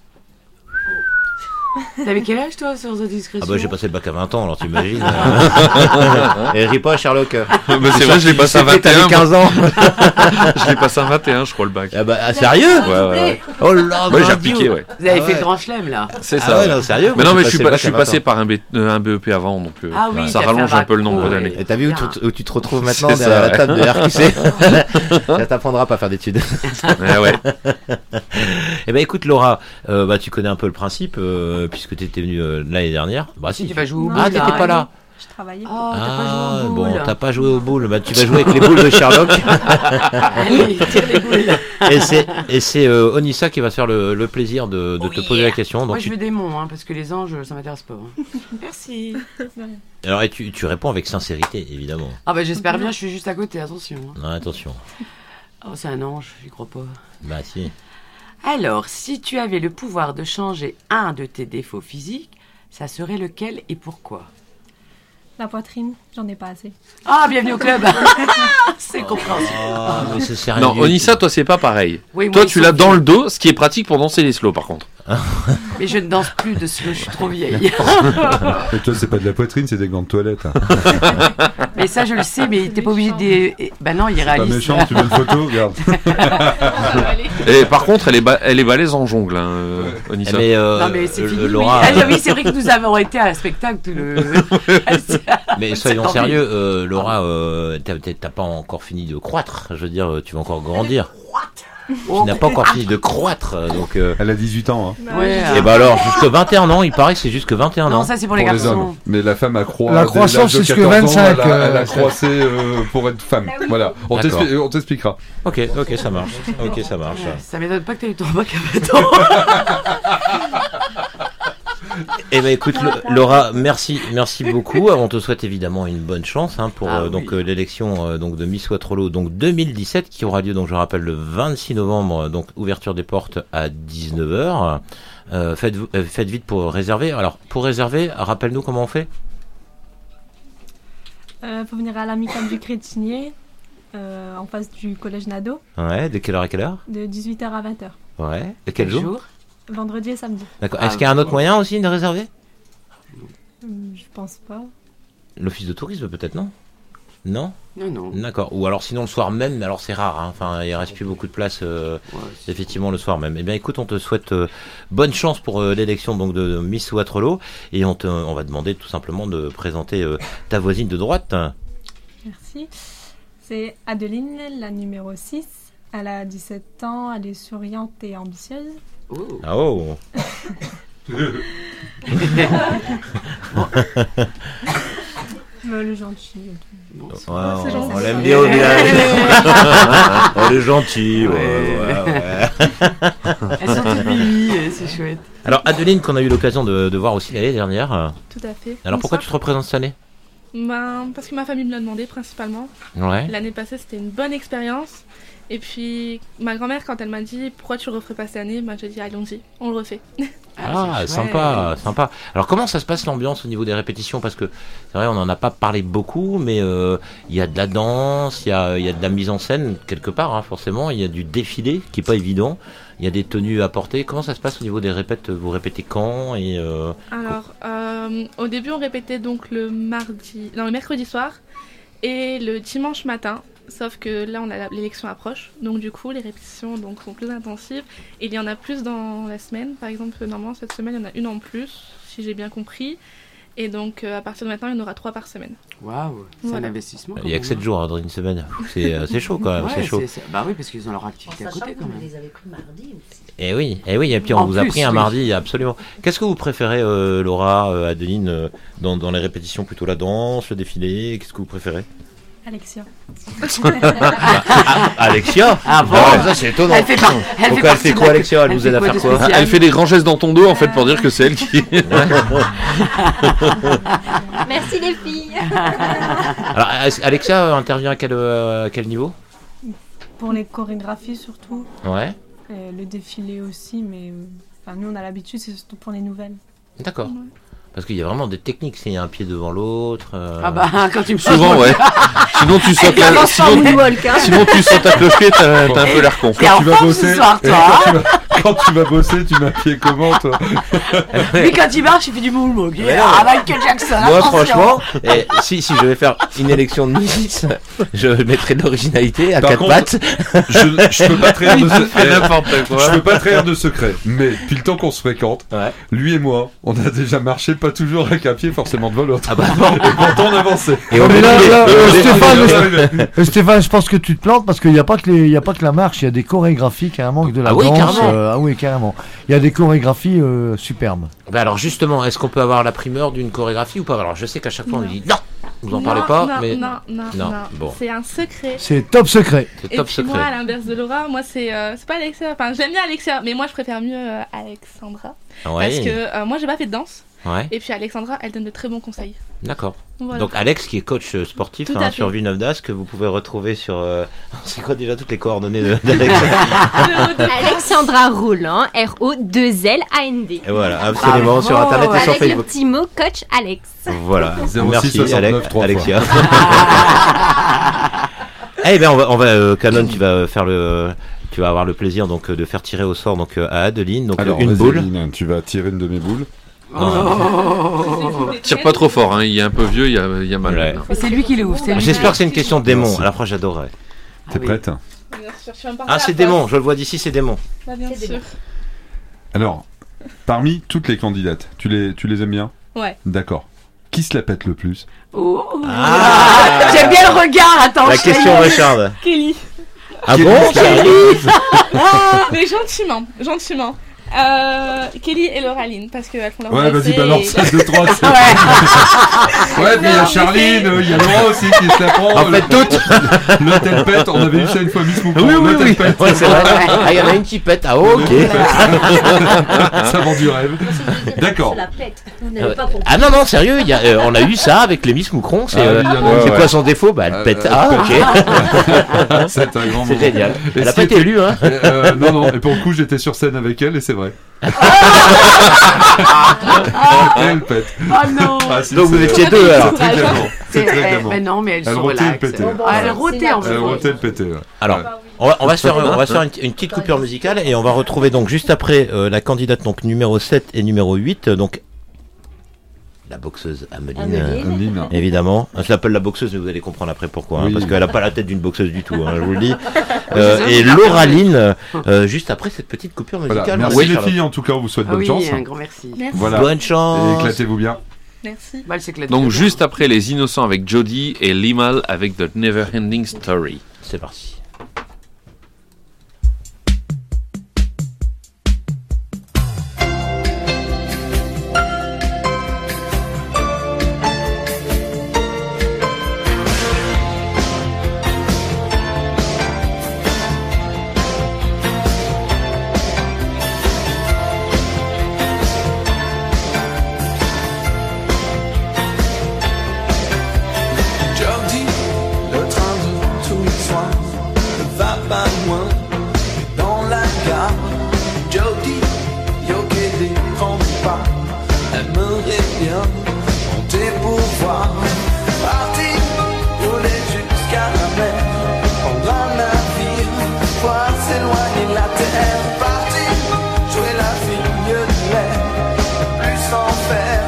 T'avais quel âge toi sans indiscrétion? Ah bah j'ai passé le bac à vingt ans alors t'imagines. Et ris pas Sherlock. Bah, c'est vrai, je l'ai passé à vingt et un. quinze ans. Je l'ai passé à vingt et un, je crois, le bac. Ah bah ah, sérieux? Ouais, ouais, ouais. Oh là, ouais, j'ai appliqué, ouais. Vous avez ah, fait ouais. le grand chelem là. C'est ah ça. Ouais, non, sérieux? Mais non, mais je suis, pas, je suis passé par un, B, euh, un B E P avant, donc euh, ah oui, ça rallonge un peu le nombre ouais. d'années. Et t'as vu où tu, où tu te retrouves maintenant c'est derrière ça, la table ouais. de R Q C? Ça t'apprendra pas à faire d'études. Ouais, ouais. Eh ben écoute Laura, euh, bah tu connais un peu le principe euh, puisque t'étais venue euh, l'année dernière. Bah si. Tu vas jouer au boule. Ah t'étais pas là. Je travaillais. Oh, t'as ah, pas joué au boule. Bon, t'as pas joué au boule. Bah tu vas jouer avec les boules de Sherlock. Oui, tire les boules. Et c'est et c'est euh, Onissa qui va se faire le, le plaisir de, de oh te yeah. poser la question. Donc moi tu... je veux des monts hein, parce que les anges ça m'intéresse pas. Hein. Merci. Alors et tu, tu réponds avec sincérité évidemment. Ah bah j'espère bien, je suis juste à côté, attention. Hein. Non, attention. Oh c'est un ange, j'y crois pas. Bah si. Alors, si tu avais le pouvoir de changer un de tes défauts physiques, ça serait lequel et pourquoi? La poitrine, j'en ai pas assez. Ah, bienvenue au club. C'est compréhensible. Ah, mais c'est sérieux. Non, Onissa, toi, c'est pas pareil. Oui, toi, moi, tu l'as dans le dos, ce qui est pratique pour danser les slows, par contre. Mais je ne danse plus de slow, je suis trop vieille. Et toi, c'est pas de la poitrine, c'est des gants de toilette. Hein. Mais ça, je le sais, mais t'es pas obligé de. Bah non, il est réaliste. Pas méchant, tu veux une photo, regarde. Et par contre, elle est, ba- elle est balèze en jongle, hein, euh, Onissa. Mais euh, non, mais c'est fini. Laura, oui. Ah, oui, c'est vrai que nous avons été à un spectacle. Le... Mais soyons sérieux, euh, Laura, euh, t'as, t'as pas encore fini de croître. Je veux dire, tu vas encore grandir. Tu n'as pas encore fini de croître, donc. Euh... Elle a dix-huit ans. Hein. Ouais. Et bah alors, jusque vingt et un ans, il paraît que c'est jusque vingt et un non, ans. Non, ça c'est pour les pour garçons. Les hommes. Mais la femme a croissé. La croissance, c'est jusque vingt-cinq. Ans, elle, a, elle a euh, croissé euh, pour être femme. Ah oui. Voilà, on, t'expli- on t'expliquera. Ok, ok, ça marche. Ok, ça marche. Ça m'étonne pas que t'aies eu ton bac à vingt ans. Eh ben écoute Laura, merci, merci beaucoup. On te souhaite évidemment une bonne chance hein, pour ah, euh, donc oui. euh, l'élection euh, donc de Miss Waterloo donc deux mille dix-sept qui aura lieu donc je rappelle le vingt-six novembre donc ouverture des portes à dix-neuf heures. Euh, faites euh, faites vite pour réserver. Alors pour réserver, rappelle-nous comment on fait. Euh, faut venir à l'amicale du Crétinier euh, en face du collège Nadeau. Ouais. De quelle heure à quelle heure? De dix-huit heures à vingt heures. Ouais. Et quel, quel jour, jour Vendredi et samedi. D'accord. Ah, est-ce qu'il y a un autre moyen aussi de réserver? Je pense pas. L'office de tourisme peut-être, non? Non. Non, non. D'accord. Ou alors sinon le soir même, mais alors c'est rare. Hein. Enfin, il reste plus beaucoup de place euh, Ouais, effectivement le soir même. Eh bien, écoute, on te souhaite euh, bonne chance pour euh, l'élection donc de Miss Waterloo et on te, on va demander tout simplement de présenter euh, ta voisine de droite. Merci. C'est Adeline, la numéro six. Elle a dix-sept ans, elle est souriante et ambitieuse. Ah oh. Euh, le gentil. Ouais, c'est on, gentil. on l'aime bien au village. On est gentil. Ouais, ouais, ouais. Elles sont toutes mimi, c'est chouette. Alors Adeline, qu'on a eu l'occasion de, de voir aussi l'année dernière. Tout à fait. Alors pourquoi Bonsoir. tu te représentes cette année? Ben, parce que ma famille me l'a demandé principalement. Ouais. L'année passée, c'était une bonne expérience. Et puis, ma grand-mère, quand elle m'a dit pourquoi tu le referais pas cette année, ben, j'ai dit allons-y, on le refait. Ah, sympa, sympa. Alors comment ça se passe l'ambiance au niveau des répétitions? Parce que c'est vrai, on n'en a pas parlé beaucoup, mais il euh, y a de la danse, il y a, y a de la mise en scène quelque part, hein, forcément. Il y a du défilé qui est pas évident. Il y a des tenues à porter. Comment ça se passe au niveau des répètes? Vous répétez quand et euh... Alors, euh, au début, on répétait donc le mardi, non, le mercredi soir et le dimanche matin. Sauf que là, on a l'élection approche, donc du coup, les répétitions donc, sont plus intensives. Et il y en a plus dans la semaine. Par exemple, normalement, cette semaine, il y en a une en plus, si j'ai bien compris. Et donc, euh, à partir de maintenant, il y en aura trois par semaine. Waouh, c'est Voilà. un investissement. Il y a que sept jours hein, dans une semaine. C'est euh, c'est chaud quand même. Ouais, c'est chaud. c'est- c'est- Bah oui, parce qu'ils ont leur activité En à sachant côté que quand vous même. les avez pris mardi aussi. Et oui, et oui, et puis on En vous a plus, pris un oui. mardi, absolument. Qu'est-ce que vous préférez, euh, Laura, euh, Adeline, euh, dans, dans les répétitions, plutôt la danse, le défilé? Qu'est-ce que vous préférez? Alexia. Ah, Alexia? Ah bon? Ouais, ça c'est étonnant. Elle fait pas- elle fait Pourquoi elle partie fait de quoi, la- Alexia? Elle elle vous fait aide à quoi faire de quoi? spécial Elle fait des grands gestes dans ton dos en fait pour dire que c'est elle qui. Merci les filles. Alors, Alexia intervient à quel, euh, à quel niveau? Pour les chorégraphies surtout. Ouais. Et le défilé aussi, mais euh, enfin, nous on a l'habitude, c'est surtout pour les nouvelles. D'accord. Parce qu'il y a vraiment des techniques, c'est un pied devant l'autre. euh, Ah bah, quand tu me Souvent, ouais. Sinon, tu sautes Elle la... avance pas en sinon, moonwalk, hein. sinon, tu sautes à cloche-pied, t'as t'as un peu l'air con. T'es en tu vas forme bosser, ce soir, et toi, quand, tu hein. vas, quand tu vas bosser, tu mets un pied comment, toi? Lui, quand il marche, il fait du moonwalk. Mais non, Ah, mais- Michael Jackson, Moi, attention. franchement, eh, si, si je vais faire une élection de Miss, je mettrai de l'originalité à Par quatre contre, pattes. Je, je peux pas trahir de Il fait secret. n'importe quoi. Je peux pas trahir de secret. Mais depuis le temps qu'on se fréquente, lui et moi, on a déjà marché pas toujours avec un pied forcément devant l'autre. Ah bah Et pourtant on avançait. Et on est là, là, euh, Stéphane, euh, Stéphane, je pense que tu te plantes parce qu'il n'y a pas que les, il y a pas que la marche, il y a des chorégraphies carrément, que de la Ah oui, danse. carrément. euh, ah oui, carrément. Il y a des chorégraphies euh, superbes. Bah alors justement, est-ce qu'on peut avoir la primeur d'une chorégraphie ou pas? Alors je sais qu'à chaque fois on Non. nous dit non, vous en Non, parlez pas, non, mais non, non, non. Bon, C'est un secret. C'est top secret. c'est Et top puis secret. moi, à l'inverse de Laura, moi c'est euh, c'est pas Alexia. Enfin, j'aime bien Alexia, mais moi je préfère mieux euh, Alexandra. Ouais. Parce que euh, moi j'ai pas fait de danse. Ouais. Et puis Alexandra, elle donne de très bons conseils. D'accord. Voilà. Donc Alex qui est coach euh, sportif Tout hein, à sur fait. Villeneuve-d'Ascq que vous pouvez retrouver sur euh, c'est quoi déjà toutes les coordonnées de- d'Alex? Alexandra Roland, R O deux L A N D. Et voilà, absolument sur internet et sur Avec le Facebook. petit mot coach Alex. Voilà. zéro six Merci soixante-neuf, Alex, trois fois. Alexia. Eh ben on va, on va euh, Canon, tu vas faire le, tu vas avoir le plaisir donc euh, de faire tirer au sort donc euh, à Adeline donc Alors, une vas-y, boule. Adeline, tu vas tirer une de mes boules. Tire pas trop fort, hein. Il est un peu vieux, il y a, il y a mal. Ouais. Mais c'est lui qui le ouvre. c'est lui qui J'espère le- que c'est une question de démon. Merci. À la fois j'adorerais. T'es oui. prête? Bien sûr, je suis même pas Ah c'est prête à démon, je le vois d'ici, c'est démon. Bah, bien sûr. Alors, parmi toutes les candidates, tu les, tu les aimes bien? Ouais. D'accord. Qui se la pète le plus? Oh. Ah. J'aime bien le regard, attends. La je question fais- Richard. Kelly. Ah Kelly, bon Kelly. Mais gentiment, gentiment. Euh, Kelly et Lauraline, parce qu'elles font leur Ouais, vas-y, essai balance et- ça de trois. c'est- Ouais. Ouais, mais il y a Non, Charline, mais il y a Laura aussi qui se la prend. En fait, toutes. L'hôtel pète, on avait eu ça une fois, Miss Moucron. Oui, oui, l'hôtel oui. pète. Ouais, c'est vrai. Ah, il y en a une qui pète. Ah, ok. Ça vend du rêve. D'accord. La pète. Vous Euh, n'avez pas compris. Ah non, non, sérieux, il y a, euh, on a eu ça avec les Miss Moucron. C'est Ah euh, oui, il y en a, c'est ouais. quoi son défaut? Bah, elle Euh, pète. elle Ah, pète. ok. C'est un grand C'est moment. génial. Et Elle a ce pas qui été était- élue, hein. Euh, Non, non, et pour le coup, j'étais sur scène avec elle et c'est vrai. Elle pète. Oh non. Ah, si, Donc c'est- vous étiez c'est deux, très alors. clément. C'est C'est- très eh, clément. mais non, mais elles Elle sont rotait, elle relax. pétait. Ah, elle rotait en Elle fait. rotait, elle pétait. ouais. Alors, Ouais. on va, on va se faire, on va se faire une, une petite coupure musicale et on va retrouver donc juste après euh, la candidate donc numéro sept et numéro huit. Donc la boxeuse Ameline, Ameline. Ameline. évidemment. Je l'appelle la boxeuse, mais vous allez comprendre après pourquoi, hein, Oui. parce qu'elle n'a pas la tête d'une boxeuse du tout, hein, je vous le dis. Euh, et Lauraline, euh, juste après cette petite coupure musicale. Voilà. Merci Oui, les Charlotte. filles, en tout cas, on vous souhaite Ah bonne oui, chance. un grand merci. Merci. Voilà. Bonne chance. Et éclatez-vous bien. Merci. Bah, elle s'éclate Donc bien. juste après les Innocents avec Jodie et Limal avec The Never Ending Story. C'est parti. Jody, le train de tous les soirs ne va pas loin. Dans la gare, Jody, yoké des rendez pas, aimerait bien monter pour voir. Partir, rouler jusqu'à la mer, prendre un navire, voir s'éloigner la terre. Partir, jouer la fille de l'air, plus s'en faire.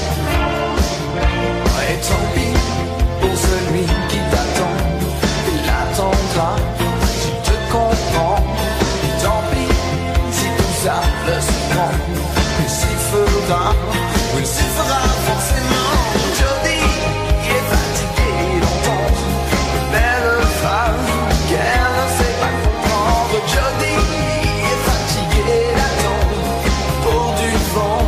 Et tant pis pour celui qui t'attend, il attendra, tu te comprends. Et tant pis si tout ça le surprend, il s'y fera, ou il s'y fera forcément. Jody est fatigué d'entendre de belles phrases qu'elle ne sait pas comprendre. Jody est fatigué d'attendre pour du vent.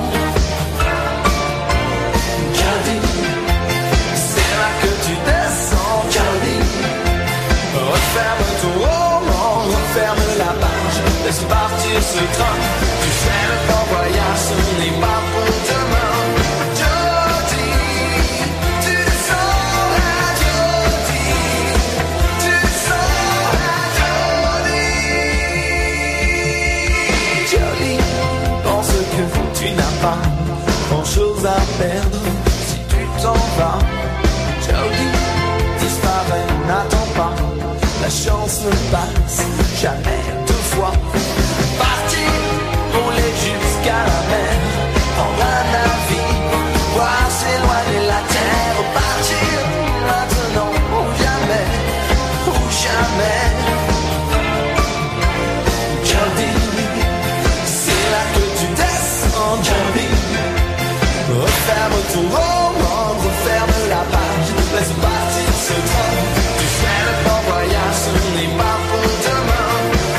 Jody, c'est là que tu descends, Jody. Referme ton roman, referme la page, laisse partir ce train. Tu sais, le temps voyage, ce n'est pas pour demain. Jody, tu descends la Jody, tu descends la Jody. Jody, pense que tu n'as pas grand chose à perdre si tu t'en vas. Jody, disparaît, n'attends pas, la chance ne passe jamais deux fois. Partir, rouler jusqu'à la mer, prendre un navire, voir s'éloigner la terre. Partir, maintenant ou jamais, ou jamais. Jody, c'est là que tu descends, Jody. Referme ton roman, referme la page, laisse partir ce train. Tu sais, le temps voyage, ce n'est pas pour demain.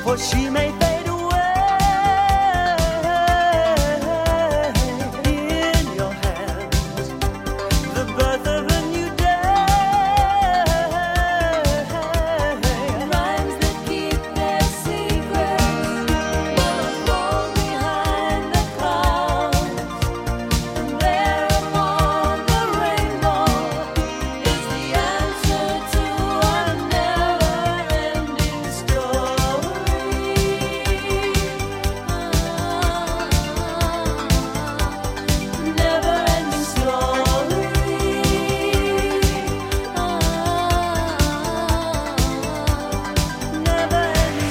for she may fade away. In your hands, the birth of a new day. Rhymes that keep their secrets, fall behind the clouds. And there upon the rainbow is the answer to a never-ending story. Never-ending story. Never-ending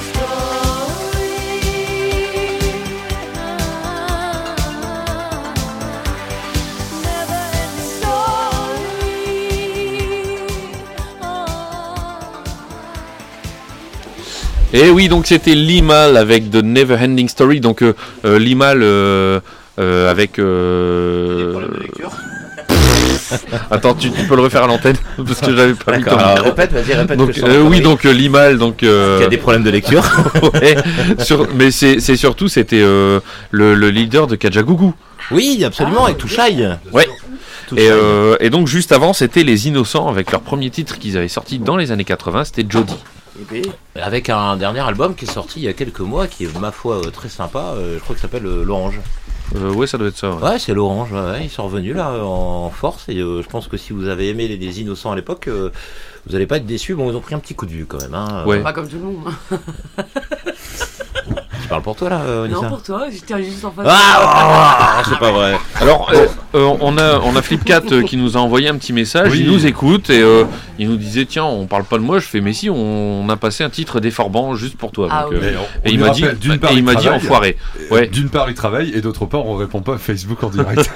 Et oui, donc c'était Limahl avec The Never Ending Story. Donc euh, euh, Limahl euh, euh, avec. Euh... Attends, tu, tu peux le refaire à l'antenne parce que j'avais pas mis D'accord, ton alors, micro. répète, vas-y, répète Donc, que je euh, t'en oui, prie. donc euh, Limahl, donc. Euh... Qui a des problèmes de lecture. Ouais, sur- mais c'est c'est surtout c'était euh, le, le leader de Kajagougou. Oui, absolument, avec Touchaï. Ouais. Touchaï. Et, euh, et donc juste avant, c'était Les Innocents avec leur premier titre qu'ils avaient sorti dans les années quatre-vingts, c'était Jody. Avec un dernier album qui est sorti il y a quelques mois, qui est ma foi euh, très sympa, euh, je crois qu'il s'appelle euh, L'Orange. Euh, ouais, ça doit être ça. Ouais, Ouais, c'est L'Orange, ouais, ouais, ils sont revenus là euh, en force et euh, je pense que si vous avez aimé les, les Innocents à l'époque, euh, vous allez pas être déçus. Bon, ils ont pris un petit coup de vue quand même. Hein. Ouais. Pas comme tout le monde. hein. Tu parles pour toi là, euh, Onissa? Non, pour toi, je tiens juste en face. Ah, ah, ah, c'est pas vrai. Alors, euh, euh, on a on a Flipcat euh, qui nous a envoyé un petit message. Oui. Il nous écoute et euh, il nous disait tiens, on parle pas de moi. Je fais mais si, on, on a passé un titre d'Efforbant juste pour toi. Ah Donc, oui. euh, Et on- et on il lui m'a dit rappelle, d'une part, et il il m'a dit travaille. enfoiré. Euh, Ouais. D'une part, il travaille et d'autre part, on répond pas à Facebook en direct.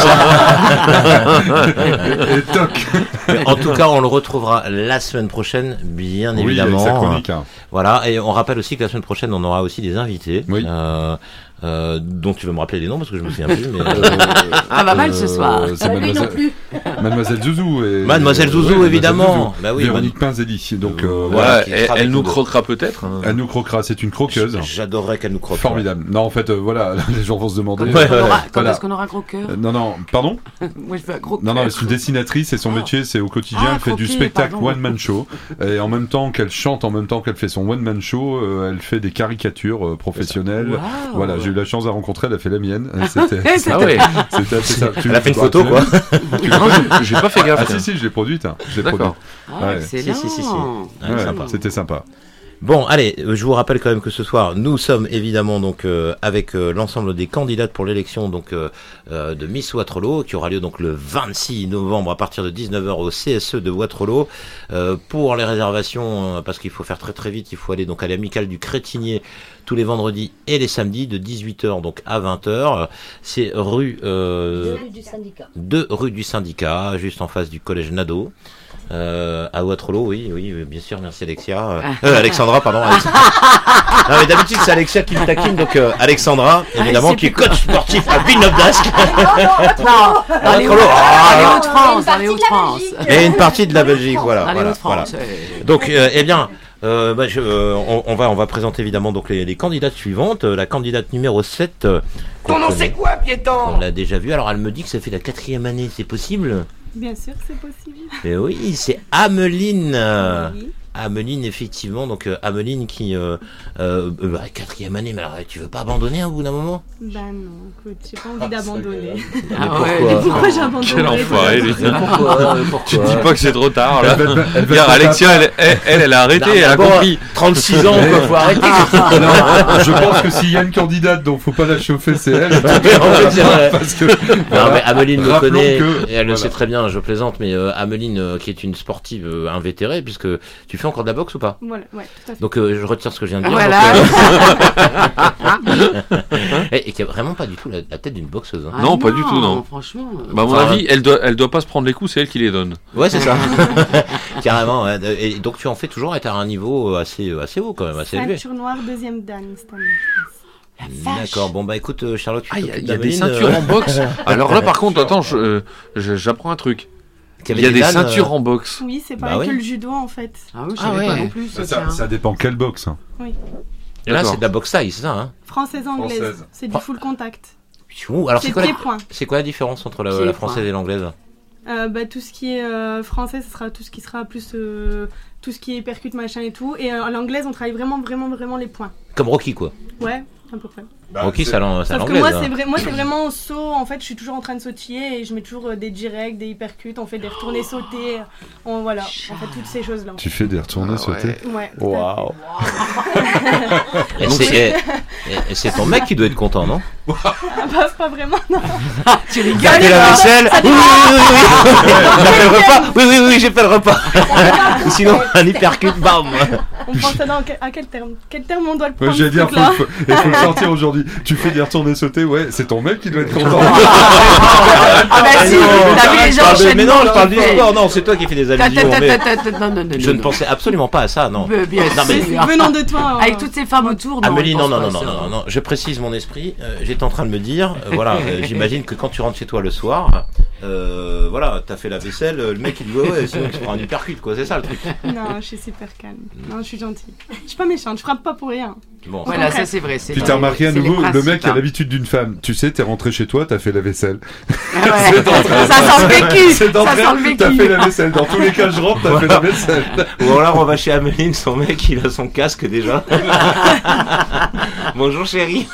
et toc. Mais en tout cas, on le retrouvera la semaine prochaine, bien Oui, évidemment. avec sa chronique, hein. Voilà, et on rappelle aussi que la semaine prochaine, on aura aussi des invités. Oui. Euh, euh, dont tu veux me rappeler les noms parce que je me souviens plus. Mais, euh, Ah, pas mal ce soir. Euh, c'est Ah, lui non Mademoiselle... plus. Mademoiselle Zouzou. Et... Mademoiselle Zouzou, Ouais, évidemment. Mademoiselle Zouzou. Bah oui, Véronique Pinzelli. Donc, euh, Ouais, voilà. qui elle, travaille elle nous tout de- croquera peut-être. hein. Elle nous croquera, c'est une croqueuse. J'adorerais qu'elle nous croque. Formidable. Non, en fait, euh, voilà, les gens vont se demander. Quand, euh, est-ce qu'on aura- quand voilà. est-ce qu'on aura un gros cœur Euh, Non, non, pardon. Moi, je fais un gros Non, non, cœur. c'est une dessinatrice et son métier, c'est au quotidien, Ah, elle fait du croquer, spectacle pardon. one-man show. Et en même temps qu'elle chante, en même temps qu'elle fait son one-man show, euh, elle fait des caricatures euh, professionnelles. Wow. Voilà, j'ai eu la chance de la rencontrer, elle a fait la mienne. C'était Ah ouais. c'était assez ça. Tu- Elle a fait une tu- photo, tu- quoi. tu- Non, j'ai- j'ai pas fait gaffe. Ah tiens. si, si, je l'ai produite. hein. Je l'ai D'accord. produite. Ah, Ouais. excellent. Si, si, si, si. Ouais, Ouais, sympa. C'était sympa. Bon, allez, euh, je vous rappelle quand même que ce soir, nous sommes évidemment donc euh, avec euh, l'ensemble des candidates pour l'élection donc euh, euh, de Miss Waterloo, qui aura lieu donc le vingt-six novembre à partir de dix-neuf heures au C S E de Waterloo. Euh, pour les réservations, euh, parce qu'il faut faire très très vite, il faut aller donc à l'amicale du Crétinier tous les vendredis et les samedis de dix-huit heures donc à vingt heures. C'est rue euh, Rue du syndicat. deux rue du Syndicat, juste en face du collège Nadeau. Euh, à Waterloo, oui, oui, oui, bien sûr, merci Alexia. Euh, euh, Alexandra, pardon. Alexandra. Non, mais d'habitude, c'est Alexia qui me taquine, donc euh, Alexandra, évidemment, c'est qui est plus coach sportif à Villeneuve-d'Ascq. Non, dans les Waterloo. Ah, Hauts-de-France, dans les Hauts-de-France. Et une partie de la Belgique, voilà. Dans les voilà, Hauts-de-France, voilà. ouais. Donc, euh, eh bien, euh, bah, je, euh, on, on va, on va présenter évidemment donc les, les candidates suivantes. Euh, La candidate numéro sept. euh, Ton nom c'est quoi, on piéton? l'a déjà vu. Alors, elle me dit que ça fait la quatrième année, c'est possible? Bien sûr, c'est possible. Mais oui, c'est Ameline. Oui. Ameline, effectivement. Donc, euh, Ameline qui. Euh, euh, euh, bah, quatrième année, mais alors, tu veux pas abandonner hein, au bout d'un moment? Ben non, écoute, j'ai pas envie d'abandonner. Mais Ah ouais, pourquoi? Pourquoi j'abandonnerais? Quel enfoiré, lui. Mais pourquoi, euh, pourquoi Tu dis pas que c'est trop tard, là. Elle va- elle va- Regarde, Alexia, elle, elle, elle, elle a arrêté, Non, mais elle a bon, compris. trente-six ans, quoi, faut arrêter. Non, je pense que s'il y a une candidate dont faut pas la chauffer, c'est elle. En fait, c'est vrai. Parce que, Non, voilà. mais Ameline me Rappelons connaît, que- et elle le voilà. sait très bien, je plaisante, mais euh, Ameline, euh, qui est une sportive euh, invétérée, puisque tu fais encore de la boxe ou pas? Voilà, ouais, tout à fait. Donc euh, je retire ce que je viens de dire. Voilà. donc, euh, et, et qui a vraiment pas du tout la, la tête d'une boxeuse. hein. Ah Non, pas du tout, non. Franchement. Bah, à mon Enfin, avis, elle doit, elle doit pas se prendre les coups, c'est elle qui les donne. Ouais, c'est ça. Carrément. Ouais. Et donc tu en fais toujours être à un niveau assez, euh, assez haut quand même, assez élevé. Ceinture noire, deuxième dan cette année, je pense. D'accord. Bon bah écoute, euh, Charlotte, tu Ah, il y a, t'occupes il y a des d'Ameline, ceintures euh, en boxe. Alors là, par contre, attends, je, euh, je- j'apprends un truc. qu'il Il y a des dames, ceintures euh, en boxe. Oui, c'est Bah pareil oui. que le judo en fait. Ah oui, je Ah savais pas ouais. non plus. Ça, ça, ça, tiens. ça dépend quelle boxe. hein. Oui. Et là, D'accord. c'est de la boxe thaï, c'est ça, hein? Française anglaise. Française. C'est du full contact. Ouh, alors c'est quoi, la... pied-point. c'est quoi la différence entre la, Pied-point. la française et l'anglaise? Euh, bah, tout ce qui est euh, français, ce sera tout ce qui sera plus euh, tout ce qui est percute machin et tout. Et euh, l'anglaise, on travaille vraiment, vraiment, vraiment les points. Comme Rocky, quoi. Ouais, à peu près. Rocky, ça l'an- ça Sauf que l'anglaise. moi, hein. c'est vrai, moi, c'est vraiment au saut. En fait, je suis toujours en train de sautiller et je mets toujours euh, des directs, des hypercutes. On fait des retournées sautés. On voilà, on fait toutes ces choses là. Tu fais des retournées sauter. Ouais. Waouh. Et c'est et- et- et c'est ton mec qui doit être content, non? Ah, bah, pas vraiment. Non. Tu rigoles. T'as fait la vaisselle? Oui, oui, oui, oui. J'ai fait le repas? Oui, oui, oui, j'ai fait le repas. Ou sinon, un hypercute, bam. On pense à, dans, à quel terme Quel terme on doit le Ouais, prendre j'allais ce dire, faut, truc-là faut- il faut le sortir aujourd'hui. Tu fais des retournées sauter, ouais, c'est ton mec qui doit être content. Ah bah si, non, t'as vu les je parle de- enchaînements Mais non, je parle que du tu fais. sport. Non, c'est toi qui fais des allusions. Ta- ta- mais ta- ta- ta- non, non, non, Je non, ne non. pensais absolument pas à ça, non. Mais bien Non, mais- sûr. Venant de toi. Avec toutes ces femmes autour. non, Amélie, je non, pense non, pas non, non, ça. non, non, non, je précise mon esprit. Euh, J'étais en train de me dire, euh, voilà, euh, j'imagine que quand tu rentres chez toi le soir, euh, voilà, t'as fait la vaisselle, euh, le mec il dit ouais, ouais, sinon tu prends un hypercute, quoi, c'est ça le truc. Non, je suis super calme. Non, je suis gentille. Je suis pas méchante, je frappe pas pour rien. Bon, Au Voilà, contraire. ça c'est vrai. c'est Puis les- t'as remarqué à c'est les nouveau, le principes, mec a hein. l'habitude d'une femme. Tu sais, t'es rentré chez toi, t'as fait la vaisselle. ouais. Ça sent le vécu, C'est ça d'entrée, sent le vécu. T'as fait la vaisselle. Dans tous les cas, je rentre, t'as fait la vaisselle. Ou alors on va chez Améline, son mec il a son casque déjà. Bonjour chérie.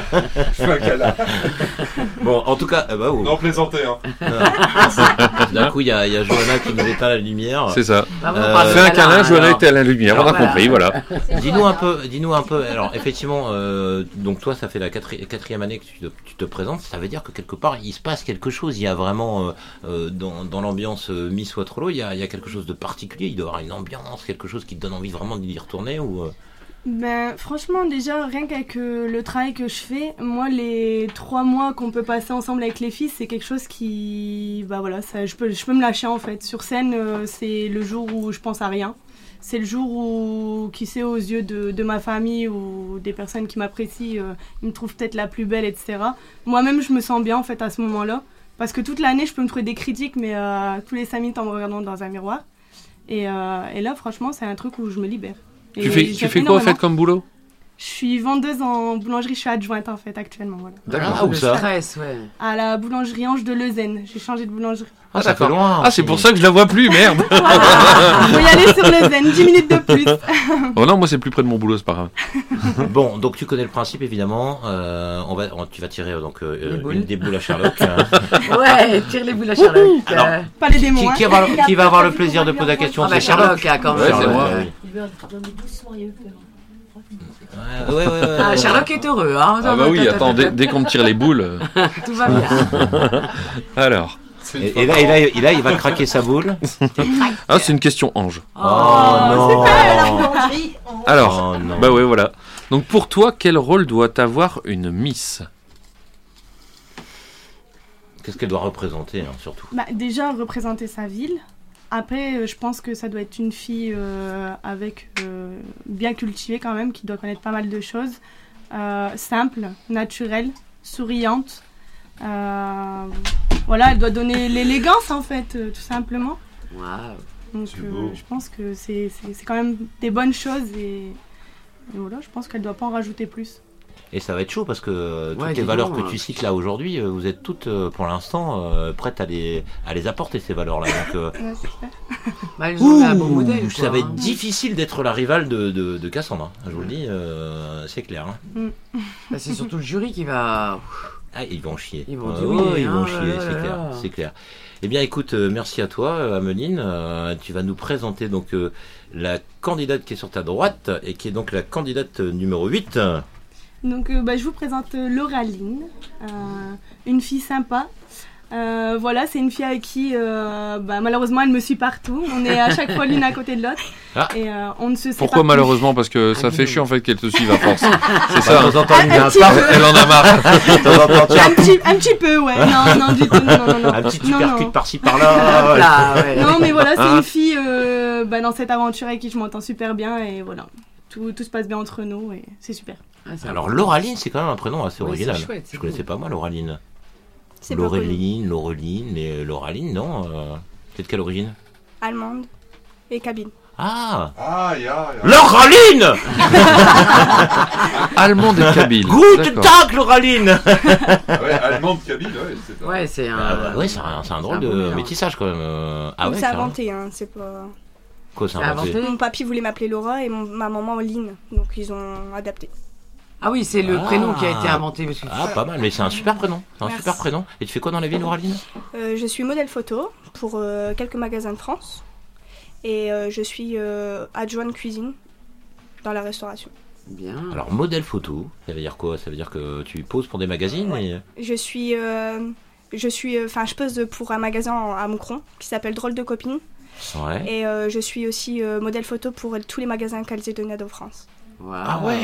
Bon, en tout cas, euh, bah, oh. Non, plaisanter, hein. Euh, D'un coup, il y a, il y a Johanna qui nous éteint la lumière. C'est ça. Ah bon, on parle de Fais un câlin, câlin, Johanna alors. était à la lumière, on a Alors, voilà. compris, voilà. Dis-nous un peu, dis-nous un peu. Alors effectivement, euh, donc toi, ça fait la quatri- quatrième année que tu te, tu te présentes. Ça veut dire que quelque part, il se passe quelque chose. Il y a vraiment euh, euh, dans, dans l'ambiance euh, Miss Waterloo, il y, a, il y a quelque chose de particulier. Il doit y avoir une ambiance, quelque chose qui te donne envie vraiment d'y retourner ou. euh, Ben, franchement, déjà, rien qu'avec euh, le travail que je fais, moi, les trois mois qu'on peut passer ensemble avec les filles, c'est quelque chose qui. Bah voilà, ça, je, peux, je peux me lâcher en fait. Sur scène, euh, c'est le jour où je pense à rien. C'est le jour où, qui sait, aux yeux de, de ma famille ou des personnes qui m'apprécient, euh, ils me trouvent peut-être la plus belle, et cetera. Moi-même, je me sens bien en fait à ce moment-là. Parce que toute l'année, je peux me trouver des critiques, mais euh, tous les cinq minutes en me regardant dans un miroir. Et, euh, et là, franchement, c'est un truc où je me libère. Et Tu fais, j'aime tu fais quoi en fait énormément. comme boulot? Je suis vendeuse en boulangerie, je suis adjointe en fait actuellement. Voilà. D'accord. Ah, où le ça stress, ouais. À la boulangerie Ange de Leuzen. J'ai changé de boulangerie. Ah, ça fait loin. Ah, c'est pour ça que je la vois plus, merde. Faut y aller sur Leuzen, dix minutes de plus. Oh non, moi c'est plus près de mon boulot, c'est pas grave. Bon, donc tu connais le principe évidemment. Euh, on va, on- tu vas tirer euh, donc euh, Les boules. une des boules à Sherlock. hein. Ouais, tire les boules à Sherlock. Alors, euh. Pas les démons. Qui, hein. qui va, qui va avoir le plaisir de poser la question? Ah bah, C'est Sherlock. Sherlock, hein, quand même. Ouais, c'est Sherlock, moi. oui. Il veut donner doucement, il veut faire. Ouais, ouais, ouais, ouais, Ah, ouais. Sherlock est heureux, hein. Ah bah oui, attends, dès, dès qu'on me tire les boules. euh, Tout va bien. Alors. Et, et là, et, là, et là, il va craquer sa boule. Ah, c'est une question ange. Oh, non. Alors, Oh, non. bah ouais, voilà. Donc pour toi, quel rôle doit avoir une Miss? Qu'est-ce qu'elle doit représenter, hein, surtout? Bah, déjà, représenter sa ville. Après, euh, je pense que ça doit être une fille euh, avec euh, bien cultivée quand même, qui doit connaître pas mal de choses. Euh, simple, naturelle, souriante. Euh, voilà, elle doit donner l'élégance en fait, euh, tout simplement. Waouh. Donc C'est euh, beau. je pense que c'est c'est- c'est quand même des bonnes choses et, et voilà, je pense qu'elle doit pas en rajouter plus. Et ça va être chaud parce que euh, toutes Ouais, les dis valeurs donc, que tu hein. cites là aujourd'hui, euh, vous êtes toutes euh, pour l'instant euh, prêtes à les, à les apporter ces valeurs-là. Donc, euh, Ouais, c'est clair. Bah, elles ont un bon ouh, modèle. ça quoi, va être hein. difficile d'être la rivale de, de, de Cassandre. hein. Je vous le dis, euh, c'est clair. hein. Mm. Bah, c'est surtout le jury qui va. Ah, ils vont chier. Ils vont Ouais, dire ouais, oui, ils hein, vont là, chier, là, c'est là, clair, là. c'est clair. Eh bien, écoute, euh, merci à toi, euh, Ameline. Euh, tu vas nous présenter donc euh, la candidate qui est sur ta droite et qui est donc la candidate euh, numéro huit. Donc euh, bah, je vous présente euh, Lauraline, euh, une fille sympa. Euh, voilà, c'est une fille avec qui euh, bah, malheureusement elle me suit partout. On est à chaque fois l'une à côté de l'autre Ah. et euh, on ne se sait Pourquoi pas malheureusement? Parce que ça fait chier en fait qu'elle te suive à force. C'est ça. Bah, hein. de temps en temps, il y a un petit pas. peu. Elle en a marre. De temps en temps, tiens, un petit, un petit peu, ouais. Non, non, du tout, non, non, non. un petit non, uppercut non. par-ci par-là. Là, ouais. Non, mais voilà, c'est Hein une fille euh, bah, dans cette aventure avec qui je m'entends super bien et voilà. Tout, tout se passe bien entre nous et c'est super. Ah, c'est Alors, un- Lauraline, c'est quand même un prénom assez Ouais, original. c'est chouette, c'est Je connaissais cool. pas moi Lauraline. C'est pas connu. Laureline, Laureline, mais Lauraline, non. Euh, c'est de quelle origine? Allemande et cabine. Ah Ah, ya, ya. Loraline Allemande et kabyle. Guten D'accord. Tag, Loraline Ah ouais, allemande, kabyle, ouais, c'est ça. Ouais, c'est un. Ah bah ouais, c'est un, c'est un drôle un de bon mélange. métissage quand même. euh. Ah ouais, c'est carrément. inventé, hein, c'est pas. Quoi, c'est C'est inventé inventé Mon papy voulait m'appeler Laura et mon- ma maman Lynn, donc ils ont adapté. Ah oui, c'est le Ah. prénom qui a été inventé. Parce que... Ah, pas mal, mais c'est un super prénom. C'est un Merci. super prénom. Et tu fais quoi dans la vie, Loraline? Euh, je suis modèle photo pour euh, quelques magasins de France et euh, je suis euh, adjointe cuisine dans la restauration. Bien. Alors, modèle photo, ça veut dire quoi? Ça veut dire que tu poses pour des magazines et... Je suis, euh, je suis, enfin, je pose pour un magasin à Moucron qui s'appelle Drôle de Copine. Ouais. Et euh, je suis aussi euh, modèle photo pour tous les magasins Calzedonia de France. Ah ouais.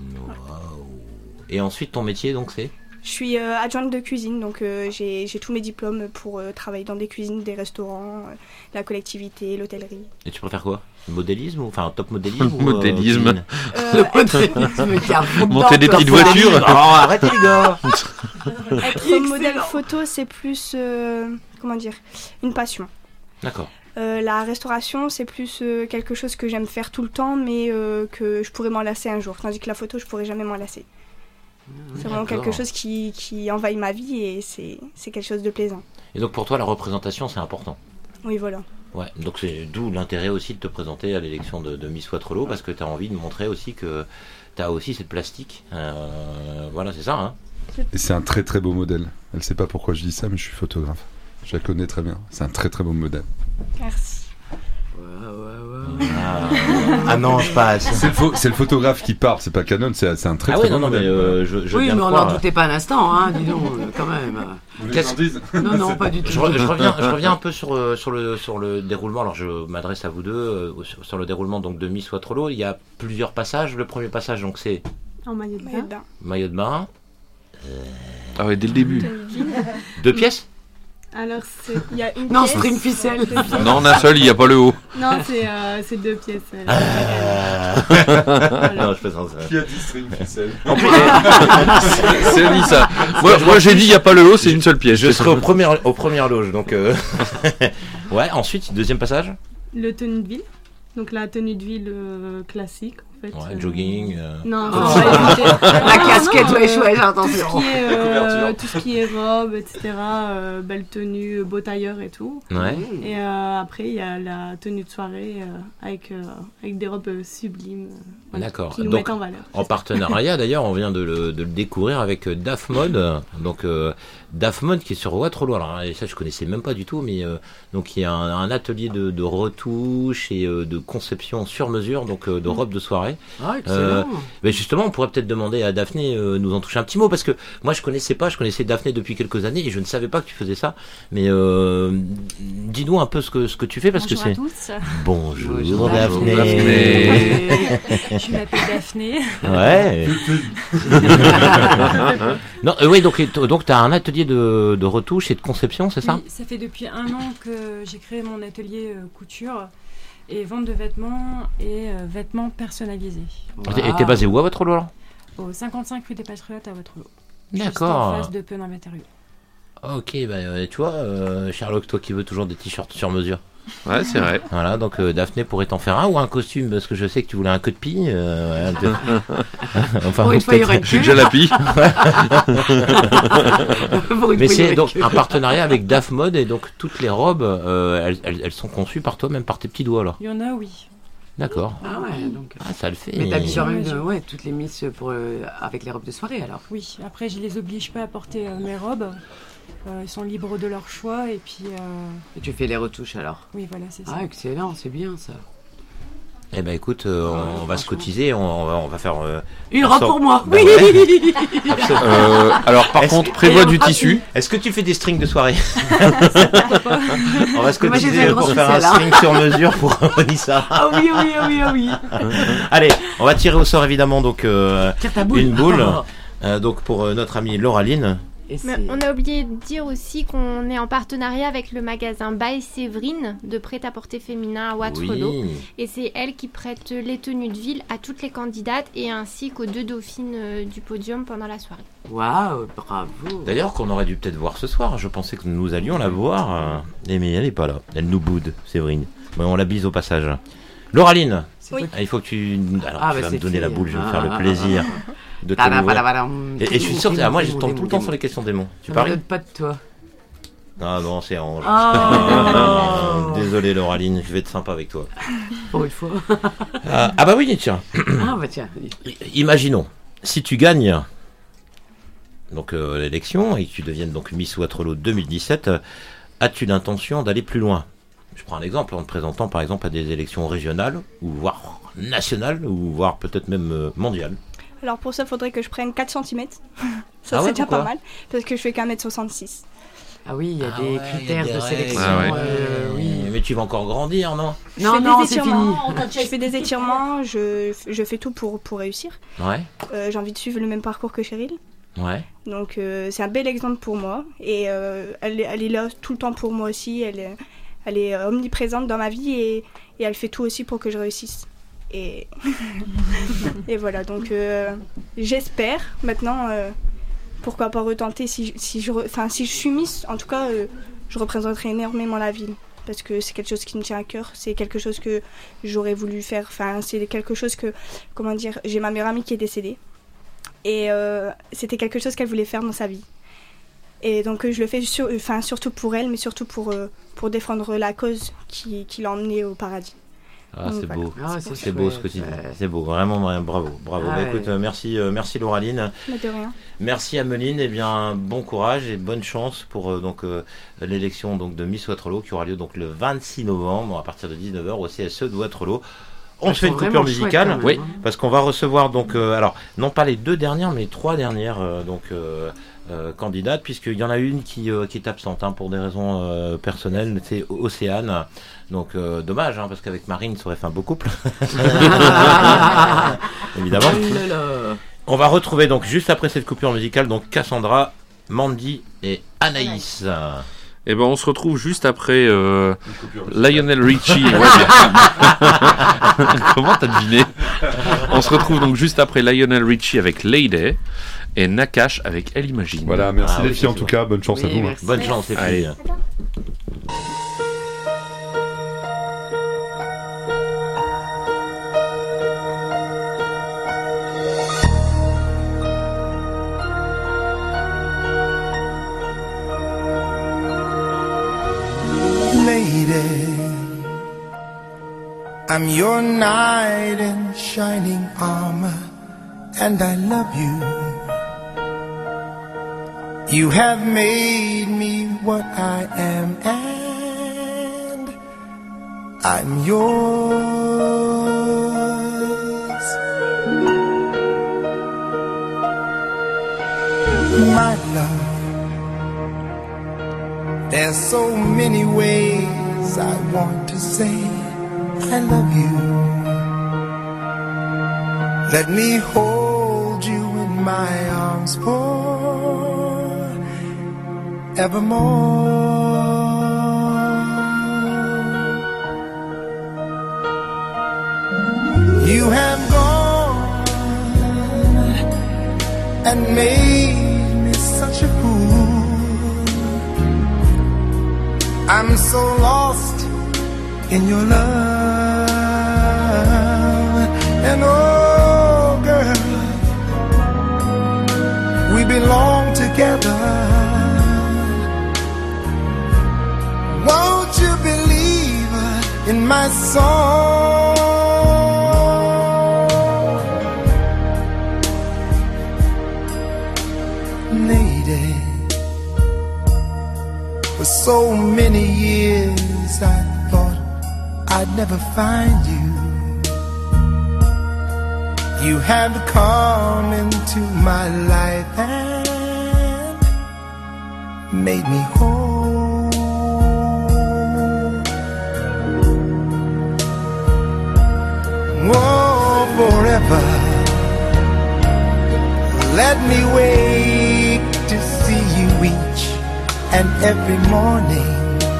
Et ensuite, ton métier, donc, c'est? Je suis euh, adjointe de cuisine, donc euh, j'ai j'ai tous mes diplômes pour euh, travailler dans des cuisines, des restaurants, euh, la collectivité, l'hôtellerie. Et tu préfères quoi? Modélisme ou enfin top modélisme ou, euh, Modélisme. cuisine Euh, Le modélisme qui a fond dedans, Monter des quoi. petites voitures. Oh, arrêtez les gars. Être modèle photo, c'est plus, euh, comment dire, une passion. D'accord. Euh, la restauration, c'est plus euh, quelque chose que j'aime faire tout le temps, mais euh, que je pourrais m'en lasser un jour. Tandis que la photo, je pourrais jamais m'en lasser. C'est vraiment D'accord. quelque chose qui, qui envahit ma vie et c'est c'est quelque chose de plaisant. Et donc pour toi, la représentation, c'est important. Oui, voilà. Ouais, donc c'est d'où l'intérêt aussi de te présenter à l'élection de, de Miss Waterloo, parce que tu as envie de montrer aussi que tu as aussi cette plastique. Euh, voilà, c'est ça, hein. Et c'est un très très beau modèle. Elle sait pas pourquoi je dis ça, mais je suis photographe. Je la connais très bien. C'est un très très beau modèle. Merci. Ah, ah non, je passe. C'est le, pho- c'est le photographe qui parle, c'est pas Canon, c'est c'est un très Ah très oui, beau non, non, modèle. mais euh, je, je Oui, viens mais de on croire, n'en doutait pas un instant, hein, dis donc, euh, quand même. Vous voulez que Qu'est-ce- j'en dise Non, non, pas du tout. Je, re- je reviens, je reviens un peu sur, euh, sur, le, sur le déroulement. Alors, je m'adresse à vous deux euh, sur, sur le déroulement donc de Miss Waterloo. Il y a plusieurs passages. Le premier passage, donc, c'est En maillot de bain. maillot de bain. Ah ouais, dès le début. Deux pièces. Alors, c'est- il y a une Non, pièce. string ficelle. deux pièces. Non, on a un seul, il n'y a pas le haut. Non, c'est euh, c'est deux pièces. euh, Ah. Non, je plaisante. Qui a dit string ficelle En plus, C'est c'est dit ça. Moi, moi j'ai dit il n'y a pas le haut, c'est une seule pièce. je serai au premier, aux premières loges. Donc, euh, ouais. Ensuite, deuxième passage. Le tenue de ville. Donc la tenue de ville euh, classique en fait. Ouais, euh, jogging. euh. Non, Oh. on va éviter. La Non, casquette, non, ouais, euh, chouette, Tout attention. ce qui est, La euh, couverture. tout ce qui est robe, et cetera. euh, belle tenue, beau tailleur et tout. Ouais. Et euh, après il y a la tenue de soirée euh, avec euh, avec des robes euh, sublimes. euh, voilà, D'accord. Qui nous Donc, mettent en valeur. en partenariat, d'ailleurs, on vient de le, de le découvrir avec euh, Daf Mode. Donc, euh, Daf Mode qui est sur Waterloo. Alors, hein, ça, je connaissais même pas du tout, mais euh, donc il y a un, un atelier de, de retouche et euh, de conception sur mesure, donc euh, de robes de soirée. Ah, excellent. Euh, mais justement, on pourrait peut-être demander à Daphné euh, nous en toucher un petit mot, parce que moi, je connaissais pas, je connaissais Daphné depuis quelques années et je ne savais pas que tu faisais ça. Mais euh, dis-nous un peu ce que ce que tu fais, parce Bonjour que à c'est. tous. Bonjour, Bonjour, Daphné. Daphné. Je m'appelle Daphné. Ouais. Non, euh, oui, donc donc t'as un atelier de, de retouche et de conception, c'est ça? Oui, ça fait depuis un an que j'ai créé mon atelier euh, couture et vente de vêtements et euh, vêtements personnalisés. Et t'es basé où à Waterloo alors? Au cinquante-cinq rue des Patriotes à Waterloo. D'accord. Juste en face de Penin Matériaux. Ok, bah euh, tu vois, euh, Sherlock, toi qui veux toujours des t-shirts sur mesure. Ouais, c'est vrai. Voilà, donc euh, Daphné pourrait t'en faire un ou un costume, parce que je sais que tu voulais un queue de pie. euh, ouais, te- enfin, Pour une fois, il y aurait J'ai déjà la pie. Pour une Mais fois, il y c'est aurait donc que- un partenariat avec Daf Mode et donc toutes les robes, euh, elles, elles, elles sont conçues par toi, même par tes petits doigts alors. Il y en a, oui. D'accord. Ah ouais, donc. Ah, ça le fait. Mais t'habilles quand même Sur euh, mesure. ouais, toutes les misses pour, euh, avec les robes de soirée alors. Oui, après, je les oblige pas à porter euh, mes robes. Euh, ils sont libres de leur choix et puis. euh, Et tu fais les retouches alors. Oui, voilà, c'est ça. Ah, excellent, c'est bien ça. Eh ben écoute, euh, on, on va se cotiser, on, on va, on va faire. euh, Une on robe sort- pour moi. Bah Oui. ouais. Absolument. Euh, alors par Est-ce- contre, prévois du tissu. Est-ce que tu fais des strings de soirée? On va se Moi, j'ai fait cotiser un pour gros faire un ficelle, hein. string sur mesure pour Vanessa. Ah oui, oui, ah oui, ah oui. Allez, on va tirer au sort évidemment donc euh, Carte à boule. une boule. Euh, donc pour euh, notre amie Loraline. Et Mais c'est- on a oublié de dire aussi qu'on est en partenariat avec le magasin By Séverine de prêt-à-porter féminin à Waterloo. Oui. Et c'est elle qui prête les tenues de ville à toutes les candidates et ainsi qu'aux deux dauphines euh, du podium pendant la soirée. Waouh, bravo. D'ailleurs qu'on aurait dû peut-être voir ce soir. Je pensais que nous allions la voir. euh, eh, mais elle n'est pas là. Elle nous boude, Séverine. Bon, on la bise au passage. Lauraline, Oui. ah, il faut que tu. Alors, Ah, tu bah, vas c'est me donner la fait. boule, je vais me Ah, faire ah, le plaisir ah, ah. de te Tada, l'ouvrir. pada, pada. Et, et je suis sûr, Démon, ah, moi, je démon, tombe démon, tout le temps démon. sur les questions démons. Tu Ça paries m'arrête pas de toi. Ah non, c'est en. Oh. Désolé, Lauraline, je vais être sympa avec toi. Pour une fois. Ah, ah bah oui, tiens. Ah bah tiens. I- Imaginons, si tu gagnes donc euh, l'élection et que tu deviennes donc Miss Waterloo deux mille dix-sept, euh, as-tu l'intention d'aller plus loin? Je prends un exemple en te présentant par exemple à des élections régionales ou voire nationales ou voire peut-être même euh, mondiales. Alors pour ça, il faudrait que je prenne quatre centimètres. Ça Ah ouais, serait déjà pas pourquoi mal, parce que je fais qu'un mètre soixante-six. Ah oui, il y a Ah des ouais, critères il y a de des sélection. règles. euh, oui. Mais tu vas encore grandir, non? Je Non, fais non, des c'est étirements, fini. Je fais des étirements, je, je fais tout pour, pour réussir. Ouais, Euh, J'ai envie de suivre le même parcours que Cheryl. ouais. Donc euh, c'est un bel exemple pour moi. Et euh, elle, est- elle est là tout le temps pour moi aussi. Elle est, elle est euh, omniprésente dans ma vie et, et elle fait tout aussi pour que je réussisse. Et, et voilà, donc euh, j'espère maintenant, euh, pourquoi pas retenter si, si, je, re- enfin, si je suis Miss, en tout cas, euh, je représenterai énormément la ville. Parce que c'est quelque chose qui me tient à cœur, c'est quelque chose que j'aurais voulu faire, enfin c'est quelque chose que, comment dire, j'ai ma meilleure amie qui est décédée. Et euh, c'était quelque chose qu'elle voulait faire dans sa vie. Et donc euh, je le fais sur, enfin, surtout pour elle, mais surtout pour, euh, pour défendre la cause qui, qui l'a emmenée au paradis. Ah, Donc, c'est voilà. beau, Ah, c'est c'est beau ce que chouette, tu dis, ouais. c'est beau, vraiment, vraiment, bravo, bravo. Ah Bah, ouais. écoute, euh, merci, euh, merci Lauraline, Mais de rien. merci Ameline, et bien bon courage et bonne chance pour euh, donc euh, l'élection donc de Miss Waterloo qui aura lieu donc le vingt-six novembre à partir de dix-neuf heures au C S E de Waterloo. On Elles se fait sont une coupure vraiment musicale, chouettes, quand oui, même, hein. parce qu'on va recevoir donc euh, alors non pas les deux dernières mais les trois dernières euh, donc euh, euh, candidates, puisqu'il y en a une qui, euh, qui est absente hein, pour des raisons euh, personnelles, c'est Océane. Donc euh, dommage hein, parce qu'avec Marine ça aurait fait un beau couple. Évidemment. Oh là là. On va retrouver donc juste après cette coupure musicale donc Cassandra, Mandy et Anaïs. Eh ben, on se retrouve juste après euh, Lionel Richie. Ouais, comment t'as deviné? On se retrouve donc juste après Lionel Richie avec Lady et Nakash avec Elle Imagine. Voilà, merci Ah, les oui, filles en c'est tout bon. cas, bonne chance Oui, à vous. hein. merci. Bonne chance les Allez. filles. Lady, I'm your knight in shining armor, and I love you. You have made me what I am, and I'm yours. My love, there's so many ways I want to say I love you. Let me hold you in my arms forevermore. You have gone and made me such a fool. I'm so lost in your love. And oh girl, we belong together. Won't you believe in my song? Lady, for so many years I thought I'd never find you. You have come into my life and made me whole. Oh, forever, let me wake to see you each and every morning.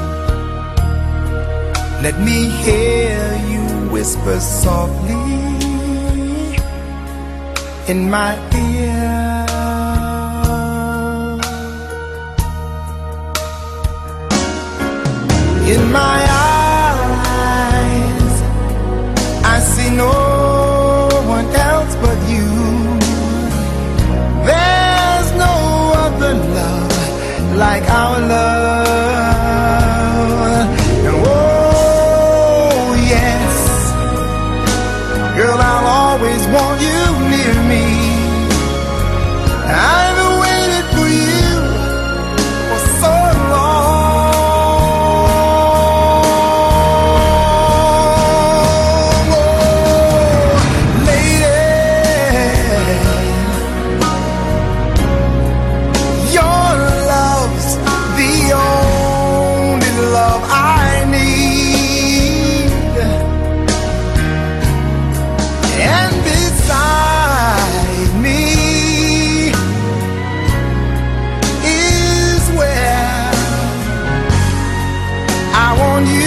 Let me hear you whisper softly in my ear. In my eyes, your love. And oh yes, girl, I'll always want you near me. I've waited for you for so long. Oh, lady, your love's the only love I need. And beside me is where I want you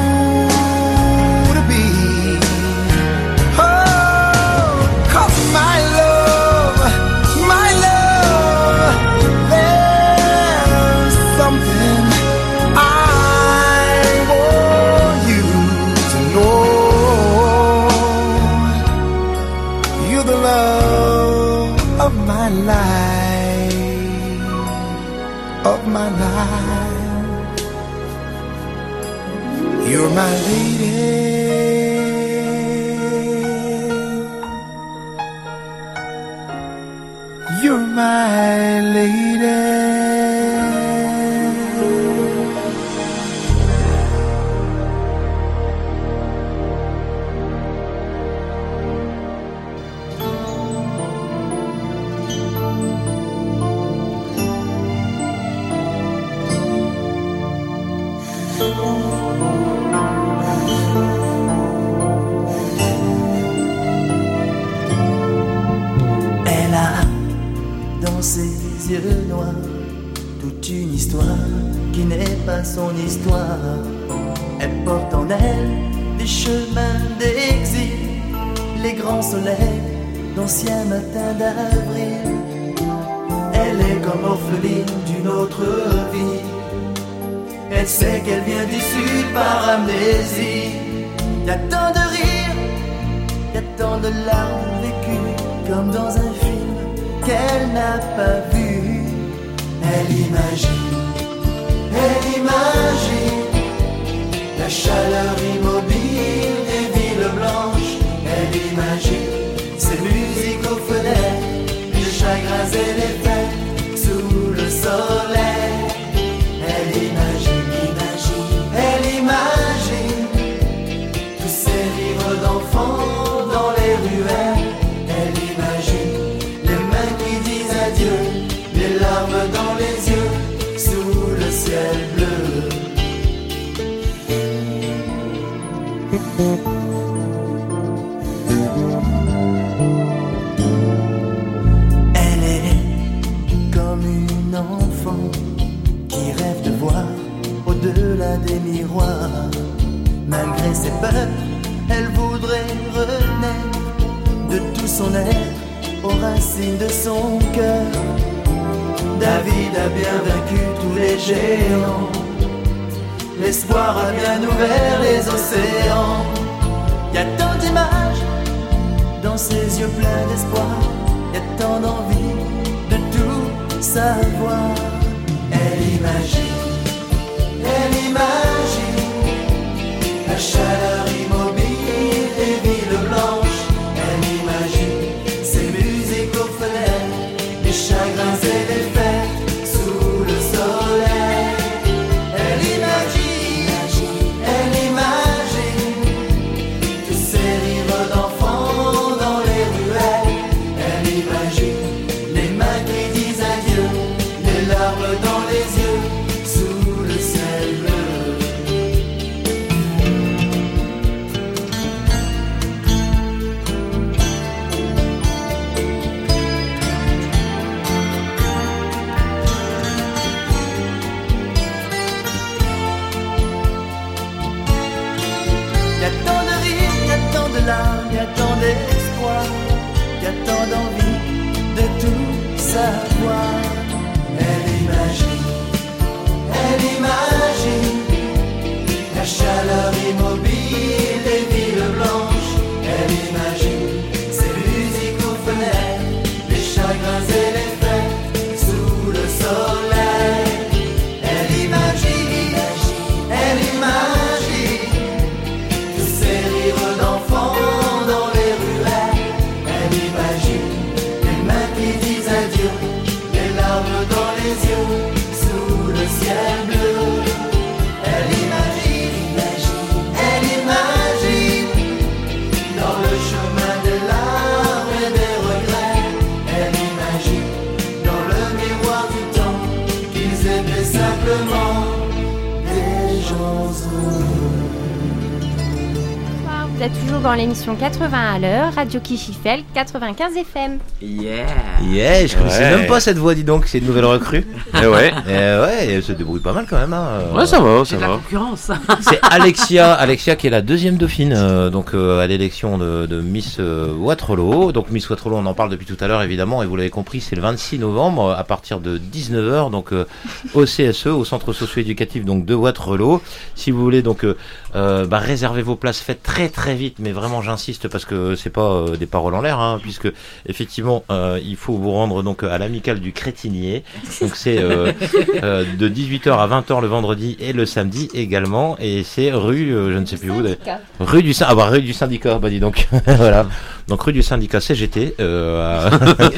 to be. Oh, 'cause my love, my love, there's something I want you to know. You're the love of my life, of my life. You're my lady. You're my lady. Elle a dans ses yeux noirs toute une histoire qui n'est pas son histoire. Elle porte en elle des chemins d'exil, les grands soleils d'anciens matins d'avril. Elle est comme orpheline d'une autre vie. Elle sait qu'elle vient du sud par amnésie. Y a tant de rires, y a tant de larmes vécues, comme dans un film qu'elle n'a pas vu. Elle imagine, elle imagine la chaleur immobile des villes blanches. Elle imagine ces musiques aux fenêtres, les chagrins et les fêtes sous le soleil. Elle imagine, imagine, elle imagine tous ces livres d'enfants dans les ruelles. Elle imagine les mains qui disent adieu, les larmes dans les yeux sous le ciel bleu. Elle est comme une enfant qui rêve de voir au-delà des miroirs. Malgré ses peurs, elle voudrait renaître de tout son être aux racines de son cœur. David a bien vaincu tous les géants, l'espoir a bien ouvert les océans. Y a tant d'images dans ses yeux pleins d'espoir, y a tant d'envie de tout savoir. Elle imagine, elle imagine la chaleur immobile des villes blanches. Elle imagine ces musiques aux fenêtres, les chagrins et les fêtes sous le soleil. Elle imagine, elle imagine tous ces rires d'enfants dans les ruelles. Elle imagine les mains qui disent adieu, les larmes dans les yeux sous le ciel bleu. Y a tant de rires, y a tant de larmes, y a tant d'espoir, y a tant d'envie de tout savoir. Elle imagine, elle imagine la chaleur immobile des villes blanches. Elle imagine ces musiques aux fenêtres, les chagrins et les fêtes sous le soleil. Elle Vous êtes toujours dans l'émission quatre-vingts à l'heure, Radio Kichifel, quatre-vingt-quinze F M. Yeah. Yeah, je connaissais Ouais. même pas cette voix, dis donc, c'est une nouvelle recrue. Eh ouais. Et ouais, elle se débrouille pas mal quand même. Hein. Ouais, ça va, C'est ça de la va. concurrence. C'est Alexia, Alexia qui est la deuxième dauphine euh, donc euh, à l'élection de, de Miss euh, Waterloo. Donc Miss Waterloo, on en parle depuis tout à l'heure évidemment, et vous l'avez compris, c'est le vingt-six novembre à partir de dix-neuf heures, donc euh, au C S E, au centre socio-éducatif donc de Waterloo. Si vous voulez donc euh, euh, bah, réserver vos places, faites très très vite, mais vraiment j'insiste parce que c'est pas euh, des paroles en l'air, hein, puisque effectivement euh, il faut vous rendre donc à l'amicale du Crétinier. Donc c'est euh, euh, de dix-huit heures à vingt heures le vendredi et le samedi également, et c'est rue euh, je ne sais plus où, rue du ah bah rue du syndicat, bah dis donc. Voilà, donc rue du syndicat C G T. Euh,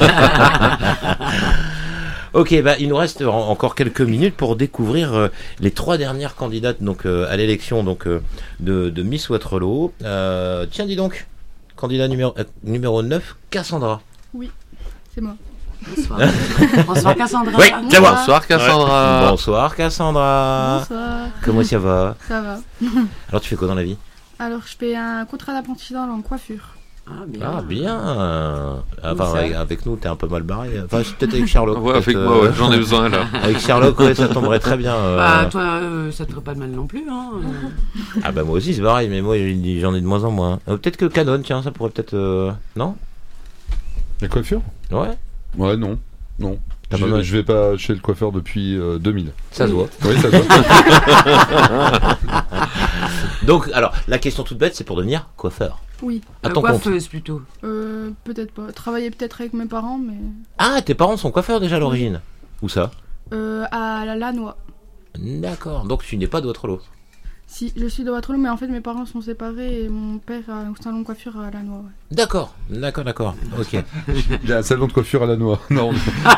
Ok, bah il nous reste en- encore quelques minutes pour découvrir euh, les trois dernières candidates donc euh, à l'élection donc euh, de, de Miss Waterloo. Euh, tiens, dis donc, candidat numéro euh, numéro neuf, Cassandra. Oui, c'est moi. Bonsoir. Bonsoir Cassandra. Oui, c'est moi. Bonsoir, Cassandra. Ouais. Bonsoir Cassandra. Bonsoir. Comment ça va? Ça va. Alors tu fais quoi dans la vie? Alors, je fais un contrat d'apprentissage en coiffure. Ah, bien. Ah bien. Enfin Où ça avec, avec nous t'es un peu mal barré. Enfin c'est peut-être avec Sherlock. Ouais, peut-être, avec moi, ouais, j'en ai besoin, là. Avec Sherlock, ouais, ça tomberait très bien. euh. Bah, toi, euh, ça te ferait pas de mal non plus, hein. Ah bah moi aussi c'est pareil, mais moi j'en ai de moins en moins. Euh, peut-être que Canon, tiens, ça pourrait peut-être... euh, Non? La coiffure? Ouais. Ouais, non. Non. T'as Je, pas mal. je vais pas chez le coiffeur depuis euh, deux mille. Ça se voit. Oui, ça se voit. Donc, alors, la question toute bête, c'est pour devenir coiffeur. Oui. À Euh, ton compte. coiffeuse plutôt. Euh, peut-être pas. Travailler peut-être avec mes parents, mais. Ah, tes parents sont coiffeurs déjà à l'origine? Où ça? Euh, à la Lannoy. D'accord, donc tu n'es pas de Waterloo. Si, je suis de Waterloo, mais en fait mes parents sont séparés et mon père a un salon de coiffure à Lannoy. Ouais. D'accord, d'accord, d'accord. Ok. Il a un salon de coiffure à la noix. Non.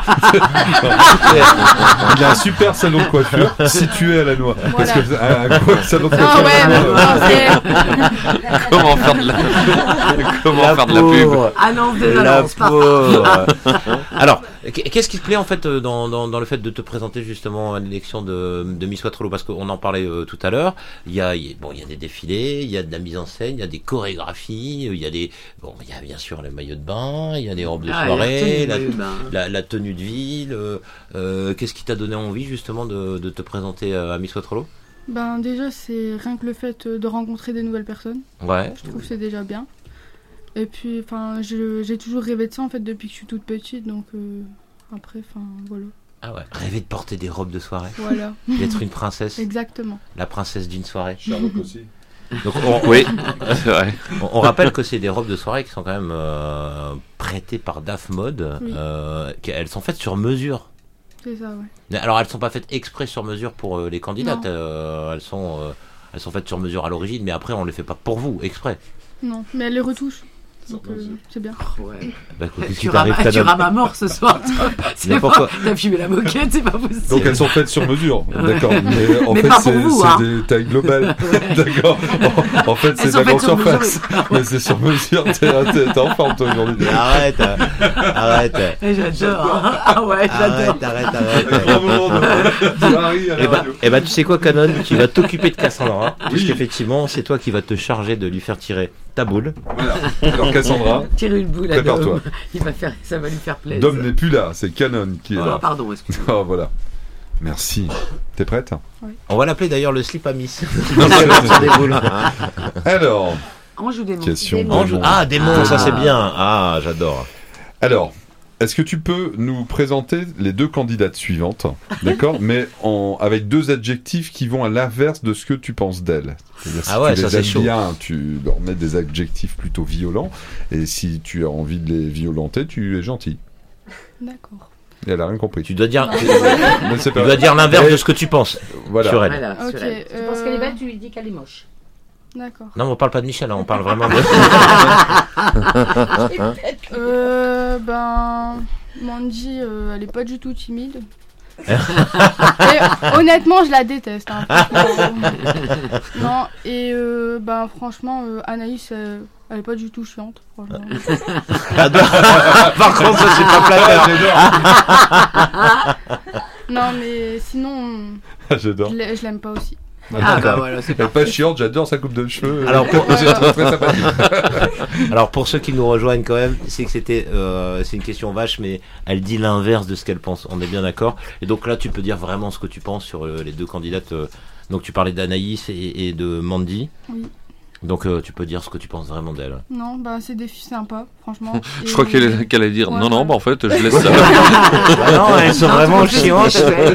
Il a un super salon de coiffure situé à la noix. Parce que un, un gros salon de coiffure. Ah ouais, à la noix. non, c'est- Comment faire de la, comment La faire de la pauvre. pub? Annonce des La annonces, pas. pauvre. Alors, qu'est-ce qui te plaît en fait euh, dans, dans, dans le fait de te présenter justement à l'élection de, de Miss Waterloo? Parce qu'on en parlait euh, tout à l'heure. Il y a, il y a- bon, il y a des défilés, il y a de la mise en scène, il y a des chorégraphies, il y a des, bon, il y a bien sûr les maillots de bain, il y a des robes de Ah, soirée, la la, tenue de bain. la, la tenue de ville. euh, euh, qu'est-ce qui t'a donné envie justement de, de te présenter euh, à Miss Waterloo? Ben déjà c'est rien que le fait de rencontrer des nouvelles personnes. Ouais. Je trouve que c'est déjà bien. Et puis enfin je- j'ai toujours rêvé de ça en fait depuis que je suis toute petite, donc euh, après enfin voilà. Ah ouais. Rêver de porter des robes de soirée. Voilà. D'être une princesse. Exactement. La princesse d'une soirée. Sherlock aussi. Donc on, Oui, c'est vrai. on, on rappelle que c'est des robes de soirée qui sont quand même euh, prêtées par D A F Mode. Oui. Euh, elles sont faites sur mesure. C'est ça, ouais. Mais alors elles sont pas faites exprès sur mesure pour euh, les candidates. Non. Euh, elles sont euh, elles sont faites sur mesure à l'origine, mais après on les fait pas pour vous exprès. Non, mais elle les retouche. Donc euh, c'est bien. Ouais. Bah, qu'est-ce qui Tu t'arrive, rames, tu Canon? rames à mort ce soir. toi. C'est Mais pas- pourquoi? T'as fumé la moquette, c'est pas possible. Donc elles sont faites sur mesure, d'accord. Mais en Mais fait pas pour c'est vous, c'est hein. des tailles globales, d'accord. En, en fait Elles c'est de sont la grande faites sur surface, mesure. mais c'est sur mesure. T'es t'es- t'es en forme toi aujourd'hui. Mais arrête, euh, arrête. Eh, J'adore. Ah ouais, j'adore. Arrête, arrête, arrête. Un grand moment de Harry à la Et bah, radio. eh bah, tu sais quoi, Canon, tu vas t'occuper de Cassandra, puisqu'effectivement c'est toi qui vas te charger de lui faire tirer ta boule. Voilà. Alors Cassandra, Tire une boule à prépare-toi. Dom. Il va faire, ça va lui faire plaisir. Dom n'est plus là, c'est Canon qui est Ah, là. pardon, excuse-moi. Oh, voilà. Merci. T'es prête? On va l'appeler d'ailleurs le slip à Miss. Non, C'est partir des boules. Alors, Ange ou démon? question Démon. Ange- démon. Ah, démon, ça c'est Ah. bien. Ah, j'adore. Alors, est-ce que tu peux nous présenter les deux candidates suivantes, d'accord, mais en, avec deux adjectifs qui vont à l'inverse de ce que tu penses d'elles. C'est-à-dire, si Ah ouais, tu ça, les c'est aimes chaud. bien, tu leur mets des adjectifs plutôt violents, et si tu as envie de les violenter, tu es gentil. D'accord. Et elle a rien compris. Tu dois dire, Mais c'est tu pas- dois dire l'inverse Et- de ce que tu penses Voilà. sur elle. Voilà, Ok. sur elle. Tu penses qu'elle est belle, tu lui dis qu'elle est moche. D'accord. Non, mais on parle pas de Michel, hein, on parle vraiment de. Euh, ben, Mandy, euh, elle est pas du tout timide. Et, honnêtement, je la déteste. Hein, franchement. Non, et euh, ben, franchement, euh, Anaïs, euh, elle est pas du tout chiante. Franchement. Par contre, ça c'est pas flatteur. Non, mais sinon, Ah, j'adore. je l'ai- je l'aime pas aussi. Ah, bah voilà, c'est Elle est pas chiante, j'adore sa coupe de cheveux. Alors pour, c'est très, très sympathique. Alors pour ceux qui nous rejoignent quand même, c'est que c'était, euh, c'est une question vache, mais elle dit l'inverse de ce qu'elle pense. On est bien d'accord. Et donc là, tu peux dire vraiment ce que tu penses sur euh, les deux candidates. euh, donc tu parlais d'Anaïs et, et de Mandy. Oui. Donc euh, tu peux dire ce que tu penses vraiment d'elle. Non, bah c'est des filles sympas, franchement. Je crois qu'elle allait, qu'elle allait dire Ouais, non, non, ouais. bah en fait, je laisse ça. Bah non, elles sont vraiment chiantes.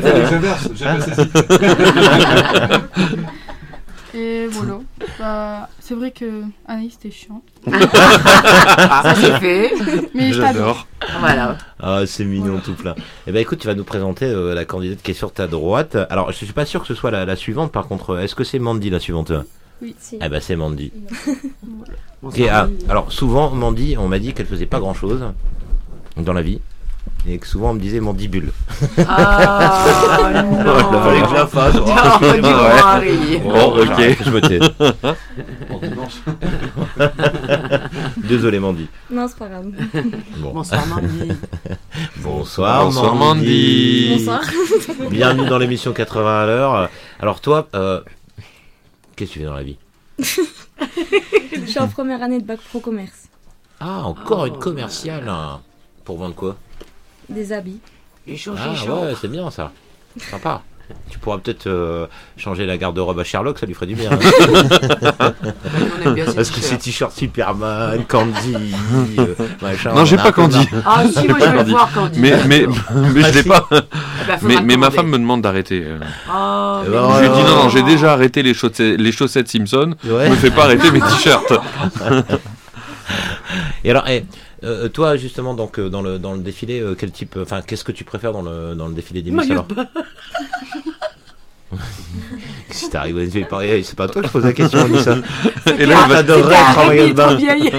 Et voilà. Bah, c'est vrai que Anaïs était chiante. Ça c'est fait. Mais je t'adore. Voilà. Ah, c'est mignon tout plein. Eh ben écoute, tu vas nous présenter euh, la candidate qui est sur ta droite. Alors, je suis pas sûr que ce soit la, la suivante. Par contre, est-ce que c'est Mandy la suivante? Oui, si. Eh ben c'est Mandy. Bon, Ok, ah, alors souvent Mandy, on m'a dit qu'elle faisait pas grand-chose dans la vie. Et que souvent on me disait mandibule. Ah, non. Il fallait que je la fasse. Non, Oh, du ouais. grand Harry. Bon, ok. j'arrête, je me tais. Bon dimanche. Désolé Mandy. Non, c'est pas grave. Bon. Bonsoir Mandy. Bonsoir, Bonsoir, Mandy. Mandy. Bonsoir. Bienvenue dans l'émission quatre-vingts à l'heure. Alors toi, euh, qu'est-ce que tu fais dans la vie? Je suis en première année de bac pro commerce. Ah, encore une commerciale. hein. Pour vendre quoi? Des habits. Les choses, Ah les choses. ouais, c'est bien ça. Sympa. Tu pourras peut-être euh, changer la garde-robe à Sherlock, ça lui ferait du bien. hein. On aime bien ces Parce que ces t-shirts. t-shirts Superman, Candy, euh, machin. Non, j'ai on a pas un peu Candy. marre. Ah si, moi je veux le voir Candy. Mais, mais, mais je Ah, l'ai si. pas. Eh ben, faudra Mais, mais ma commander. femme me demande d'arrêter. euh. Oh, Eh mais ben, Je lui ai dit non, non, Oh. j'ai déjà arrêté les chaussettes, les chaussettes Simpson. Ouais. Me fais pas arrêter mes t-shirts. Et alors, eh, euh, toi justement, donc euh, dans le dans le défilé, euh, quel type, enfin, qu'est-ce que tu préfères dans le dans le défilé des Miss Maillot alors? de bain. Si t'arrives à une pareil, c'est pas toi que je pose la question, on dit ça. Et là, elle va- J'adorerais être en maillot de bain. vieille.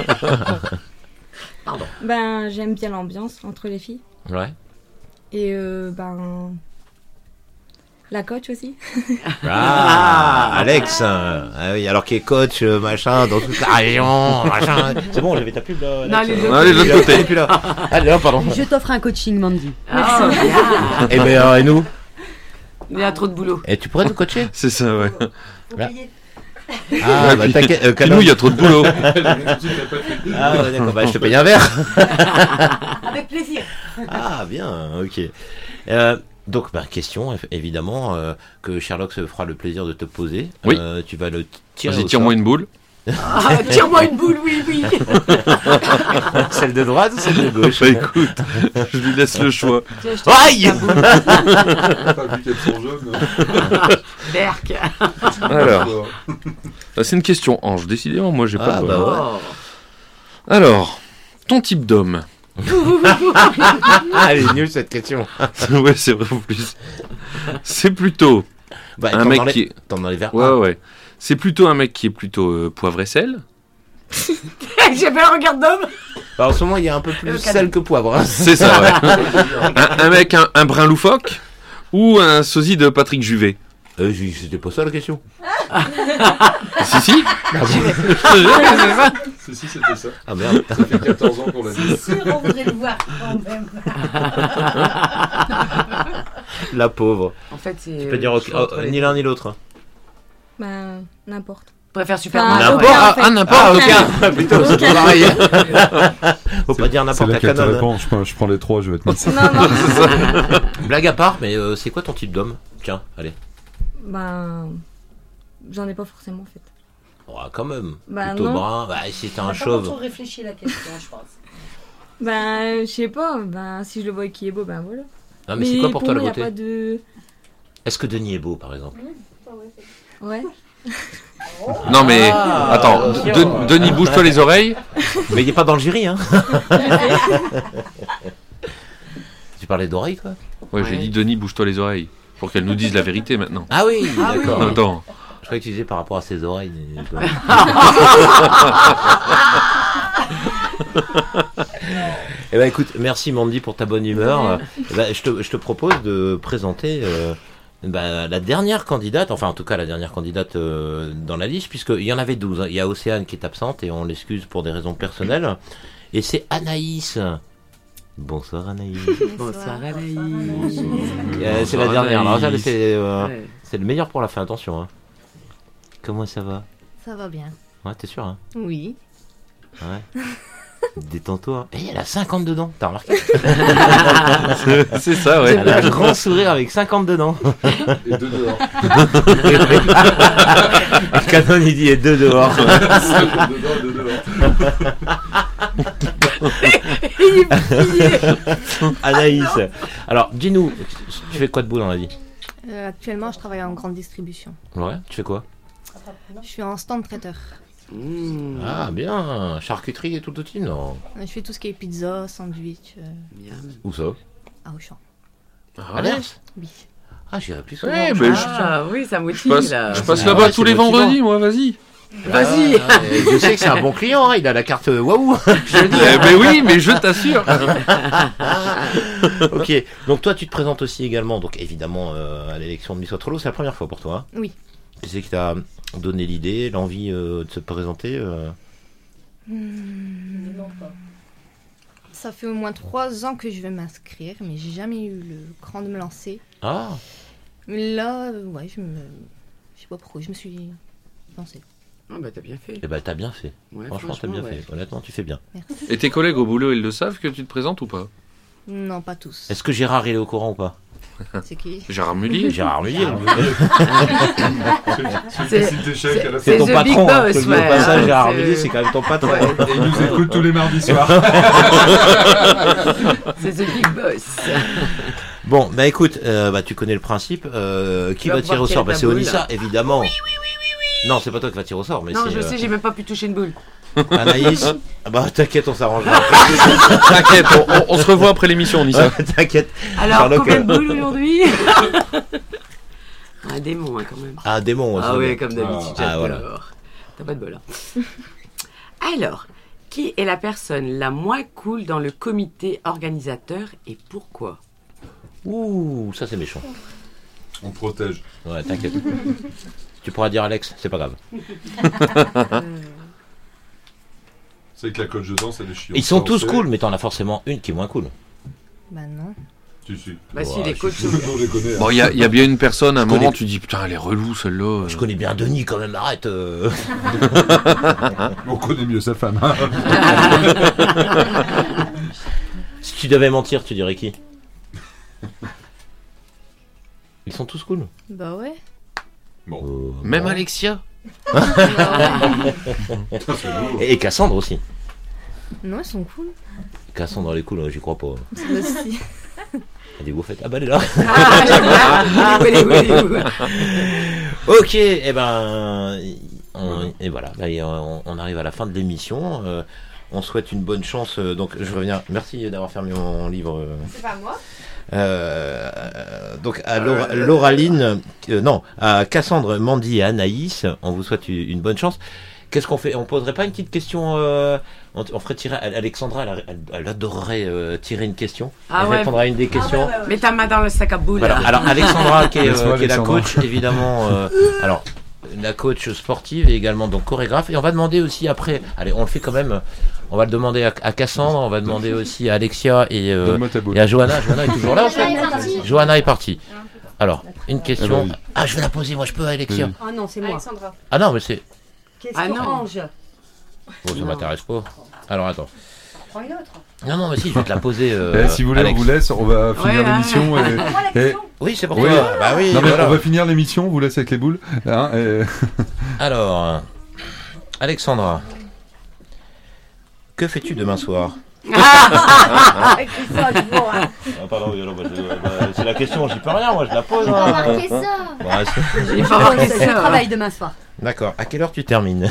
Ben, j'aime bien l'ambiance entre les filles. Ouais. Et euh, ben. La coach aussi. Ah, Alex. hein. Ah oui, alors qu'il est coach, euh, machin, dans toute la région, machin. C'est bon, j'avais ta pub là. Non, Alex, les euh, deux. Allez, de l'autre côté. elle est plus là. Allez, là, pardon. Je t'offre un coaching, Mandy. Ah, bien. Et ben, alors, et nous? Il y a trop de boulot. Et tu pourrais nous coacher? C'est ça, ouais. Là. Ah, Ouais, bah puis- t'inquiète. euh, puis Canon. nous, il y a trop de boulot. Ah, ouais, d'accord, bah je te paye un verre. Avec plaisir. Ah, bien, ok. Euh, donc, bah, question, év- évidemment, euh, que Sherlock se fera le plaisir de te poser. Oui. Euh, tu vas le tirer. Vas-y, au tire-moi sort. une boule. Ah, tire-moi une boule, oui, oui. Celle de droite ou celle de gauche? Bah écoute, je lui laisse le choix. Tiens, je te Aïe! laisse ta boule. Pas vu qu'elles sont jeunes. Berk. Alors, bah, c'est une question ange, décidément, moi j'ai pas. Ah, de- bah ouais. Oh. Alors, ton type d'homme. Ah, elle est nulle cette question. Ouais, c'est vrai en plus. C'est plutôt Bah, un tombe mec dans les- qui est. tombe dans les verres. Ouais, ouais. C'est plutôt un mec qui est plutôt euh, poivre et sel. J'ai fait un regard d'homme. Bah, en ce moment, il y a un peu plus sel que poivre. hein. C'est ça, ouais. un, un mec, un, un brin loufoque ou un sosie de Patrick Juvet. Euh, j'ai- c'était pas ça la question. Si, si. Ah bon. Si, si, c'était ça. Ah merde. Ça fait quatorze ans qu'on l'a dit. C'est sûr, on voudrait le voir quand même. La pauvre. En fait, c'est. Tu peux dire euh, ok- je suis entre oh, les ni deux. l'un ni l'autre. Ben, n'importe. Je préfère Superman. Enfin, N'importe. aucun, en Ah, fait. ah, n'importe. Ah, aucun. Plutôt, c'est Aucun. pareil. Faut pas dire C'est n'importe là la qu'elle te canon. répond. Je prends, je prends les trois, je vais te mettre ça. Non, non. Blague à part, mais euh, c'est quoi ton type d'homme? Tiens, allez. Ben. J'en ai pas forcément en fait. Oh, quand même. Bah, Plutôt non. brun. Bah, si t'es On un a pas trop chauve. réfléchi à la question, je pense. Ben, je sais pas. Ben, si je le vois qui est beau, ben voilà. Non, mais c'est quoi pour toi la moi, beauté? y a pas de. Est-ce que Denis est beau, par exemple? Ouais. Non mais Ah, attends, attention. De- Denis, bouge-toi les oreilles. Mais il est pas dans le jury, hein. Tu parlais d'oreille, quoi? Ouais, j'ai Ouais. dit Denis, bouge-toi les oreilles pour qu'elle nous dise la vérité maintenant. Ah oui, Ah oui. d'accord. Attends. Je croyais que tu disais par rapport à ses oreilles. mais- Eh ben écoute, merci Mandy pour ta bonne humeur. Eh ben, je, te, je te propose de présenter euh, bah, la dernière candidate, enfin en tout cas la dernière candidate euh, dans la liste, puisqu'il y en avait douze. hein. Il y a Océane qui est absente et on l'excuse pour des raisons personnelles. Et c'est Anaïs. Bonsoir Anaïs. Bonsoir Anaïs. Euh, c'est Bonsoir, la dernière. Alors ça, Anaïs. c'est euh, Ouais. c'est le meilleur pour la fin, attention. Hein. Comment ça va? Ça va bien. Ouais, t'es sûr, hein? Oui. Ouais. Détends-toi. Et elle a cinquante dedans, t'as remarqué? C'est- c'est ça, ouais. Elle a un grand sourire avec cinquante dedans. Et deux dehors. Canon, il dit et deux dehors. Deux dehors, deux dehors. Anaïs, alors dis-nous, tu fais quoi de beau dans la vie? Euh, actuellement, je travaille en grande distribution. Ouais, tu fais quoi? Je suis en stand traiteur. Ah, bien, charcuterie et tout le tout, non? Je fais tout ce qui est pizza, sandwich. euh, Où ça? à Auchan. À Lens? Oui. Ah, j'irai plus souvent. Ouais, je- mais je- Ah oui, ça Je motive passe, là. je passe Ah là-bas ouais, tous c'est les motivant. vendredis, moi, vas-y. Vas-y. Ah, et je sais que c'est un bon client, hein, il a la carte euh, waouh. Je le dis. Eh ben oui, mais je t'assure. Ok, donc toi tu te présentes aussi également, donc évidemment euh, à l'élection de Miss Waterloo, c'est la première fois pour toi, hein? Oui. Qui c'est qui t'a donné l'idée, l'envie euh, de se présenter euh Hmm. Ça fait au moins trois ans que je vais m'inscrire, mais j'ai jamais eu le cran de me lancer. Ah. Mais là, euh, ouais, je me. Je sais pas pourquoi, je me suis lancée. Ah bah t'as bien fait. Eh ben t'as bien fait, Ouais, franchement t'as bien franchement, fait, honnêtement tu fais bien. Merci. Et tes collègues au boulot, ils le savent que tu te présentes ou pas? Non, pas tous. Est-ce que Gérard il est au courant ou pas? C'est qui? Gérard Mullier. Gérard Mullier. C'est c'est- C'est ton the patron, big hein. boss, Je te le dis ouais, au passage, hein, Gérard c'est- Mullier c'est quand même ton patron. Et il nous écoute tous les mardis soirs. C'est The Big Boss. Bon, bah écoute, euh, bah tu connais le principe. Euh, qui Tu vas va tirer voir au quelle sort? Bah est ta c'est boule. Onissa, évidemment. Oui, oui, oui, oui, oui. Non, c'est pas toi qui va tirer au sort, mais Non, c'est je euh, sais, j'ai même pas pu toucher une boule. Anaïs. Ah bah t'inquiète, on s'arrangera. T'inquiète, on, on- on se revoit après l'émission, Onissa. T'inquiète. Alors, Sherlock, combien de euh, boules aujourd'hui? Un démon, hein, quand même. Ah, un démon aussi. Ah oui, comme d'habitude, Ah, j'adore. voilà. T'as pas de bol, hein. Alors, qui est la personne la moins cool dans le comité organisateur et pourquoi? Ouh, ça c'est méchant. On protège. Ouais, t'inquiète. Tu pourras dire Alex, c'est pas grave. C'est que la coach de danse, elle est chiante. Ils sont tous C'est- cool, mais t'en as forcément une qui est moins cool. Bah non. Si, si. Bah si, Ouais, les je coachs suis- sont... On les connaît. hein. Bon, il y, a- il y a bien une personne, à un Je moment, connais- tu dis putain, elle est relou celle-là. Je connais bien Denis quand même, arrête. euh. On connaît mieux sa femme. hein. Si tu devais mentir, tu dirais qui? Ils sont tous cool. Bah ouais. Bon. Euh, Même bon. Alexia. Et, et Cassandre aussi. Non, ils sont cool. Cassandre elle est cool, j'y crois pas. C'est aussi. Elle dit vous faites. Ah bah elle est là. Ah, j'aime bien. Oui, oui, oui, oui. Ok, et ben, on, et voilà, bah, et on, on arrive à la fin de l'émission. Euh, on souhaite une bonne chance. euh, donc je reviens. Merci d'avoir fermé mon livre. euh. C'est pas moi. Euh, donc à Laura, Lauraline, euh, non, à Cassandre, Mandy et Anaïs, on vous souhaite une, une bonne chance. Qu'est-ce qu'on fait? On poserait pas une petite question euh, on, on ferait tirer. Alexandra, elle, elle, elle adorerait euh, tirer une question. Ah elle ouais. répondra à une des questions. Mets ta main dans le sac à boules. Voilà. Alors Alexandra, qui est, Laisse-moi, euh, qui est la Alexandra. coach, évidemment. euh, alors la coach sportive et également donc chorégraphe. Et on va demander aussi après. Allez, on le fait quand même. On va le demander à, à Cassandre. On va demander aussi à Alexia et, euh, Donne-moi ta boule. et à Johanna. Johanna est toujours là. en fait Johanna est partie. Johanna est partie. Alors une question. Eh ben, Ah, je vais la poser. Moi, je peux, Alexia. Oui. Ah non, c'est moi. Alexandra. Ah non, mais c'est. Question Ah non. Ange. Bon, ça m'intéresse pas. Alors attends. Prends une autre. Non, non, mais si, je vais te la poser. euh, Eh, si vous voulez, Alex. on vous laisse. On va finir Ouais, l'émission. hein. et- Prends la et- question. Oui, c'est pour Oui. toi. Bah oui. Non, mais voilà. on va finir l'émission. On vous laisse avec les boules. Hein, et- Alors, euh, Alexandra, que fais-tu demain soir? Avec tout ça, tu vois, hein. Ah, pardon, oui, non, bah, je- bah, c'est la question, j'y peux rien, moi je la pose. Il hein. faut marquer ça. Ouais, c'est- Il faut avoir Je ça. travaille demain soir. D'accord, à quelle heure tu termines?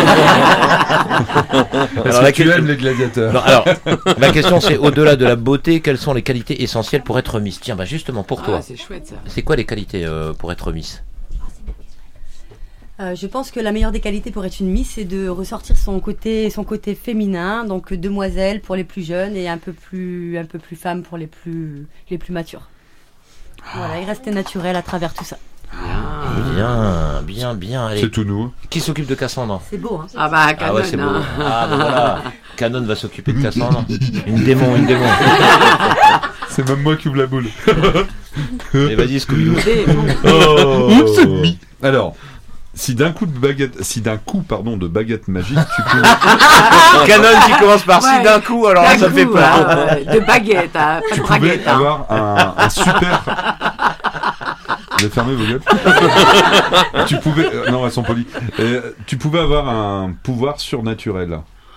Est-ce Alors, que la tu question- aimes les gladiateurs? Non, alors, la question c'est au-delà de la beauté, quelles sont les qualités essentielles pour être Miss? Tiens, bah justement pour toi, Ah, c'est chouette ça. c'est quoi les qualités euh, pour être Miss? Euh, je pense que la meilleure des qualités pour être une Miss, c'est de ressortir son côté, son côté féminin, donc euh, demoiselle pour les plus jeunes et un peu plus, un peu plus femme pour les plus, les plus matures. Voilà, et rester naturel à travers tout ça. Bien, bien, bien. Allez. C'est tout nous. Qui s'occupe de Cassandre? C'est beau, hein. Ah bah, Canon, Ah ouais, c'est beau. hein. Ah bah voilà, Canon va s'occuper de Cassandre. Une démon, une démon. C'est même moi qui ouvre la boule. Mais vas-y, Scooby-Doo. Démon. Oh. Oups, c'est demi. Alors, si d'un coup de baguette, si d'un coup, pardon, de baguette magique, tu peux. Canon qui commence par si d'un coup, alors D'un ça coup, fait peur. hein, de baguette, hein, pas de Tu pouvais braguette. hein. avoir un, un super. Vous avez fermé vos gueules. Tu pouvais. euh, non, elles sont polies. Euh, tu pouvais avoir un pouvoir surnaturel.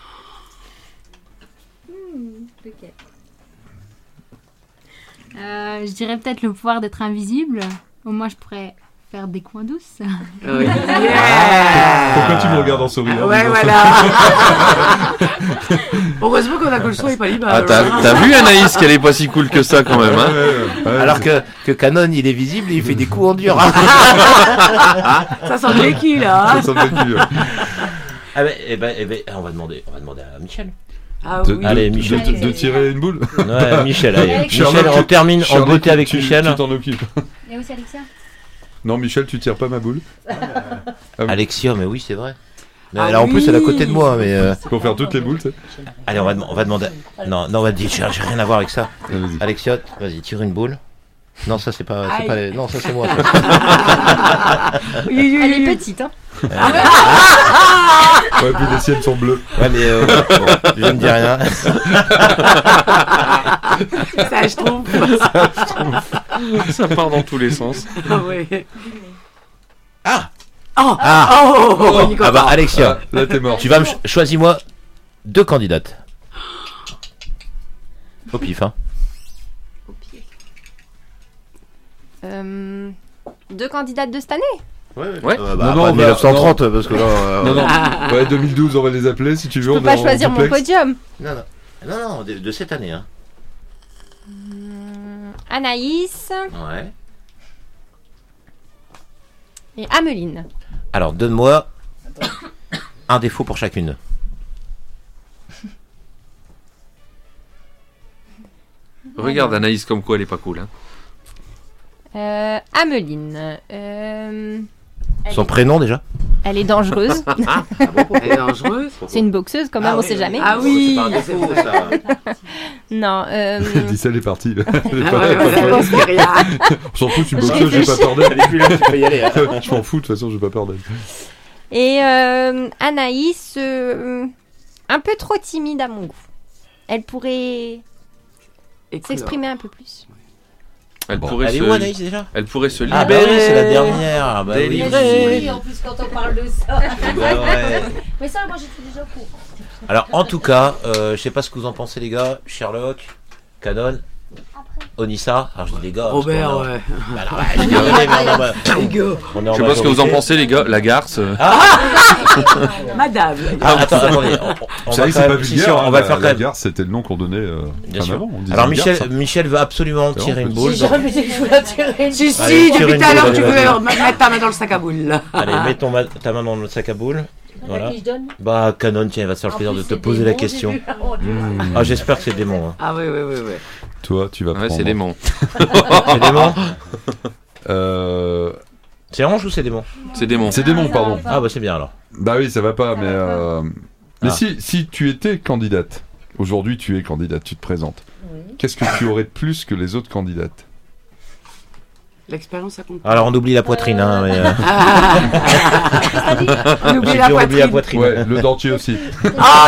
Euh, je dirais peut-être le pouvoir d'être invisible. Au moins, je pourrais faire des coins douces. Oui. Pourquoi tu me regardes en souriant? Ouais, dis donc voilà. Heureusement qu'on a que le son est pas libre. Ah, t'as, t'as vu Anaïs qu'elle est pas si cool que ça quand même, hein? Alors que, que Canon, il est visible et il fait des coups en dur. Ça sent le vécu, là. Ça sent le vécu. Ah ben, eh ben, eh ben, on va demander, on va demander à Michel. Ah De- oui. Allez, de- Michel. de, de tirer une boule. Ouais, Michel, allez. Charlotte, Michel, on tu- termine en Charlotte, beauté avec tu- Michel. Tu t'en occupes. Et aussi Alexia? Non, Michel, tu tires pas ma boule. Ah oui. Alexia, mais oui, c'est vrai. Mais Ah alors en plus, oui. elle est à côté de moi, mais. euh, Pour faire toutes les boules, tu sais. Allez, on va, dem- on va demander. Non, non, on va dire, j'ai j'ai rien à voir avec ça. Alexia, vas-y, tire une boule. Non, ça c'est pas, c'est Aïe. pas les- non, ça c'est moi. ça. Oui, oui, Elle est oui. petite, hein. Ouais, puis les siennes sont bleues. Ouais, mais euh, bon, je ne dis rien. Ça, je trouve. Ça part dans tous les sens. Ah ouais. Ah. Oh. Ah. Oh. Oh. On y Ah bah comprend. Alexia, Ah, là t'es mort. tu vas me ch- choisis-moi deux candidates. Au pif, hein. Euh, deux candidates de cette année. Ouais. Ouais. Euh, bah, Non, non, pas on va- mille neuf cent trente parce que là. euh, Non, non. Ouais, deux mille douze, on va les appeler si tu veux. Je peux pas choisir mon podium. Non, non, non, non, de, de cette année, hein. Hum, Anaïs Ouais. et Ameline. Alors donne-moi un défaut pour chacune. Regarde Anaïs comme quoi elle est pas cool, hein. Euh, Ameline. Euh, elle Son est- prénom déjà. Elle est dangereuse. Elle est dangereuse. C'est une boxeuse quand même, Ah on oui, sait oui. jamais. Ah oui. C'est pas un défaut, ça. Non. Euh, Dis ça, elle est partie. Elle est Ah pas- ouais, pas- ouais, pas- elle pense que rien. On s'en fout, tu me Je boxeuse, j'ai pas peur d'elle. Elle est plus là, tu peux y aller, hein. Je m'en fous, de toute façon, j'ai pas peur d'elle. Et euh, Anaïs, euh, un peu trop timide à mon goût. Elle pourrait s'exprimer un peu plus. Elle Bon, pourrait elle est se... où, Anaïs, déjà? Elle pourrait se Ah bah libérer. oui, c'est la dernière. Ah bah oui. Délivrer. Oui, en plus quand on parle de ça. Bah ouais. Mais ça, moi j'étais déjà au courant. Alors en tout cas, euh, je sais pas ce que vous en pensez les gars. Sherlock, Canon, Onissa. Alors je dis les gars. parce Robert, qu'on a- ouais. Bah non, ouais, je dis, ouais, mais on va- Les gars. on est en Je sais pas ce que vous en majorité. pensez les gars, la garce. euh. Madame. Ah, attends, attendez. On, on Vous va savez que quand c'est même- pas si, vulgaire. si, on hein, va le la- faire quand la même. garce, c'était le nom qu'on donnait euh, Bien bien sûr. avant. on disait Alors la Michel, garce, hein. Michel veut absolument C'est tirer bon, une on boule. peut- J'ai jamais dit que je voulais tirer une Si, si, Allez, tire depuis une tout à l'heure, boule, tu allez, peux vas-y. mettre ta main dans le sac à boules. là. Allez, mets ton ma- ta main dans le sac à boules. Voilà. qui je donne Bah Canon, tiens, il va se faire le En plaisir plus, de te c'est poser des la bons, question. j'ai vu. Oh, Dieu. Mmh. Ah j'espère que c'est démon. Hein. Ah oui, oui, oui, oui. Toi, tu vas Ouais, prendre. c'est démon. C'est démon. Euh, C'est Ange ou c'est démon? C'est démon. C'est démon, pardon. Ah bah c'est bien alors. Bah oui, ça va pas, mais. euh, Mais Ah. si, si tu étais candidate, aujourd'hui tu es candidate, tu te présentes, qu'est-ce que tu aurais de plus que les autres candidates? L'expérience, ça compte. Alors on oublie la poitrine, hein. Mais, euh, On oublie j'ai la dit, on oublie la poitrine. poitrine. Ouais, le dentier aussi. Ah,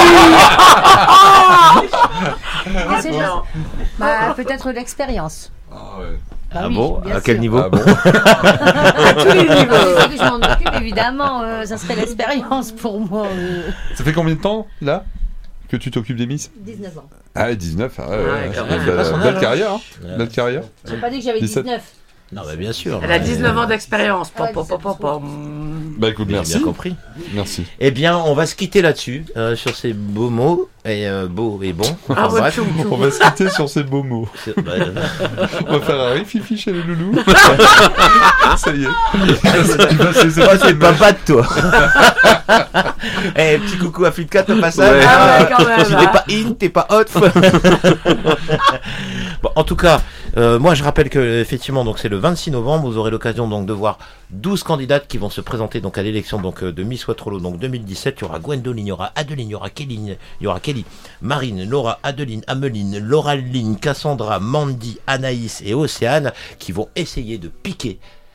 Ah, c'est juste- Bah, peut-être l'expérience. Ah ouais. Bah Ah oui, bon? bien À quel sûr. niveau? Ah bon. À tous les niveaux. Ah, je m'en occupe évidemment, euh, ça serait l'expérience pour moi. euh, Ça fait combien de temps, là, que tu t'occupes des Miss? dix-neuf ans. Ah, dix-neuf, ah ouais, ouais, Ouais, ouais. quand même. Belle- Pas son belle âge, hein. carrière, hein. Ouais. Belle carrière. J'ai pas dit que j'avais dix-sept. dix-neuf. Non bah bien sûr. Elle a mais- dix-neuf ans d'expérience. Pom, Ouais, pom, pom, pom, pom. Bah écoute, J'ai merci. bien compris. Merci. Eh bien, on va se quitter là-dessus, euh, sur ces beaux mots, et euh, beaux et bons. Enfin, Ah, ouais, bref. tchoum, tchoum. On va se quitter sur ces beaux mots. C'est- bah, euh, On va faire un rififi chez les loulous. Ça y est. Il va se laisser oh, passer c'est une pas mèche. bad, toi. Eh, petit coucou à Flipcat au passage. Ouais. Ah ouais, quand même, Si hein. t'es pas in, t'es pas hot. Bon, en tout cas, euh, moi je rappelle que effectivement donc c'est le vingt-six novembre, vous aurez l'occasion donc de voir douze candidates qui vont se présenter donc à l'élection donc euh, de Miss Waterloo donc deux mille dix-sept. Il y aura Gwendoline, il y aura Adeline, il y aura Kelly, il y aura Kelly, Marine, Laura, Adeline, Ameline, Lauraline, Cassandra, Mandy, Anaïs et Océane qui vont essayer de piquer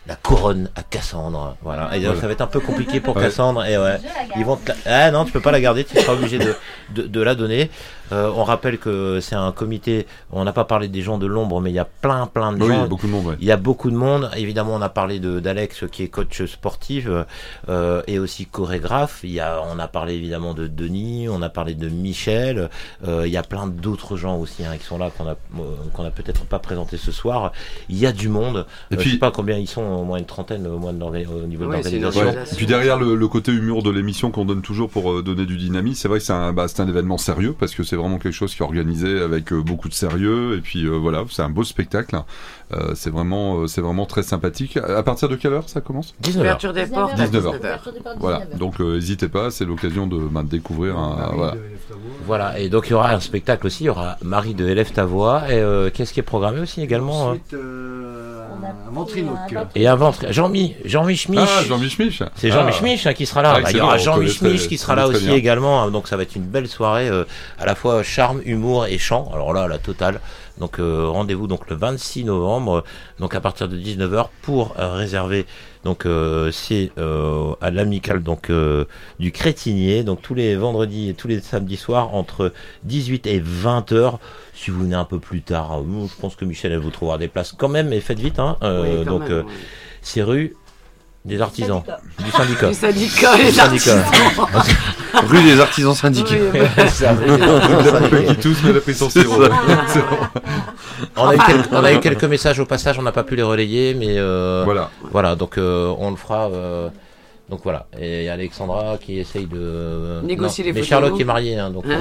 la couronne à Cassandre. Voilà. Et donc, Voilà. ça va être un peu compliqué pour Ouais. Cassandre. Et ouais, ils vont te la... Ah non, tu peux pas la garder, tu seras obligé de, de, de la donner. Euh, on rappelle que c'est un comité, on n'a pas parlé des gens de l'ombre, mais il y a plein plein de Oui, gens. il y a beaucoup de monde, ouais. Il y a beaucoup de monde. Évidemment, on a parlé de d'Alex qui est coach sportif euh, et aussi chorégraphe. Il y a, on a parlé évidemment de Denis, on a parlé de Michel. Euh, il y a plein d'autres gens aussi hein, qui sont là qu'on a euh, qu'on a peut-être pas présenté ce soir. Il y a du monde. Et Euh, puis- je sais pas combien ils sont, au moins une trentaine, au moins d'orga- au niveau de Ouais, l'organisation. Et puis derrière le, le côté humour de l'émission qu'on donne toujours pour euh, donner du dynamisme, c'est vrai que c'est un, bah, c'est un événement sérieux parce que c'est vraiment quelque chose qui est organisé avec euh, beaucoup de sérieux et puis euh, voilà, c'est un beau spectacle. Euh, c'est vraiment, euh, c'est vraiment très sympathique. À partir de quelle heure ça commence dix-neuf heures. Ouverture des portes à dix-neuf heures. dix-neuf heures. Voilà, donc euh, n'hésitez pas, c'est l'occasion de, bah, de découvrir un. Voilà. Voilà, et donc il y aura un spectacle aussi, il y aura Marie de Élève ta voix, et euh, qu'est-ce qui est programmé aussi également Ensuite, euh, un ventriloque. Et un ventre. Jean-Mi, Jean-Mi Schmich. Ah, Jean-Mi Schmich. C'est Jean-Mi Ah. Schmich hein, qui sera là. Ah, Bah, il y aura excellent, on Jean-Mi connaît Schmich très- qui sera on là connaît très aussi bien. également. hein, Donc ça va être une belle soirée, euh, à la fois charme, humour et chant. Alors là, la totale. Donc euh, rendez-vous donc le vingt-six novembre, donc à partir de dix-neuf heures pour euh, réserver. Donc euh, c'est euh, à l'amicale donc euh, du Crétinier, donc tous les vendredis et tous les samedis soirs entre dix-huit et vingt heures. Si vous venez un peu plus tard, euh, je pense que Michel elle vous trouvera des places quand même, mais faites vite. Hein, euh, Oui, quand donc même, euh, oui. c'est rue des artisans, du syndicat, Du syndicat, les syndicat. artisans. Rue des artisans syndiqués. Oui, bah. Ça, rue des artisans La poupée syndiqués. qui tousse, mais elle a pris son sirop. C'est bon. On a, eu quelques, on a eu quelques messages au passage, on n'a pas pu les relayer, mais euh, Voilà. voilà, donc euh, on le fera. euh, donc voilà, et il y a Alexandra qui essaye de Négocier les mais photos. Charlotte qui est mariée, hein, donc. euh,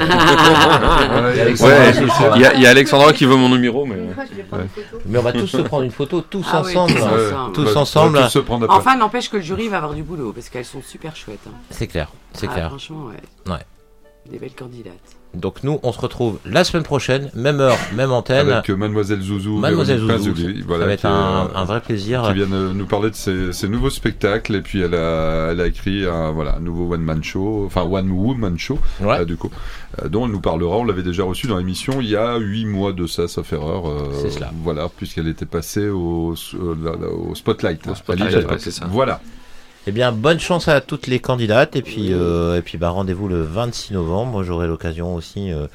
Voilà, il y a Ouais, Alexandra aussi, je il y, a- il y a Alexandra qui veut mon numéro, mais. Mais on va tous se prendre une photo, tous Ah oui, ensemble, tous hein. ensemble. tous Ouais, ensemble. on va tous se prendre après. Enfin, n'empêche que le jury va avoir du boulot parce qu'elles sont super chouettes. hein. C'est clair, c'est Ah, clair. Franchement, ouais. Ouais. Des belles candidates. Donc nous, on se retrouve la semaine prochaine, même heure, même antenne. Avec euh, Mademoiselle Zouzou, Mademoiselle Véronique Zouzou, Pinzoli, ça voilà, va être qui est, un, euh, un vrai plaisir. qui vient de nous parler de ses, ses nouveaux spectacles et puis elle a, elle a écrit un, voilà, un nouveau one man show, enfin one woman show Ouais. euh, du coup, euh, dont elle nous parlera. On l'avait déjà reçu dans l'émission il y a huit mois de ça, sauf erreur. euh, C'est cela. Voilà, puisqu'elle était passée au, euh, là, là, au Spotlight. Au Spotlight, à Lille, à ouais, l'époque. c'est ça. Voilà. Eh bien, bonne chance à toutes les candidates et puis euh, et puis bah rendez-vous le vingt-six novembre. J'aurai l'occasion aussi euh,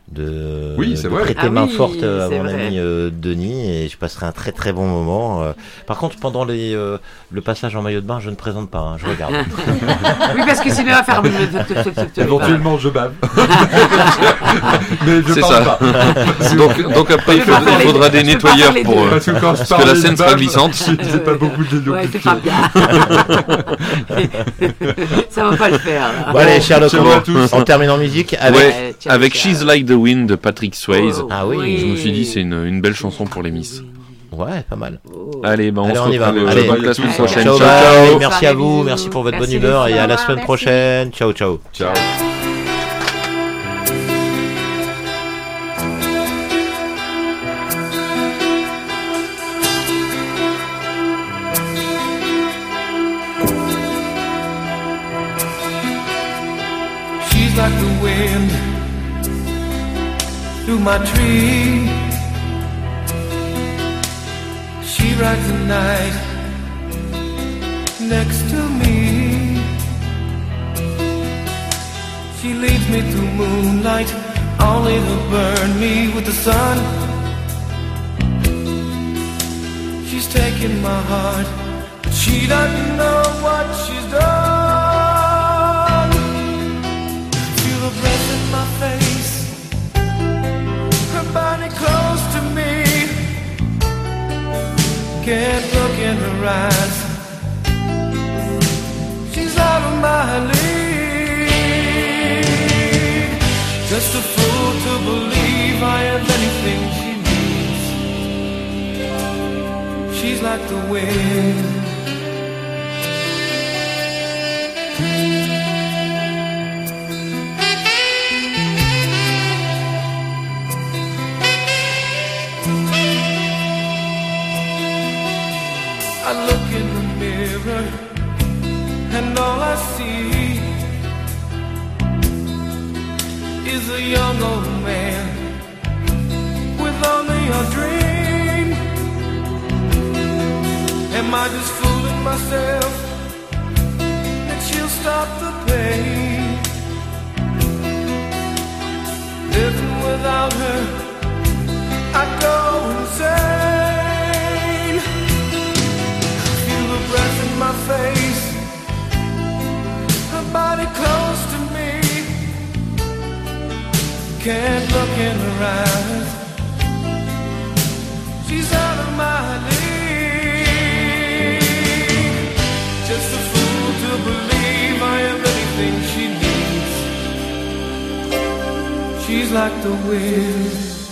de, Oui, c'est de vrai. prêter Ah main oui, forte euh, à c'est mon vrai. ami euh, Denis et je passerai un très très bon moment. euh. Par contre, pendant les euh, le passage en maillot de bain, je ne présente pas, hein, je regarde. Oui, parce que sinon, elle va faire. Éventuellement, je bave. Mais je C'est parle ça. pas. donc, donc après, il Je peux pas faudra, il parler- faudra je des peux pas nettoyeurs parler pour. de- euh, Parce que quand je parce que parle la de scène sera bave, glissante. J'ai pas beaucoup de Ouais, c'est pas bien. Ça va pas le faire. là. Bon, allez, Sherlock, ciao on, à tous. on termine en musique avec. Ouais, ciao, avec ciao. She's Like the Wind de Patrick Swayze. Oh, Ah oui. Je me suis dit, c'est une, une belle chanson pour les Miss. Ouais, pas mal. Allez, ben on Allez, se on y va. retrouve Allez. donc la semaine Ciao, prochaine. Ciao, Ciao, bye. ciao. Merci à vous, bisous. merci pour votre Merci bonne les humeur et à la filles. semaine Merci. prochaine. Ciao, ciao. Ciao. She's like the wind through my tree. She rides the night next to me. She leads me through moonlight, only to burn me with the sun. She's taken my heart, but she doesn't know what she's done. Feel her breath in my face, her body close to me. Can't look in her eyes, she's out of my league. Just a fool to believe I have anything she needs. She's like the wind. I look in the mirror and all I see is a young old man with only a dream. Am I just fooling myself that she'll stop the pain? Living without her, I'd go insane. Feel her breath in my face, her body close to me. Can't look in her eyes, she's out of my league. Just a fool to believe I am anything she needs. She's like the wind